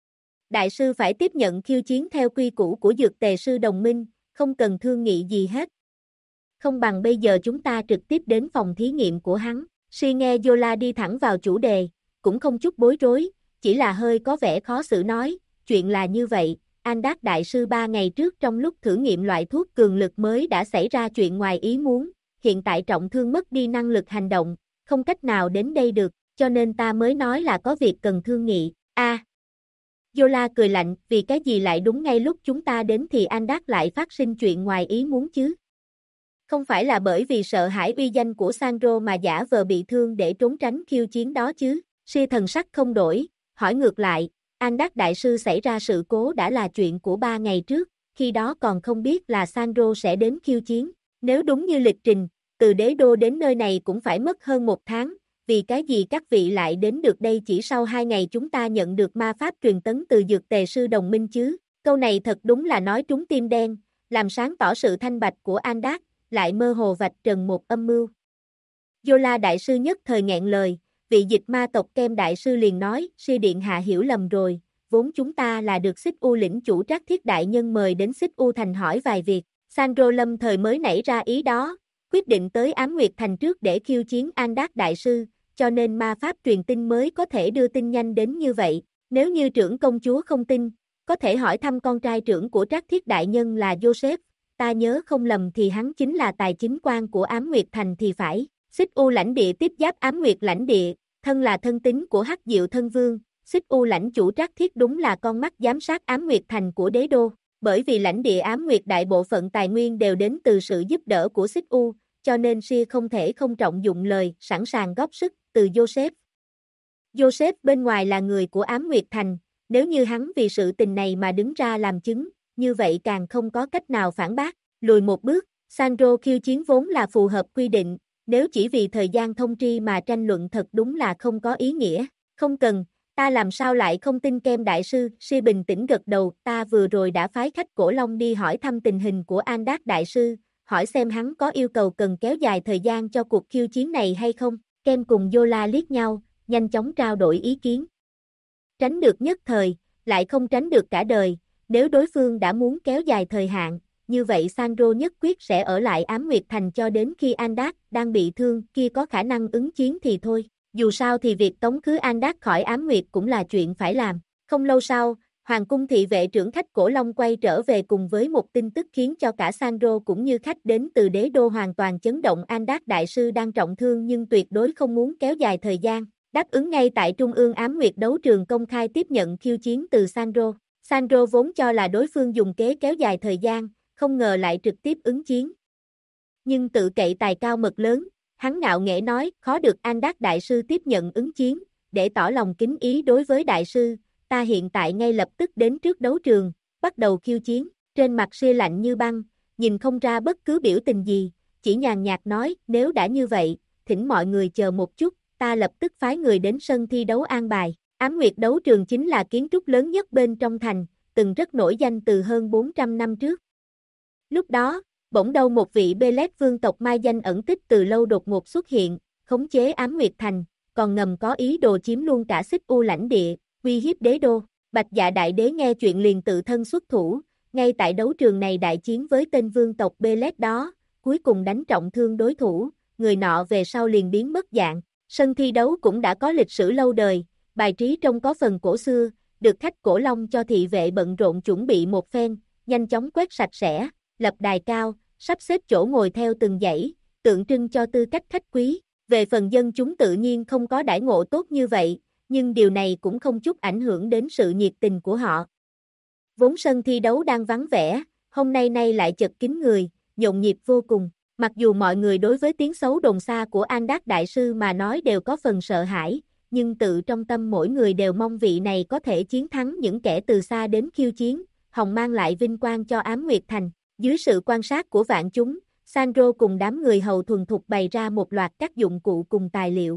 [SPEAKER 1] Đại sư phải tiếp nhận khiêu chiến theo quy củ của dược tề sư đồng minh, không cần thương nghị gì hết. Không bằng bây giờ chúng ta trực tiếp đến phòng thí nghiệm của hắn. Sia nghe Yola đi thẳng vào chủ đề, cũng không chút bối rối, chỉ là hơi có vẻ khó xử nói, chuyện là như vậy. Andak đại sư 3 ngày trước trong lúc thử nghiệm loại thuốc cường lực mới đã xảy ra chuyện ngoài ý muốn, hiện tại trọng thương mất đi năng lực hành động, không cách nào đến đây được, cho nên ta mới nói là có việc cần thương nghị. Yola cười lạnh, vì cái gì lại đúng ngay lúc chúng ta đến thì Andak lại phát sinh chuyện ngoài ý muốn chứ? Không phải là bởi vì sợ hãi uy danh của Sandro mà giả vờ bị thương để trốn tránh khiêu chiến đó chứ? Sia thần sắc không đổi, hỏi ngược lại, Andak đại sư xảy ra sự cố đã là chuyện của 3 ngày trước, khi đó còn không biết là Sandro sẽ đến khiêu chiến. Nếu đúng như lịch trình, từ đế đô đến nơi này cũng phải mất hơn 1 tháng, vì cái gì các vị lại đến được đây chỉ sau 2 ngày chúng ta nhận được ma pháp truyền tấn từ dược tề sư đồng minh chứ? Câu này thật đúng là nói trúng tim đen, làm sáng tỏ sự thanh bạch của Andak, lại mơ hồ vạch trần một âm mưu. Yola đại sư nhất thời nghẹn lời, vị dịch ma tộc Kem đại sư liền nói, sư điện hạ hiểu lầm rồi, vốn chúng ta là được Xích U lĩnh chủ Trác Thiết đại nhân mời đến Xích U thành hỏi vài việc. Sandro lâm thời mới nảy ra ý đó, quyết định tới Ám Nguyệt thành trước để khiêu chiến Andak đại sư, cho nên ma pháp truyền tin mới có thể đưa tin nhanh đến như vậy. Nếu như trưởng công chúa không tin, có thể hỏi thăm con trai trưởng của Trác Thiết đại nhân là Joseph, ta nhớ không lầm thì hắn chính là tài chính quan của Ám Nguyệt thành thì phải. Xích U lãnh địa tiếp giáp Ám Nguyệt lãnh địa, thân là thân tín của Hắc Diệu thân vương, Xích U lãnh chủ Trác Thiết đúng là con mắt giám sát Ám Nguyệt thành của đế đô. Bởi vì lãnh địa Ám Nguyệt đại bộ phận tài nguyên đều đến từ sự giúp đỡ của Xích U, cho nên Sia không thể không trọng dụng lời, sẵn sàng góp sức từ Joseph. Joseph bên ngoài là người của Ám Nguyệt thành, nếu như hắn vì sự tình này mà đứng ra làm chứng, như vậy càng không có cách nào phản bác. Lùi một bước, Sandro khiêu chiến vốn là phù hợp quy định, nếu chỉ vì thời gian thông tri mà tranh luận thật đúng là không có ý nghĩa. Không cần, ta làm sao lại không tin Kem đại sư, Sia bình tĩnh gật đầu, ta vừa rồi đã phái khách Cổ Long đi hỏi thăm tình hình của Andak đại sư, hỏi xem hắn có yêu cầu cần kéo dài thời gian cho cuộc khiêu chiến này hay không. Kem cùng Yola liếc nhau, nhanh chóng trao đổi ý kiến. Tránh được nhất thời, lại không tránh được cả đời, nếu đối phương đã muốn kéo dài thời hạn, như vậy Sandro nhất quyết sẽ ở lại Ám Nguyệt thành cho đến khi Andak đang bị thương kia có khả năng ứng chiến thì thôi. Dù sao thì việc tống khứ Andak khỏi Ám Nguyệt cũng là chuyện phải làm. Không lâu sau, Hoàng cung thị vệ trưởng khách Cổ Long quay trở về cùng với một tin tức khiến cho cả Sandro cũng như khách đến từ đế đô hoàn toàn chấn động. Andak đại sư đang trọng thương nhưng tuyệt đối không muốn kéo dài thời gian, đáp ứng ngay tại Trung ương Ám Nguyệt đấu trường công khai tiếp nhận khiêu chiến từ Sandro. Sandro vốn cho là đối phương dùng kế kéo dài thời gian, không ngờ lại trực tiếp ứng chiến. Nhưng tự cậy tài cao mật lớn, hắn ngạo nghễ nói, khó được Andak đại sư tiếp nhận ứng chiến, để tỏ lòng kính ý đối với đại sư, ta hiện tại ngay lập tức đến trước đấu trường, bắt đầu khiêu chiến. Trên mặt Sia lạnh như băng, nhìn không ra bất cứ biểu tình gì, chỉ nhàn nhạt nói, nếu đã như vậy, thỉnh mọi người chờ một chút, ta lập tức phái người đến sân thi đấu an bài. Ám Nguyệt đấu trường chính là kiến trúc lớn nhất bên trong thành, từng rất nổi danh từ hơn 400 năm trước. Lúc đó, bỗng đâu một vị Belet vương tộc mai danh ẩn tích từ lâu đột ngột xuất hiện, khống chế Ám Nguyệt thành, còn ngầm có ý đồ chiếm luôn cả Xích U lãnh địa, uy hiếp đế đô. Bạch Dạ đại đế nghe chuyện liền tự thân xuất thủ, ngay tại đấu trường này đại chiến với tên vương tộc Belet đó, cuối cùng đánh trọng thương đối thủ, người nọ về sau liền biến mất dạng. Sân thi đấu cũng đã có lịch sử lâu đời, bài trí trông có phần cổ xưa, được khách Cổ Long cho thị vệ bận rộn chuẩn bị một phen, nhanh chóng quét sạch sẽ, lập đài cao, sắp xếp chỗ ngồi theo từng dãy, tượng trưng cho tư cách khách quý. Về phần dân chúng tự nhiên không có đãi ngộ tốt như vậy, nhưng điều này cũng không chút ảnh hưởng đến sự nhiệt tình của họ. Vốn sân thi đấu đang vắng vẻ, hôm nay lại chật kín người, nhộn nhịp vô cùng. Mặc dù mọi người đối với tiếng xấu đồn xa của Andak đại sư mà nói đều có phần sợ hãi, nhưng tự trong tâm mỗi người đều mong vị này có thể chiến thắng những kẻ từ xa đến khiêu chiến, hòng mang lại vinh quang cho Ám Nguyệt thành. Dưới sự quan sát của vạn chúng, Sandro cùng đám người hầu thuần thục bày ra một loạt các dụng cụ cùng tài liệu.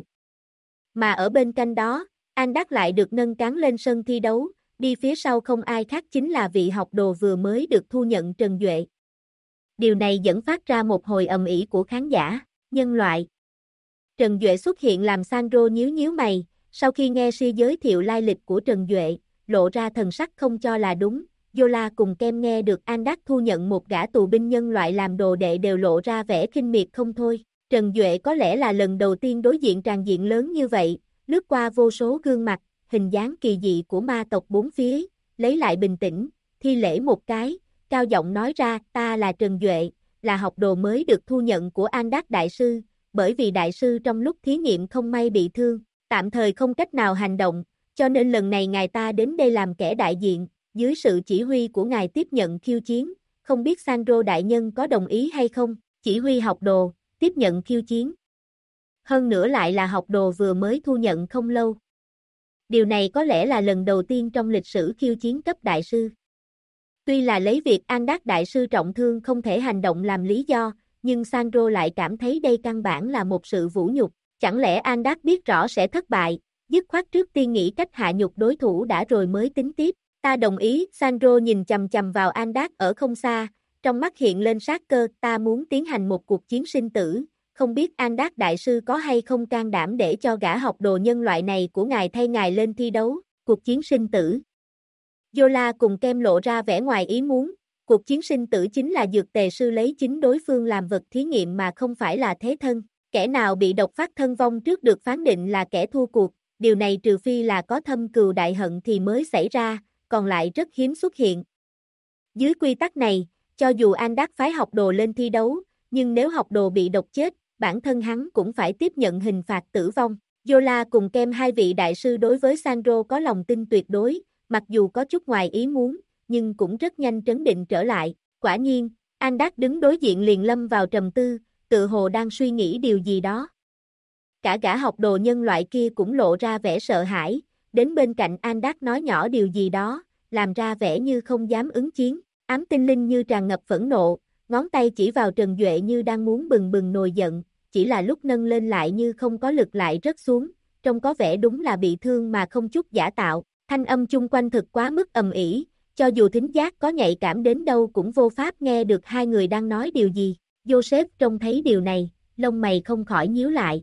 [SPEAKER 1] Mà ở bên cạnh đó, Andak lại được nâng cáng lên sân thi đấu, đi phía sau không ai khác chính là vị học đồ vừa mới được thu nhận Trần Duệ. Điều này dẫn phát ra một hồi ầm ĩ của khán giả, nhân loại. Trần Duệ xuất hiện làm Sandro nhíu nhíu mày, sau khi nghe Sia giới thiệu lai lịch của Trần Duệ, lộ ra thần sắc không cho là đúng. Yola cùng Kem nghe được Andak thu nhận một gã tù binh nhân loại làm đồ đệ đều lộ ra vẻ khinh miệt không thôi. Trần Duệ có lẽ là lần đầu tiên đối diện tràn diện lớn như vậy, lướt qua vô số gương mặt, hình dáng kỳ dị của ma tộc bốn phía, lấy lại bình tĩnh, thi lễ một cái, cao giọng nói ra, ta là Trần Duệ, là học đồ mới được thu nhận của Andak đại sư, bởi vì đại sư trong lúc thí nghiệm không may bị thương, tạm thời không cách nào hành động, cho nên lần này ngài ta đến đây làm kẻ đại diện, dưới sự chỉ huy của ngài tiếp nhận khiêu chiến, không biết Sandro đại nhân có đồng ý hay không, chỉ huy học đồ, tiếp nhận khiêu chiến. Hơn nữa lại là học đồ vừa mới thu nhận không lâu. Điều này có lẽ là lần đầu tiên trong lịch sử khiêu chiến cấp đại sư. Tuy là lấy việc Andak đại sư trọng thương không thể hành động làm lý do, nhưng Sandro lại cảm thấy đây căn bản là một sự vũ nhục. Chẳng lẽ Andak biết rõ sẽ thất bại, dứt khoát trước tiên nghĩ cách hạ nhục đối thủ đã rồi mới tính tiếp. Ta đồng ý, Sandro nhìn chầm chầm vào Andak ở không xa, trong mắt hiện lên sát cơ, ta muốn tiến hành một cuộc chiến sinh tử, không biết Andak đại sư có hay không can đảm để cho gã học đồ nhân loại này của ngài thay ngài lên thi đấu, cuộc chiến sinh tử. Yola cùng Kem lộ ra vẻ ngoài ý muốn, cuộc chiến sinh tử chính là dược tề sư lấy chính đối phương làm vật thí nghiệm mà không phải là thế thân, kẻ nào bị độc phát thân vong trước được phán định là kẻ thua cuộc, điều này trừ phi là có thâm cừu đại hận thì mới xảy ra, còn lại rất hiếm xuất hiện. Dưới quy tắc này, cho dù Andak phái học đồ lên thi đấu, nhưng nếu học đồ bị độc chết, bản thân hắn cũng phải tiếp nhận hình phạt tử vong. Yola cùng Kem hai vị đại sư đối với Sandro có lòng tin tuyệt đối, mặc dù có chút ngoài ý muốn, nhưng cũng rất nhanh trấn định trở lại. Quả nhiên, Andak đứng đối diện liền lâm vào trầm tư, tự hồ đang suy nghĩ điều gì đó. Cả gã học đồ nhân loại kia cũng lộ ra vẻ sợ hãi, đến bên cạnh Andak nói nhỏ điều gì đó, làm ra vẻ như không dám ứng chiến. Ám tinh linh như tràn ngập phẫn nộ, ngón tay chỉ vào Trần Duệ như đang muốn bừng bừng nổi giận, chỉ là lúc nâng lên lại như không có lực lại rớt xuống, trông có vẻ đúng là bị thương mà không chút giả tạo. Thanh âm chung quanh thực quá mức ầm ĩ, cho dù thính giác có nhạy cảm đến đâu cũng vô pháp nghe được hai người đang nói điều gì. Joseph trông thấy điều này, lông mày không khỏi nhíu lại.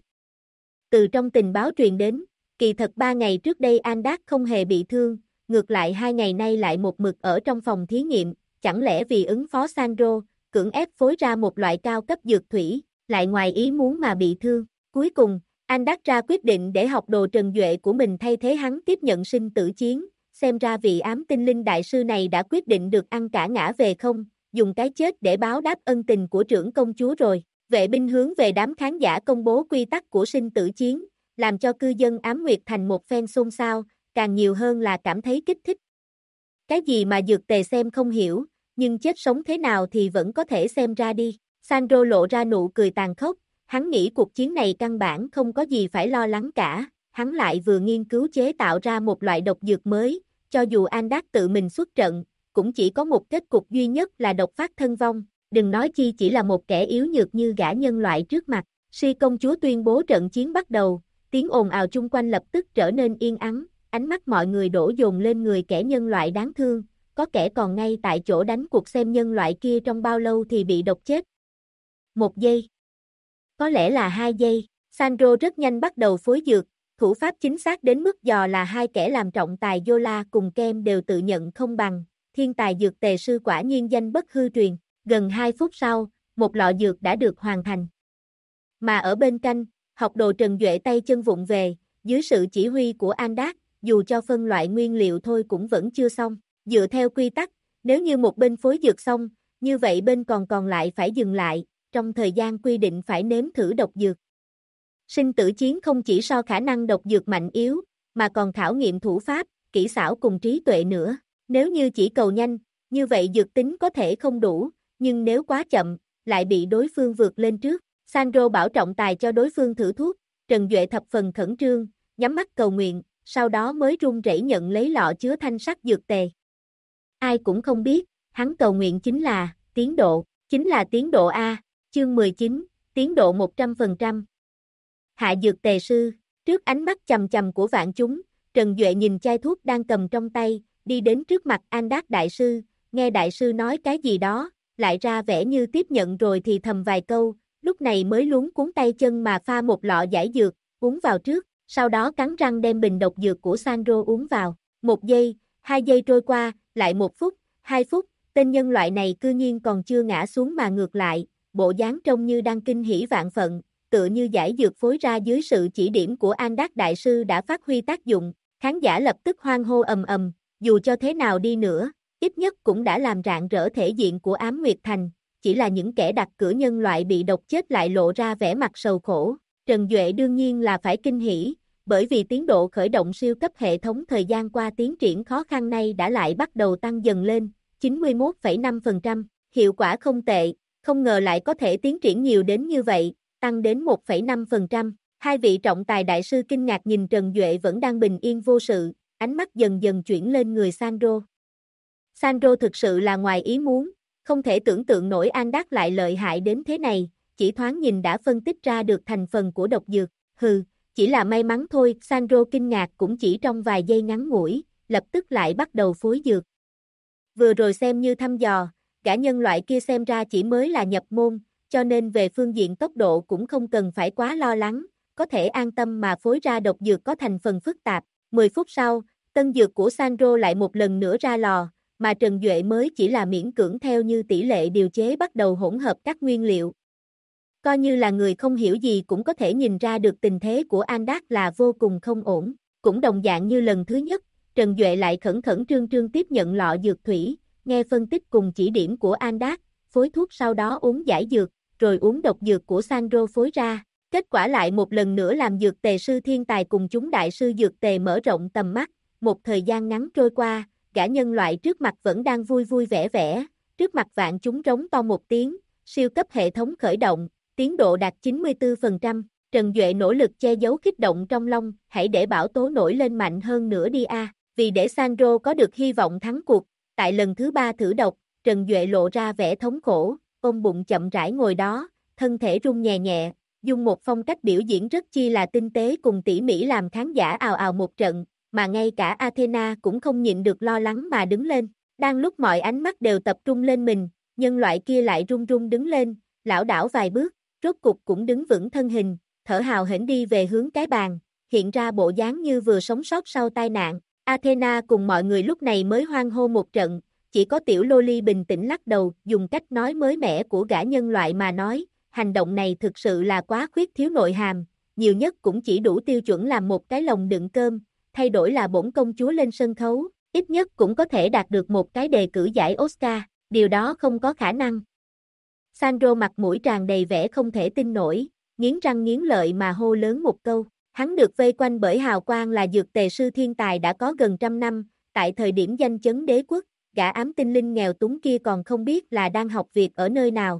[SPEAKER 1] Từ trong tình báo truyền đến, kỳ thật 3 ngày trước đây Andak không hề bị thương, ngược lại 2 ngày nay lại một mực ở trong phòng thí nghiệm, chẳng lẽ vì ứng phó Sandro, cưỡng ép phối ra một loại cao cấp dược thủy, lại ngoài ý muốn mà bị thương. Cuối cùng, Andak ra quyết định để học đồ Trần Duệ của mình thay thế hắn tiếp nhận sinh tử chiến, xem ra vị ám tinh linh đại sư này đã quyết định được ăn cả ngã về không, dùng cái chết để báo đáp ân tình của trưởng công chúa rồi. Vệ binh hướng về đám khán giả công bố quy tắc của sinh tử chiến, làm cho cư dân Ám Nguyệt Thành một phen xôn xao, càng nhiều hơn là cảm thấy kích thích. Cái gì mà dược tề xem không hiểu, nhưng chết sống thế nào thì vẫn có thể xem ra đi. Sandro lộ ra nụ cười tàn khốc, hắn nghĩ cuộc chiến này căn bản không có gì phải lo lắng cả, hắn lại vừa nghiên cứu chế tạo ra một loại độc dược mới, cho dù Andak tự mình xuất trận, cũng chỉ có một kết cục duy nhất là độc phát thân vong, đừng nói chi chỉ là một kẻ yếu nhược như gã nhân loại trước mặt. Si công chúa tuyên bố trận chiến bắt đầu, tiếng ồn ào chung quanh lập tức trở nên yên ắng, ánh mắt mọi người đổ dồn lên người kẻ nhân loại đáng thương, có kẻ còn ngay tại chỗ đánh cuộc xem nhân loại kia trong bao lâu thì bị độc chết. 1 giây. Có lẽ là 2 giây, Sandro rất nhanh bắt đầu phối dược, thủ pháp chính xác đến mức dò là hai kẻ làm trọng tài Yola cùng Kem đều tự nhận không bằng, thiên tài dược tề sư quả nhiên danh bất hư truyền, gần 2 phút sau, một lọ dược đã được hoàn thành. Mà ở bên cạnh, học đồ Trần Duệ tay chân vụng về, dưới sự chỉ huy của Andak, dù cho phân loại nguyên liệu thôi cũng vẫn chưa xong, dựa theo quy tắc, nếu như một bên phối dược xong, như vậy bên còn lại phải dừng lại, trong thời gian quy định phải nếm thử độc dược. Sinh tử chiến không chỉ so khả năng độc dược mạnh yếu, mà còn khảo nghiệm thủ pháp, kỹ xảo cùng trí tuệ nữa. Nếu như chỉ cầu nhanh, như vậy dược tính có thể không đủ, nhưng nếu quá chậm, lại bị đối phương vượt lên trước. Sandro bảo trọng tài cho đối phương thử thuốc, Trần Duệ thập phần khẩn trương, nhắm mắt cầu nguyện, sau đó mới run rẩy nhận lấy lọ chứa thanh sắc dược tề. Ai cũng không biết, hắn cầu nguyện chính là tiến độ A, chương 19, tiến độ 100%. Hạ dược tề sư, trước ánh mắt chằm chằm của vạn chúng, Trần Duệ nhìn chai thuốc đang cầm trong tay, đi đến trước mặt Andak đại sư, nghe đại sư nói cái gì đó, lại ra vẻ như tiếp nhận rồi thì thầm vài câu, lúc này mới luống cuống tay chân mà pha một lọ giải dược, uống vào trước, sau đó cắn răng đem bình độc dược của Sandro uống vào. 1 giây, 2 giây trôi qua, lại 1 phút, 2 phút, tên nhân loại này cư nhiên còn chưa ngã xuống mà ngược lại, bộ dáng trông như đang kinh hỉ vạn phận, tựa như giải dược phối ra dưới sự chỉ điểm của Andak đại sư đã phát huy tác dụng, khán giả lập tức hoan hô ầm ầm, dù cho thế nào đi nữa, ít nhất cũng đã làm rạng rỡ thể diện của Ám Nguyệt Thành, chỉ là những kẻ đặt cửa nhân loại bị độc chết lại lộ ra vẻ mặt sầu khổ. Trần Duệ đương nhiên là phải kinh hỉ, bởi vì tiến độ khởi động siêu cấp hệ thống thời gian qua tiến triển khó khăn nay đã lại bắt đầu tăng dần lên, 91,5%, hiệu quả không tệ, không ngờ lại có thể tiến triển nhiều đến như vậy, tăng đến 1,5%. Hai vị trọng tài đại sư kinh ngạc nhìn Trần Duệ vẫn đang bình yên vô sự, ánh mắt dần dần chuyển lên người Sandro. Sandro thực sự là ngoài ý muốn, Không thể tưởng tượng nổi Andak lại lợi hại đến thế này, chỉ thoáng nhìn đã phân tích ra được thành phần của độc dược. Hừ, chỉ là may mắn thôi, Sandro kinh ngạc cũng chỉ trong vài giây ngắn ngủi, lập tức lại bắt đầu phối dược. Vừa rồi xem như thăm dò, gã nhân loại kia xem ra chỉ mới là nhập môn, cho nên về phương diện tốc độ cũng không cần phải quá lo lắng, có thể an tâm mà phối ra độc dược có thành phần phức tạp. 10 phút sau, tân dược của Sandro lại một lần nữa ra lò, mà Trần Duệ mới chỉ là miễn cưỡng theo như tỷ lệ điều chế bắt đầu hỗn hợp các nguyên liệu. Coi như là người không hiểu gì cũng có thể nhìn ra được tình thế của Andak là vô cùng không ổn. Cũng đồng dạng như lần thứ nhất, Trần Duệ lại khẩn khẩn trương trương tiếp nhận lọ dược thủy, nghe phân tích cùng chỉ điểm của Andak, phối thuốc sau đó uống giải dược, rồi uống độc dược của Sandro phối ra. Kết quả lại một lần nữa làm dược tề sư thiên tài cùng chúng đại sư dược tề mở rộng tầm mắt. Một thời gian ngắn trôi qua, gã nhân loại trước mặt vẫn đang vui vui vẻ vẻ, trước mặt vạn chúng rống to một tiếng, siêu cấp hệ thống khởi động, tiến độ đạt 94%. Trần Duệ nỗ lực che giấu kích động trong lòng, hãy để bão tố nổi lên mạnh hơn nữa đi a. Vì để Sandro có được hy vọng thắng cuộc, tại lần thứ 3 thử độc, Trần Duệ lộ ra vẻ thống khổ, ôm bụng chậm rãi ngồi đó, thân thể rung nhẹ nhẹ, dùng một phong cách biểu diễn rất chi là tinh tế cùng tỉ mỉ làm khán giả ào ào một trận, mà ngay cả Athena cũng không nhịn được lo lắng mà đứng lên. Đang lúc mọi ánh mắt đều tập trung lên mình, nhân loại kia lại run run đứng lên, lảo đảo vài bước, rốt cục cũng đứng vững thân hình, thở hào hển đi về hướng cái bàn, hiện ra bộ dáng như vừa sống sót sau tai nạn. Athena cùng mọi người lúc này mới hoan hô một trận, chỉ có tiểu Loli bình tĩnh lắc đầu, dùng cách nói mới mẻ của gã nhân loại mà nói, hành động này thực sự là quá khuyết thiếu nội hàm, nhiều nhất cũng chỉ đủ tiêu chuẩn làm một cái lồng đựng cơm, thay đổi là bổn công chúa lên sân khấu, ít nhất cũng có thể đạt được một cái đề cử giải Oscar, điều đó không có khả năng. Sandro mặt mũi tràn đầy vẻ không thể tin nổi, nghiến răng nghiến lợi mà hô lớn một câu. Hắn được vây quanh bởi hào quang là dược tề sư thiên tài đã có gần 100 năm, tại thời điểm danh chấn đế quốc, gã ám tinh linh nghèo túng kia còn không biết là đang học việc ở nơi nào.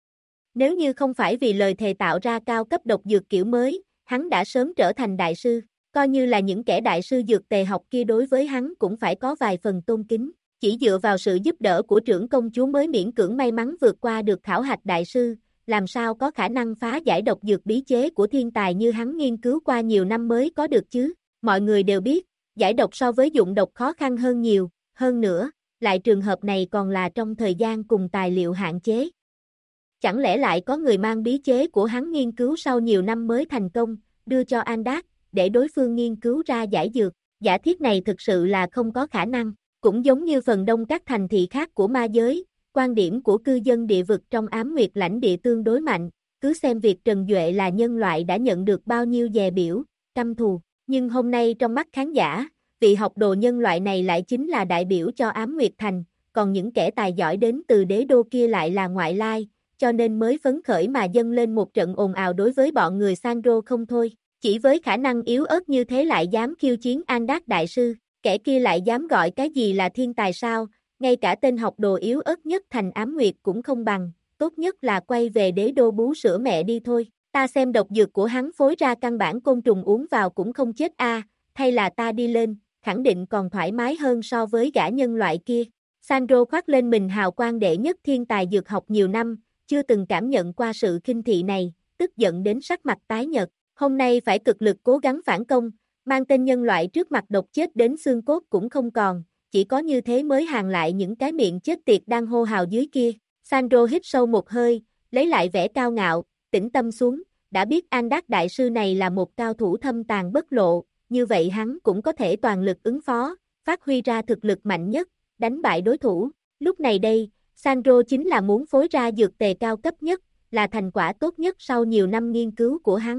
[SPEAKER 1] Nếu như không phải vì lời thề tạo ra cao cấp độc dược kiểu mới, hắn đã sớm trở thành đại sư, coi như là những kẻ đại sư dược tề học kia đối với hắn cũng phải có vài phần tôn kính, chỉ dựa vào sự giúp đỡ của trưởng công chúa mới miễn cưỡng may mắn vượt qua được khảo hạch đại sư, làm sao có khả năng phá giải độc dược bí chế của thiên tài như hắn nghiên cứu qua nhiều năm mới có được chứ. Mọi người đều biết, giải độc so với dụng độc khó khăn hơn nhiều, hơn nữa, lại trường hợp này còn là trong thời gian cùng tài liệu hạn chế. Chẳng lẽ lại có người mang bí chế của hắn nghiên cứu sau nhiều năm mới thành công, đưa cho Andak, để đối phương nghiên cứu ra giải dược, giả thiết này thực sự là không có khả năng, cũng giống như phần đông các thành thị khác của ma giới. Quan điểm của cư dân địa vực trong Ám Nguyệt lãnh địa tương đối mạnh, cứ xem việc Trần Duệ là nhân loại đã nhận được bao nhiêu dè biểu, căm thù, nhưng hôm nay trong mắt khán giả, vị học đồ nhân loại này lại chính là đại biểu cho Ám Nguyệt Thành, còn những kẻ tài giỏi đến từ đế đô kia lại là ngoại lai, cho nên mới phấn khởi mà dâng lên một trận ồn ào đối với bọn người Sandro không thôi, chỉ với khả năng yếu ớt như thế lại dám khiêu chiến Andak đại sư, kẻ kia lại dám gọi cái gì là thiên tài sao? Ngay cả tên học đồ yếu ớt nhất thành Ám Nguyệt cũng không bằng, tốt nhất là quay về đế đô bú sữa mẹ đi thôi, ta xem độc dược của hắn phối ra căn bản côn trùng uống vào cũng không chết a, thay là ta đi lên, khẳng định còn thoải mái hơn so với gã nhân loại kia. Sandro khoác lên mình hào quang đệ nhất thiên tài dược học nhiều năm, chưa từng cảm nhận qua sự khinh thị này, tức giận đến sắc mặt tái nhợt, hôm nay phải cực lực cố gắng phản công, mang tên nhân loại trước mặt độc chết đến xương cốt cũng không còn. Chỉ có như thế mới hàng lại những cái miệng chết tiệt đang hô hào dưới kia. Sandro hít sâu một hơi, lấy lại vẻ cao ngạo, tĩnh tâm xuống, đã biết Andak đại sư này là một cao thủ thâm tàn bất lộ, như vậy hắn cũng có thể toàn lực ứng phó, phát huy ra thực lực mạnh nhất, đánh bại đối thủ. Lúc này đây, Sandro chính là muốn phối ra dược tề cao cấp nhất, là thành quả tốt nhất sau nhiều năm nghiên cứu của hắn.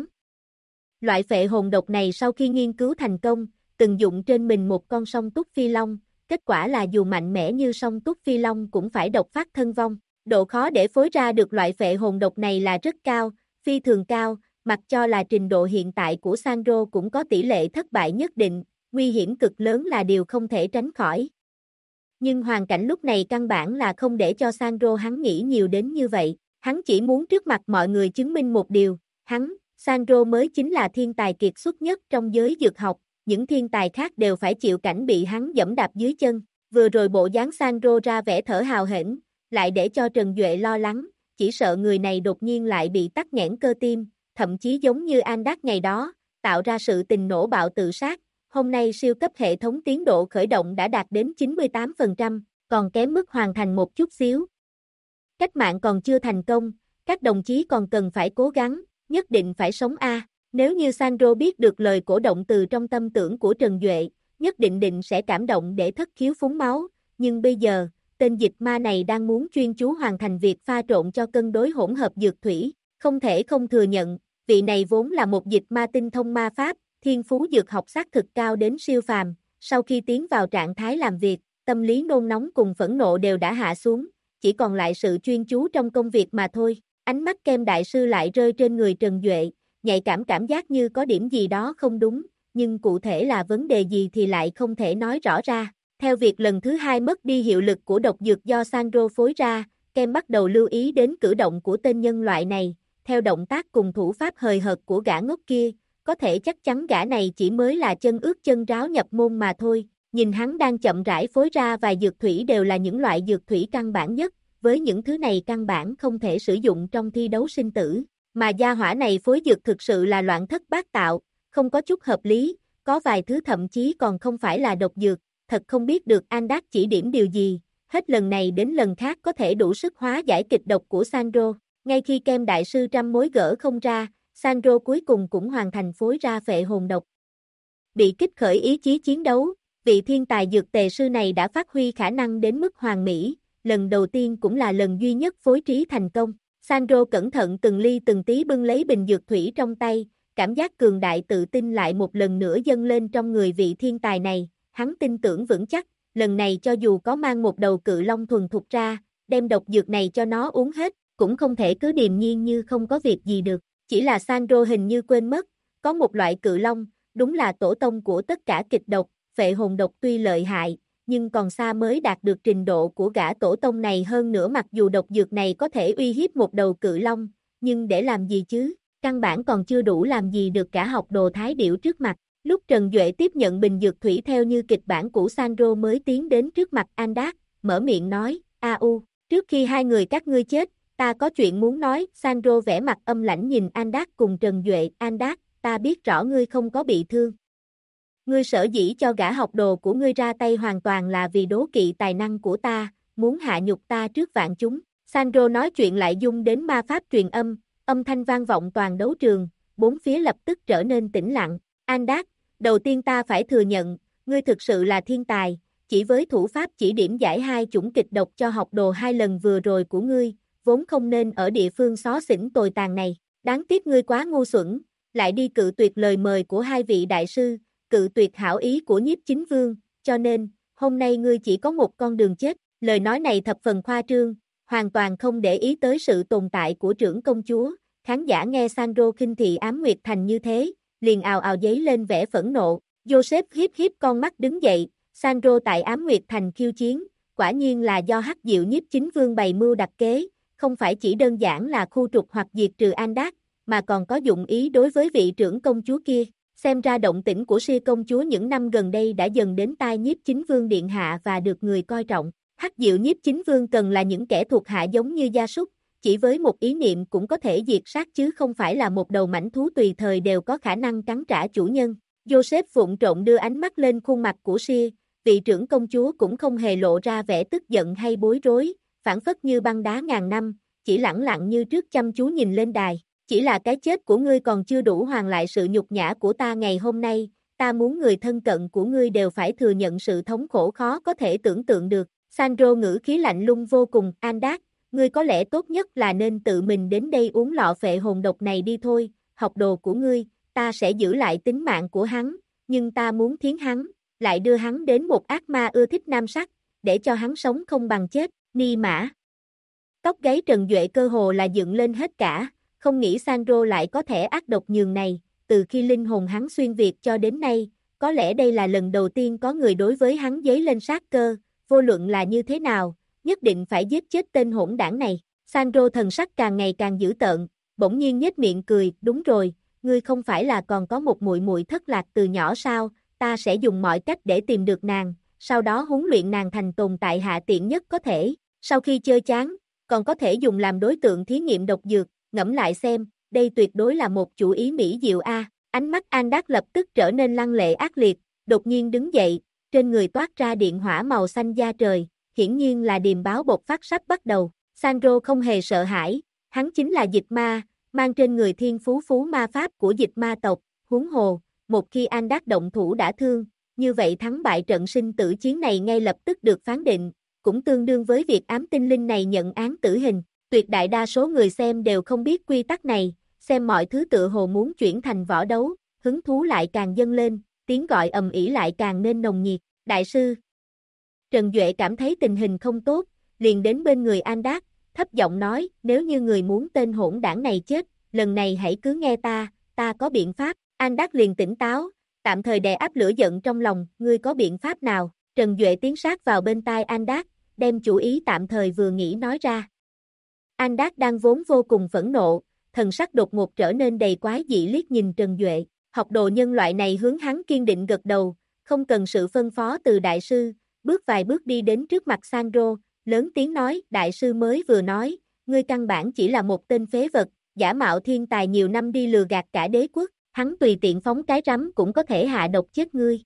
[SPEAKER 1] Loại phệ hồn độc này sau khi nghiên cứu thành công, từng dụng trên mình một con song túc phi long. Kết quả là dù mạnh mẽ như song túc phi long cũng phải độc phát thân vong. Độ khó để phối ra được loại phệ hồn độc này là rất cao, phi thường cao, mặc cho là trình độ hiện tại của Sandro cũng có tỷ lệ thất bại nhất định, nguy hiểm cực lớn là điều không thể tránh khỏi. Nhưng hoàn cảnh lúc này căn bản là không để cho Sandro hắn nghĩ nhiều đến như vậy, hắn chỉ muốn trước mặt mọi người chứng minh một điều, Sandro mới chính là thiên tài kiệt xuất nhất trong giới dược học. Những thiên tài khác đều phải chịu cảnh bị hắn giẫm đạp dưới chân. Vừa rồi bộ dáng Sandro ra vẻ thở hào hển, lại để cho Trần Duệ lo lắng, chỉ sợ người này đột nhiên lại bị tắc nghẽn cơ tim, thậm chí giống như Andak ngày đó, tạo ra sự tình nổ bạo tự sát. Hôm nay siêu cấp hệ thống tiến độ khởi động đã đạt đến 98%, còn kém mức hoàn thành một chút xíu. Cách mạng còn chưa thành công, các đồng chí còn cần phải cố gắng, nhất định phải sống a. Nếu như Sandro biết được lời cổ động từ trong tâm tưởng của Trần Duệ, nhất định sẽ cảm động để thất khiếu phúng máu, nhưng bây giờ, tên dịch ma này đang muốn chuyên chú hoàn thành việc pha trộn cho cân đối hỗn hợp dược thủy, không thể không thừa nhận, vị này vốn là một dịch ma tinh thông ma pháp, thiên phú dược học xác thực cao đến siêu phàm, sau khi tiến vào trạng thái làm việc, tâm lý nôn nóng cùng phẫn nộ đều đã hạ xuống, chỉ còn lại sự chuyên chú trong công việc mà thôi. Ánh mắt Kem đại sư lại rơi trên người Trần Duệ, nhạy cảm giác như có điểm gì đó không đúng, nhưng cụ thể là vấn đề gì thì lại không thể nói rõ ra. Theo việc lần thứ hai mất đi hiệu lực của độc dược do Sandro phối ra, Kem bắt đầu lưu ý đến cử động của tên nhân loại này, theo động tác cùng thủ pháp hời hợt của gã ngốc kia, có thể chắc chắn gã này chỉ mới là chân ướt chân ráo nhập môn mà thôi. Nhìn hắn đang chậm rãi phối ra vài dược thủy đều là những loại dược thủy căn bản nhất, với những thứ này căn bản không thể sử dụng trong thi đấu sinh tử, mà gia hỏa này phối dược thực sự là loạn thất bát tạo, không có chút hợp lý, có vài thứ thậm chí còn không phải là độc dược, thật không biết được Andak chỉ điểm điều gì, hết lần này đến lần khác có thể đủ sức hóa giải kịch độc của Sandro. Ngay khi Kem đại sư trăm mối gỡ không ra, Sandro cuối cùng cũng hoàn thành phối ra phệ hồn độc. Bị kích khởi ý chí chiến đấu, vị thiên tài dược tề sư này đã phát huy khả năng đến mức hoàn mỹ, lần đầu tiên cũng là lần duy nhất phối trí thành công. Sandro cẩn thận từng ly từng tí bưng lấy bình dược thủy trong tay, cảm giác cường đại tự tin lại một lần nữa dâng lên trong người vị thiên tài này, hắn tin tưởng vững chắc, lần này cho dù có mang một đầu cự long thuần thục ra, đem độc dược này cho nó uống hết, cũng không thể cứ điềm nhiên như không có việc gì được. Chỉ là Sandro hình như quên mất, có một loại cự long, đúng là tổ tông của tất cả kịch độc, phệ hồn độc tuy lợi hại, nhưng còn xa mới đạt được trình độ của gã tổ tông này, hơn nữa mặc dù độc dược này có thể uy hiếp một đầu cự long, nhưng để làm gì chứ, căn bản còn chưa đủ làm gì được cả học đồ thái điểu trước mặt. Lúc Trần Duệ tiếp nhận bình dược thủy theo như kịch bản của Sandro mới tiến đến trước mặt Andak, mở miệng nói, trước khi hai người các ngươi chết, ta có chuyện muốn nói. Sandro vẻ mặt âm lãnh nhìn Andak cùng Trần Duệ, Andak, ta biết rõ ngươi không có bị thương. Ngươi sở dĩ cho gã học đồ của ngươi ra tay hoàn toàn là vì đố kỵ tài năng của ta, muốn hạ nhục ta trước vạn chúng. Sandro nói chuyện lại dung đến ma pháp truyền âm, âm thanh vang vọng toàn đấu trường, bốn phía lập tức trở nên tĩnh lặng. Andak, đầu tiên ta phải thừa nhận, ngươi thực sự là thiên tài, chỉ với thủ pháp chỉ điểm giải hai chủng kịch độc cho học đồ hai lần vừa rồi của ngươi, vốn không nên ở địa phương xó xỉnh tồi tàn này, đáng tiếc ngươi quá ngu xuẩn, lại đi cự tuyệt lời mời của hai vị đại sư, cự tuyệt hảo ý của Nhiếp Chính Vương, cho nên, hôm nay ngươi chỉ có một con đường chết. Lời nói này thập phần khoa trương, hoàn toàn không để ý tới sự tồn tại của trưởng công chúa. Khán giả nghe Sandro khinh thị Ám Nguyệt Thành như thế, liền ào ào dấy lên vẻ phẫn nộ. Joseph hiếp hiếp con mắt đứng dậy, Sandro tại Ám Nguyệt Thành khiêu chiến, quả nhiên là do Hắc Diệu Nhiếp Chính Vương bày mưu đặt kế, không phải chỉ đơn giản là khu trục hoặc diệt trừ Andak, mà còn có dụng ý đối với vị trưởng công chúa kia. Xem ra động tĩnh của Si công chúa những năm gần đây đã dần đến tai Nhiếp Chính Vương điện hạ và được người coi trọng. Hắc Diệu Nhiếp Chính Vương cần là những kẻ thuộc hạ giống như gia súc, chỉ với một ý niệm cũng có thể diệt sát chứ không phải là một đầu mãnh thú tùy thời đều có khả năng cắn trả chủ nhân. Joseph vụng trộn đưa ánh mắt lên khuôn mặt của Si, vị trưởng công chúa cũng không hề lộ ra vẻ tức giận hay bối rối, phảng phất như băng đá ngàn năm, chỉ lẳng lặng như trước chăm chú nhìn lên đài. Chỉ là cái chết của ngươi còn chưa đủ hoàn lại sự nhục nhã của ta ngày hôm nay, ta muốn người thân cận của ngươi đều phải thừa nhận sự thống khổ khó có thể tưởng tượng được. Sandro ngữ khí lạnh lùng vô cùng, Andak, ngươi có lẽ tốt nhất là nên tự mình đến đây uống lọ phệ hồn độc này đi thôi, học đồ của ngươi, ta sẽ giữ lại tính mạng của hắn, nhưng ta muốn thiến hắn, lại đưa hắn đến một ác ma ưa thích nam sắc, để cho hắn sống không bằng chết, ni mã. Tóc gáy Trần Duệ cơ hồ là dựng lên hết cả. Không nghĩ Sandro lại có thể ác độc nhường này, từ khi linh hồn hắn xuyên Việt cho đến nay, có lẽ đây là lần đầu tiên có người đối với hắn dấy lên sát cơ, vô luận là như thế nào, nhất định phải giết chết tên hỗn đảng này. Sandro thần sắc càng ngày càng dữ tợn, bỗng nhiên nhếch miệng cười, đúng rồi, ngươi không phải là còn có một muội muội thất lạc từ nhỏ sao, ta sẽ dùng mọi cách để tìm được nàng, sau đó huấn luyện nàng thành tồn tại hạ tiện nhất có thể. Sau khi chơi chán, còn có thể dùng làm đối tượng thí nghiệm độc dược, ngẫm lại xem, đây tuyệt đối là một chủ ý mỹ diệu a. Ánh mắt Andak lập tức trở nên lăng lệ ác liệt, đột nhiên đứng dậy, trên người toát ra điện hỏa màu xanh da trời, hiển nhiên là điềm báo bộc phát sắp bắt đầu. Sandro không hề sợ hãi, hắn chính là dịch ma, mang trên người thiên phú ma pháp của dịch ma tộc, huống hồ, một khi Andak động thủ đã thương, như vậy thắng bại trận sinh tử chiến này ngay lập tức được phán định, cũng tương đương với việc ám tinh linh này nhận án tử hình. Tuyệt đại đa số người xem đều không biết quy tắc này, xem mọi thứ tựa hồ muốn chuyển thành võ đấu, hứng thú lại càng dâng lên, tiếng gọi ầm ĩ lại càng nên nồng nhiệt. Đại sư Trần Duệ cảm thấy tình hình không tốt, liền đến bên người Andak, thấp giọng nói, nếu như người muốn tên hỗn đảng này chết, lần này hãy cứ nghe ta có biện pháp. Andak liền tỉnh táo, tạm thời đè áp lửa giận trong lòng, ngươi có biện pháp nào? Trần Duệ tiến sát vào bên tai Andak, đem chủ ý tạm thời vừa nghĩ nói ra. Andak đang vốn vô cùng phẫn nộ, thần sắc đột ngột trở nên đầy quái dị liếc nhìn Trần Duệ, học đồ nhân loại này hướng hắn kiên định gật đầu, không cần sự phân phó từ đại sư, bước vài bước đi đến trước mặt Sandro, lớn tiếng nói, đại sư mới vừa nói, ngươi căn bản chỉ là một tên phế vật, giả mạo thiên tài nhiều năm đi lừa gạt cả đế quốc, hắn tùy tiện phóng cái rắm cũng có thể hạ độc chết ngươi.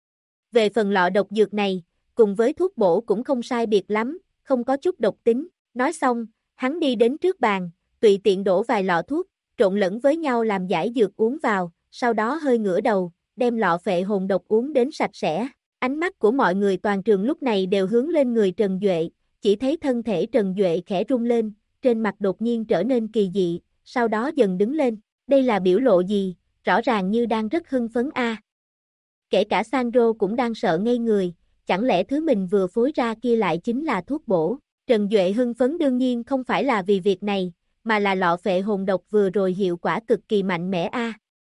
[SPEAKER 1] Về phần lọ độc dược này, cùng với thuốc bổ cũng không sai biệt lắm, không có chút độc tính, nói xong, hắn đi đến trước bàn, tùy tiện đổ vài lọ thuốc, trộn lẫn với nhau làm giải dược uống vào, sau đó hơi ngửa đầu, đem lọ phệ hồn độc uống đến sạch sẽ. Ánh mắt của mọi người toàn trường lúc này đều hướng lên người Trần Duệ, chỉ thấy thân thể Trần Duệ khẽ rung lên, trên mặt đột nhiên trở nên kỳ dị, sau đó dần đứng lên. Đây là biểu lộ gì, rõ ràng như đang rất hưng phấn a. Kể cả Sandro cũng đang sợ ngây người, chẳng lẽ thứ mình vừa phối ra kia lại chính là thuốc bổ. Trần Duệ hưng phấn đương nhiên không phải là vì việc này, mà là lọ phệ hồn độc vừa rồi hiệu quả cực kỳ mạnh mẽ a.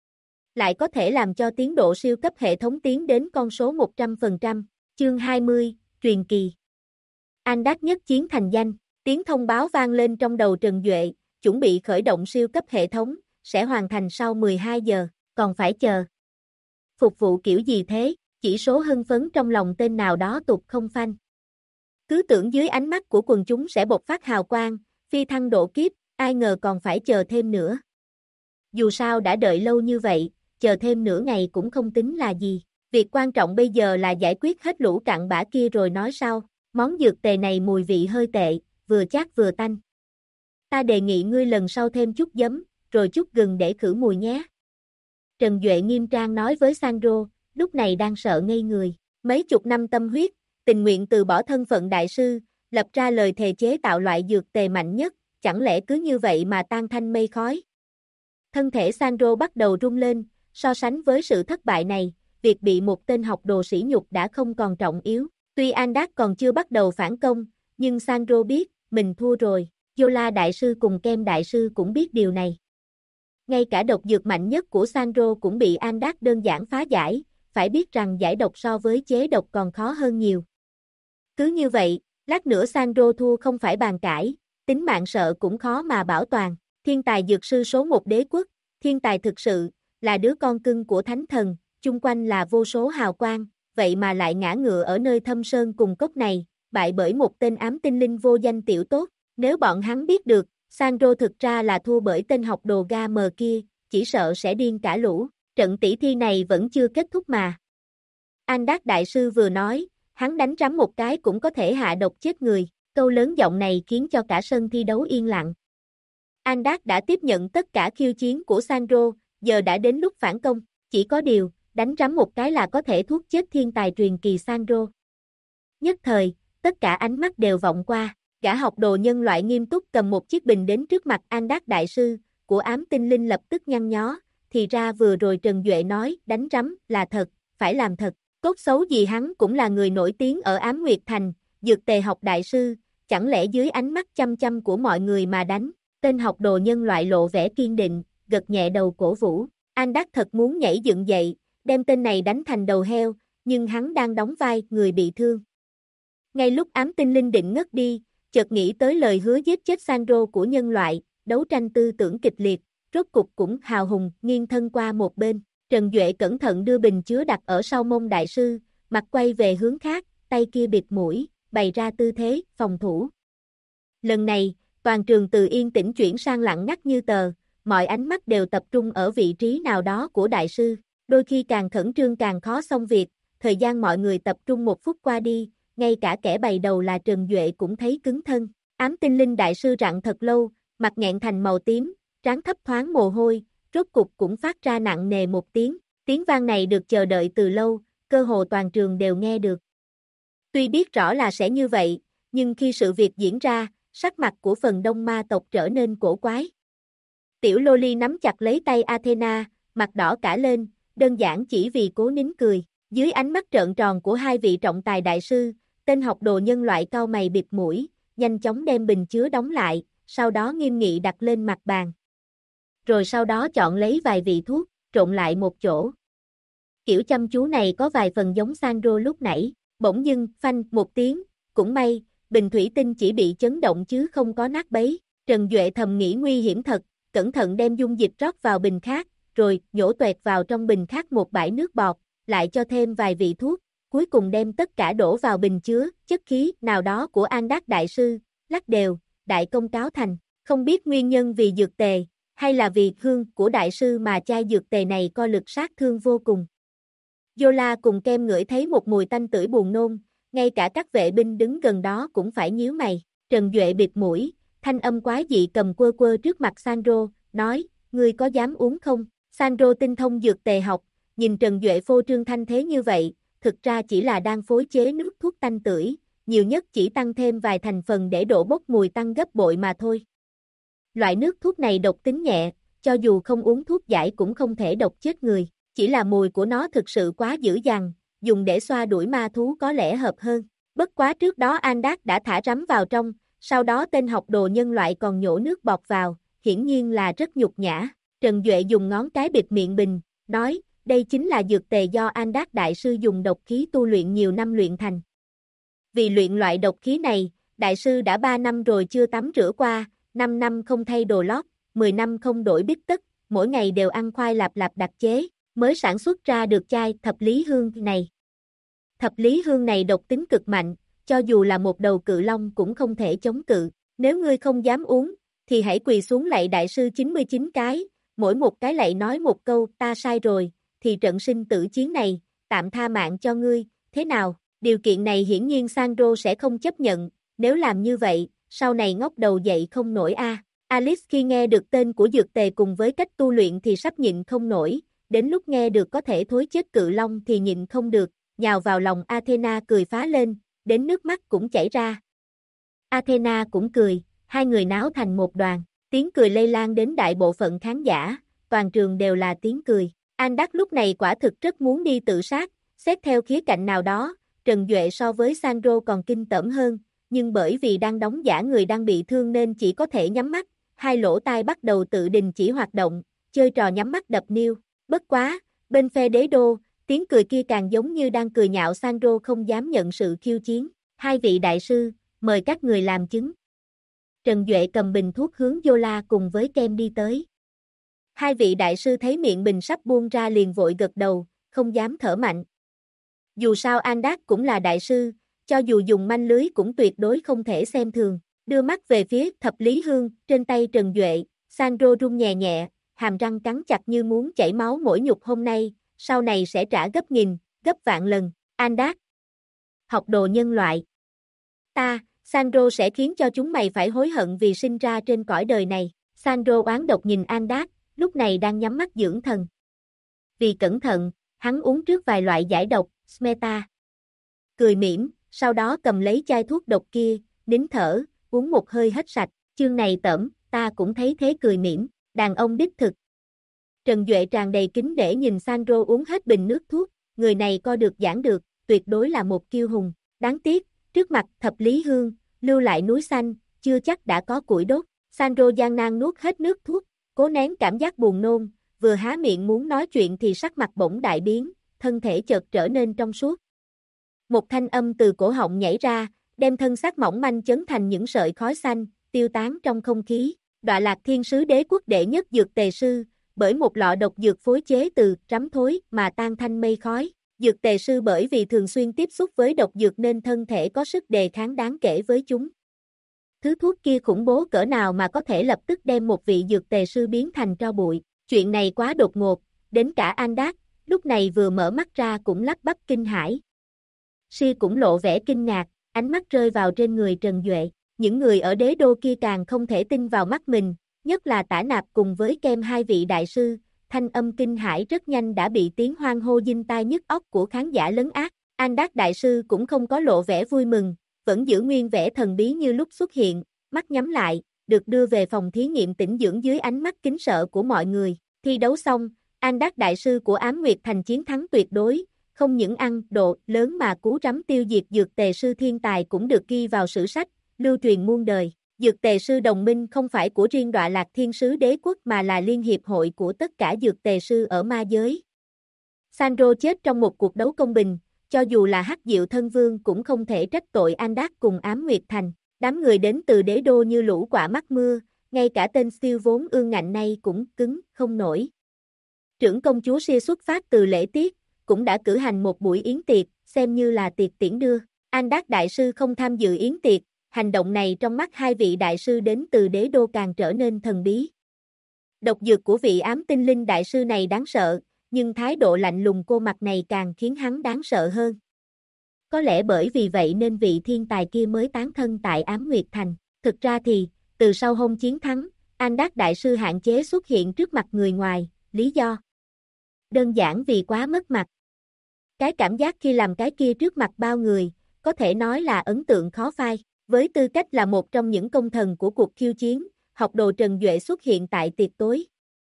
[SPEAKER 1] Lại có thể làm cho tiến độ siêu cấp hệ thống tiến đến con số 100%. Chương 20, truyền kỳ. Andak nhất chiến thành danh, tiếng thông báo vang lên trong đầu Trần Duệ, chuẩn bị khởi động siêu cấp hệ thống, sẽ hoàn thành sau 12 giờ, còn phải chờ. Phục vụ kiểu gì thế, chỉ số hưng phấn trong lòng tên nào đó tụt không phanh. Cứ tưởng dưới ánh mắt của quần chúng sẽ bộc phát hào quang, phi thăng độ kiếp, ai ngờ còn phải chờ thêm nữa. Dù sao đã đợi lâu như vậy, chờ thêm nửa ngày cũng không tính là gì. Việc quan trọng bây giờ là giải quyết hết lũ cặn bã kia rồi nói sau. Món dược tề này mùi vị hơi tệ, vừa chát vừa tanh. Ta đề nghị ngươi lần sau thêm chút giấm, rồi chút gừng để khử mùi nhé. Trần Duệ nghiêm trang nói với Sandro, lúc này đang sợ ngây người. Mấy chục năm tâm huyết, tình nguyện từ bỏ thân phận đại sư, lập ra lời thề chế tạo loại dược tề mạnh nhất, chẳng lẽ cứ như vậy mà tan thành mây khói. Thân thể Sandro bắt đầu rung lên, so sánh với sự thất bại này, việc bị một tên học đồ sỉ nhục đã không còn trọng yếu. Tuy Andak còn chưa bắt đầu phản công, nhưng Sandro biết, mình thua rồi. Yola đại sư cùng Kem đại sư cũng biết điều này. Ngay cả độc dược mạnh nhất của Sandro cũng bị Andak đơn giản phá giải, phải biết rằng giải độc so với chế độc còn khó hơn nhiều. Cứ như vậy, lát nữa Sandro thua không phải bàn cãi, tính mạng sợ cũng khó mà bảo toàn. Thiên tài dược sư số 1 đế quốc, thiên tài thực sự, là đứa con cưng của thánh thần, chung quanh là vô số hào quang, vậy mà lại ngã ngựa ở nơi thâm sơn cùng cốc này, bại bởi một tên ám tinh linh vô danh tiểu tốt. Nếu bọn hắn biết được, Sandro thực ra là thua bởi tên học đồ ga mờ kia, chỉ sợ sẽ điên cả lũ. Trận tỷ thi này vẫn chưa kết thúc mà. Andak đại sư vừa nói, hắn đánh rắm một cái cũng có thể hạ độc chết người, câu lớn giọng này khiến cho cả sân thi đấu yên lặng. Andak đã tiếp nhận tất cả khiêu chiến của Sandro, giờ đã đến lúc phản công, chỉ có điều, đánh rắm một cái là có thể thuốc chết thiên tài truyền kỳ Sandro. Nhất thời, tất cả ánh mắt đều vọng qua, gã học đồ nhân loại nghiêm túc cầm một chiếc bình đến trước mặt Andak đại sư, của ám tinh linh lập tức nhăn nhó, thì ra vừa rồi Trần Duệ nói, đánh rắm, là thật, phải làm thật, cốt xấu gì hắn cũng là người nổi tiếng ở Ám Nguyệt Thành, dược tề học đại sư, chẳng lẽ dưới ánh mắt chăm chăm của mọi người mà đánh. Tên học đồ nhân loại lộ vẻ kiên định, gật nhẹ đầu cổ vũ. Andak thật muốn nhảy dựng dậy, đem tên này đánh thành đầu heo, nhưng hắn đang đóng vai người bị thương. Ngay lúc ám tinh linh định ngất đi, chợt nghĩ tới lời hứa giết chết Sandro của nhân loại, đấu tranh tư tưởng kịch liệt, rốt cục cũng hào hùng, nghiêng thân qua một bên. Trần Duệ cẩn thận đưa bình chứa đặt ở sau mông đại sư, mặt quay về hướng khác, tay kia bịt mũi, bày ra tư thế, phòng thủ. Lần này, toàn trường từ yên tĩnh chuyển sang lặng ngắt như tờ, mọi ánh mắt đều tập trung ở vị trí nào đó của đại sư. Đôi khi càng khẩn trương càng khó xong việc, thời gian mọi người tập trung 1 phút qua đi, ngay cả kẻ bày đầu là Trần Duệ cũng thấy cứng thân. Ám tinh linh đại sư rặn thật lâu, mặt nghẹn thành màu tím, trán thấp thoáng mồ hôi, rốt cục cũng phát ra nặng nề một tiếng. Tiếng vang này được chờ đợi từ lâu, cơ hồ toàn trường đều nghe được. Tuy biết rõ là sẽ như vậy, nhưng khi sự việc diễn ra, sắc mặt của phần đông ma tộc trở nên cổ quái. Tiểu Loli nắm chặt lấy tay Athena, mặt đỏ cả lên, đơn giản chỉ vì cố nín cười. Dưới ánh mắt trợn tròn của hai vị trọng tài đại sư, tên học đồ nhân loại cau mày bịt mũi, nhanh chóng đem bình chứa đóng lại, sau đó nghiêm nghị đặt lên mặt bàn. Rồi sau đó chọn lấy vài vị thuốc, trộn lại một chỗ. Kiểu chăm chú này có vài phần giống Sandro lúc nãy, bỗng dưng, phanh một tiếng, cũng may, bình thủy tinh chỉ bị chấn động chứ không có nát bấy. Trần Duệ thầm nghĩ nguy hiểm thật, cẩn thận đem dung dịch rót vào bình khác, rồi nhổ toẹt vào trong bình khác một bãi nước bọt, lại cho thêm vài vị thuốc, cuối cùng đem tất cả đổ vào bình chứa chất khí nào đó của An Đắc đại sư, lắc đều, đại công cáo thành. Không biết nguyên nhân vì dược tề, hay là vì hương của đại sư mà chai dược tề này có lực sát thương vô cùng. Yola cùng Kem ngửi thấy một mùi tanh tưởi buồn nôn, ngay cả các vệ binh đứng gần đó cũng phải nhíu mày. Trần Duệ bịt mũi, thanh âm quái dị cầm quơ quơ trước mặt Sandro, nói, ngươi có dám uống không? Sandro tinh thông dược tề học, nhìn Trần Duệ phô trương thanh thế như vậy, thực ra chỉ là đang phối chế nước thuốc tanh tưởi, nhiều nhất chỉ tăng thêm vài thành phần để độ bốc mùi tăng gấp bội mà thôi. Loại nước thuốc này độc tính nhẹ, cho dù không uống thuốc giải cũng không thể độc chết người, chỉ là mùi của nó thực sự quá dữ dằn, dùng để xoa đuổi ma thú có lẽ hợp hơn. Bất quá trước đó Andak đã thả rắm vào trong, sau đó tên học đồ nhân loại còn nhổ nước bọt vào, hiển nhiên là rất nhục nhã. Trần Duệ dùng ngón cái bịt miệng bình, nói, đây chính là dược tề do Andak đại sư dùng độc khí tu luyện nhiều năm luyện thành. Vì luyện loại độc khí này, đại sư đã 3 năm rồi chưa tắm rửa qua, 5 năm không thay đồ lót, 10 năm không đổi bít tất, mỗi ngày đều ăn khoai lạp lạp đặc chế, mới sản xuất ra được chai thập lý hương này. Thập lý hương này độc tính cực mạnh, cho dù là một đầu cự long cũng không thể chống cự. Nếu ngươi không dám uống, thì hãy quỳ xuống lạy đại sư 99 cái, mỗi một cái lạy nói một câu ta sai rồi, thì trận sinh tử chiến này, tạm tha mạng cho ngươi, thế nào? Điều kiện này hiển nhiên Sandro sẽ không chấp nhận, nếu làm như vậy, sau này ngóc đầu dậy không nổi a. Alice khi nghe được tên của dược tề cùng với cách tu luyện thì sắp nhịn không nổi, đến lúc nghe được có thể thối chết cự long thì nhịn không được, nhào vào lòng Athena cười phá lên, đến nước mắt cũng chảy ra. Athena cũng cười, hai người náo thành một đoàn, tiếng cười lây lan đến đại bộ phận khán giả, toàn trường đều là tiếng cười. Andak lúc này quả thực rất muốn đi tự sát, xét theo khía cạnh nào đó, Trần Duệ so với Sandro còn kinh tởm hơn, nhưng bởi vì đang đóng giả người đang bị thương nên chỉ có thể nhắm mắt, hai lỗ tai bắt đầu tự đình chỉ hoạt động, chơi trò nhắm mắt đập niêu. Bất quá, bên phe đế đô, tiếng cười kia càng giống như đang cười nhạo Sandro không dám nhận sự khiêu chiến. Hai vị đại sư, mời các người làm chứng. Trần Duệ cầm bình thuốc hướng Yola cùng với Kem đi tới. Hai vị đại sư thấy miệng bình sắp buông ra liền vội gật đầu, không dám thở mạnh. Dù sao Andak cũng là đại sư, cho dù dùng manh lưới cũng tuyệt đối không thể xem thường. Đưa mắt về phía thập lý hương, trên tay Trần Duệ, Sandro run nhẹ nhẹ, hàm răng cắn chặt như muốn chảy máu mỗi nhục hôm nay, sau này sẽ trả gấp nghìn, gấp vạn lần. Andak, học đồ nhân loại. Sandro sẽ khiến cho chúng mày phải hối hận vì sinh ra trên cõi đời này. Sandro oán độc nhìn Andak, lúc này đang nhắm mắt dưỡng thần. Vì cẩn thận, hắn uống trước vài loại giải độc, Smeta. Cười mỉm, sau đó cầm lấy chai thuốc độc kia, nín thở, uống một hơi hết sạch. Chương này tởm, ta cũng thấy thế cười mỉm, đàn ông đích thực. Trần Duệ tràn đầy kính để nhìn Sandro uống hết bình nước thuốc, người này coi được giảng được, tuyệt đối là một kiêu hùng. Đáng tiếc, trước mặt thập lý hương, lưu lại núi xanh, chưa chắc đã có củi đốt. Sandro gian nan nuốt hết nước thuốc, cố nén cảm giác buồn nôn, vừa há miệng muốn nói chuyện thì sắc mặt bỗng đại biến, thân thể chợt trở nên trong suốt. Một thanh âm từ cổ họng nhảy ra, đem thân xác mỏng manh chấn thành những sợi khói xanh, tiêu tán trong không khí. Đọa Lạc Thiên Sứ Đế quốc đệ nhất dược tề sư, bởi một lọ độc dược phối chế từ rắm thối mà tan thành mây khói. Dược tề sư bởi vì thường xuyên tiếp xúc với độc dược nên thân thể có sức đề kháng đáng kể với chúng. Thứ thuốc kia khủng bố cỡ nào mà có thể lập tức đem một vị dược tề sư biến thành tro bụi. Chuyện này quá đột ngột, đến cả An-Đát, lúc này vừa mở mắt ra cũng lắp bắp kinh hãi. Si cũng lộ vẻ kinh ngạc, ánh mắt rơi vào trên người Trần Duệ. Những người ở đế đô kia càng không thể tin vào mắt mình, nhất là Tả Nạp cùng với Kem hai vị đại sư. Thanh âm kinh hãi rất nhanh đã bị tiếng hoan hô dinh tai nhức óc của khán giả lấn át. An-Đát đại sư cũng không có lộ vẻ vui mừng, vẫn giữ nguyên vẻ thần bí như lúc xuất hiện, mắt nhắm lại, được đưa về phòng thí nghiệm tĩnh dưỡng dưới ánh mắt kính sợ của mọi người. Thi đấu xong, An-Đát đại sư của Ám Nguyệt Thành chiến thắng tuyệt đối, không những ăn độ lớn mà cú rắm tiêu diệt dược tề sư thiên tài cũng được ghi vào sử sách, lưu truyền muôn đời. Dược tề sư đồng minh không phải của riêng Đọa Lạc Thiên Sứ Đế Quốc mà là liên hiệp hội của tất cả dược tề sư ở ma giới. Sandro chết trong một cuộc đấu công bình, cho dù là Hắc Diệu Thân Vương cũng không thể trách tội An-Đát cùng Ám Nguyệt Thành. Đám người đến từ đế đô như lũ quả mắc mưa, ngay cả tên siêu vốn ương ngạnh này cũng cứng không nổi. Trưởng công chúa Sia xuất phát từ lễ tiết, cũng đã cử hành một buổi yến tiệc, xem như là tiệc tiễn đưa. An-Đát đại sư không tham dự yến tiệc, hành động này trong mắt hai vị đại sư đến từ đế đô càng trở nên thần bí. Độc dược của vị ám tinh linh đại sư này đáng sợ, nhưng thái độ lạnh lùng cô mặt này càng khiến hắn đáng sợ hơn. Có lẽ bởi vì vậy nên vị thiên tài kia mới tán thân tại Ám Nguyệt Thành. Thực ra thì, từ sau hôm chiến thắng, An-Đát đại sư hạn chế xuất hiện trước mặt người ngoài, lý do đơn giản vì quá mất mặt. Cái cảm giác khi làm cái kia trước mặt bao người, có thể nói là ấn tượng khó phai. Với tư cách là một trong những công thần của cuộc khiêu chiến, học đồ Trần Duệ xuất hiện tại tiệc tối.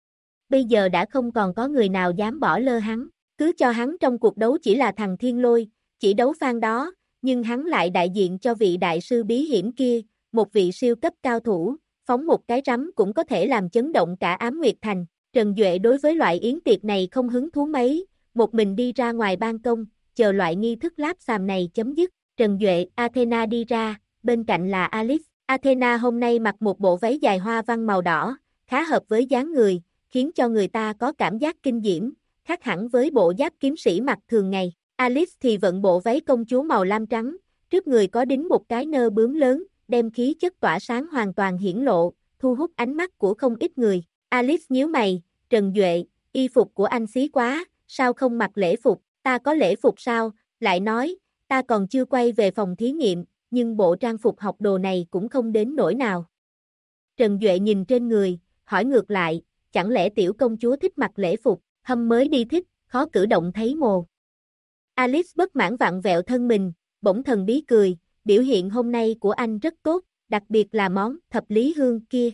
[SPEAKER 1] Bây giờ đã không còn có người nào dám bỏ lơ hắn, cứ cho hắn trong cuộc đấu chỉ là thằng Thiên Lôi, chỉ đấu phan đó, nhưng hắn lại đại diện cho vị đại sư bí hiểm kia, một vị siêu cấp cao thủ, phóng một cái rắm cũng có thể làm chấn động cả Ám Nguyệt Thành. Trần Duệ đối với loại yến tiệc này không hứng thú mấy, một mình đi ra ngoài ban công, chờ loại nghi thức láp xàm này chấm dứt. Trần Duệ, Athena đi ra, bên cạnh là Alice. Athena hôm nay mặc một bộ váy dài hoa văn màu đỏ, khá hợp với dáng người, khiến cho người ta có cảm giác kinh diễm, khác hẳn với bộ giáp kiếm sĩ mặc thường ngày. Alice thì vận bộ váy công chúa màu lam trắng, trước người có đính một cái nơ bướm lớn, đem khí chất tỏa sáng hoàn toàn hiển lộ, thu hút ánh mắt của không ít người. Alice nhíu mày, Trần Duệ, y phục của anh xí quá, sao không mặc lễ phục, ta có lễ phục sao, lại nói, ta còn chưa quay về phòng thí nghiệm, nhưng bộ trang phục học đồ này cũng không đến nỗi nào. Trần Duệ nhìn trên người, hỏi ngược lại, chẳng lẽ tiểu công chúa thích mặc lễ phục, hâm mới đi thích, khó cử động thấy mồ. Alice bất mãn vặn vẹo thân mình, bỗng thần bí cười, biểu hiện hôm nay của anh rất tốt, đặc biệt là món thập lý hương kia.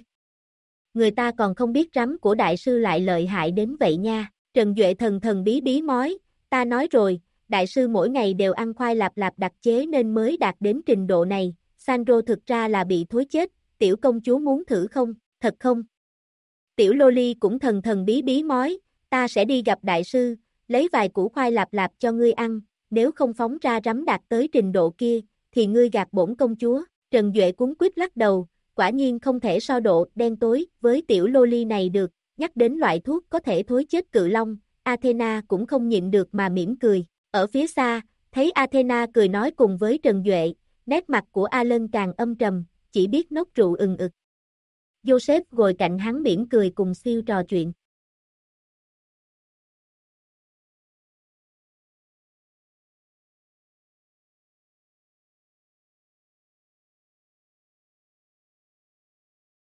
[SPEAKER 1] Người ta còn không biết rắm của đại sư lại lợi hại đến vậy nha. Trần Duệ thần thần bí bí mói, ta nói rồi, đại sư mỗi ngày đều ăn khoai lạp lạp đặc chế nên mới đạt đến trình độ này. Sandro thực ra là bị thối chết, tiểu công chúa muốn thử không, thật không? Tiểu Loli cũng thần thần bí bí mói, ta sẽ đi gặp đại sư, lấy vài củ khoai lạp lạp cho ngươi ăn, nếu không phóng ra rắm đạt tới trình độ kia, thì ngươi gạt bổn công chúa. Trần Duệ cuống quýt lắc đầu, quả nhiên không thể so độ đen tối với tiểu Loli này được, nhắc đến loại thuốc có thể thối chết cự long, Athena cũng không nhịn được mà mỉm cười. Ở phía xa, thấy Athena cười nói cùng với Trần Duệ, nét mặt của Alan càng âm trầm, chỉ biết nốc rượu ừng ực. Joseph ngồi cạnh hắn mỉm cười cùng siêu trò chuyện.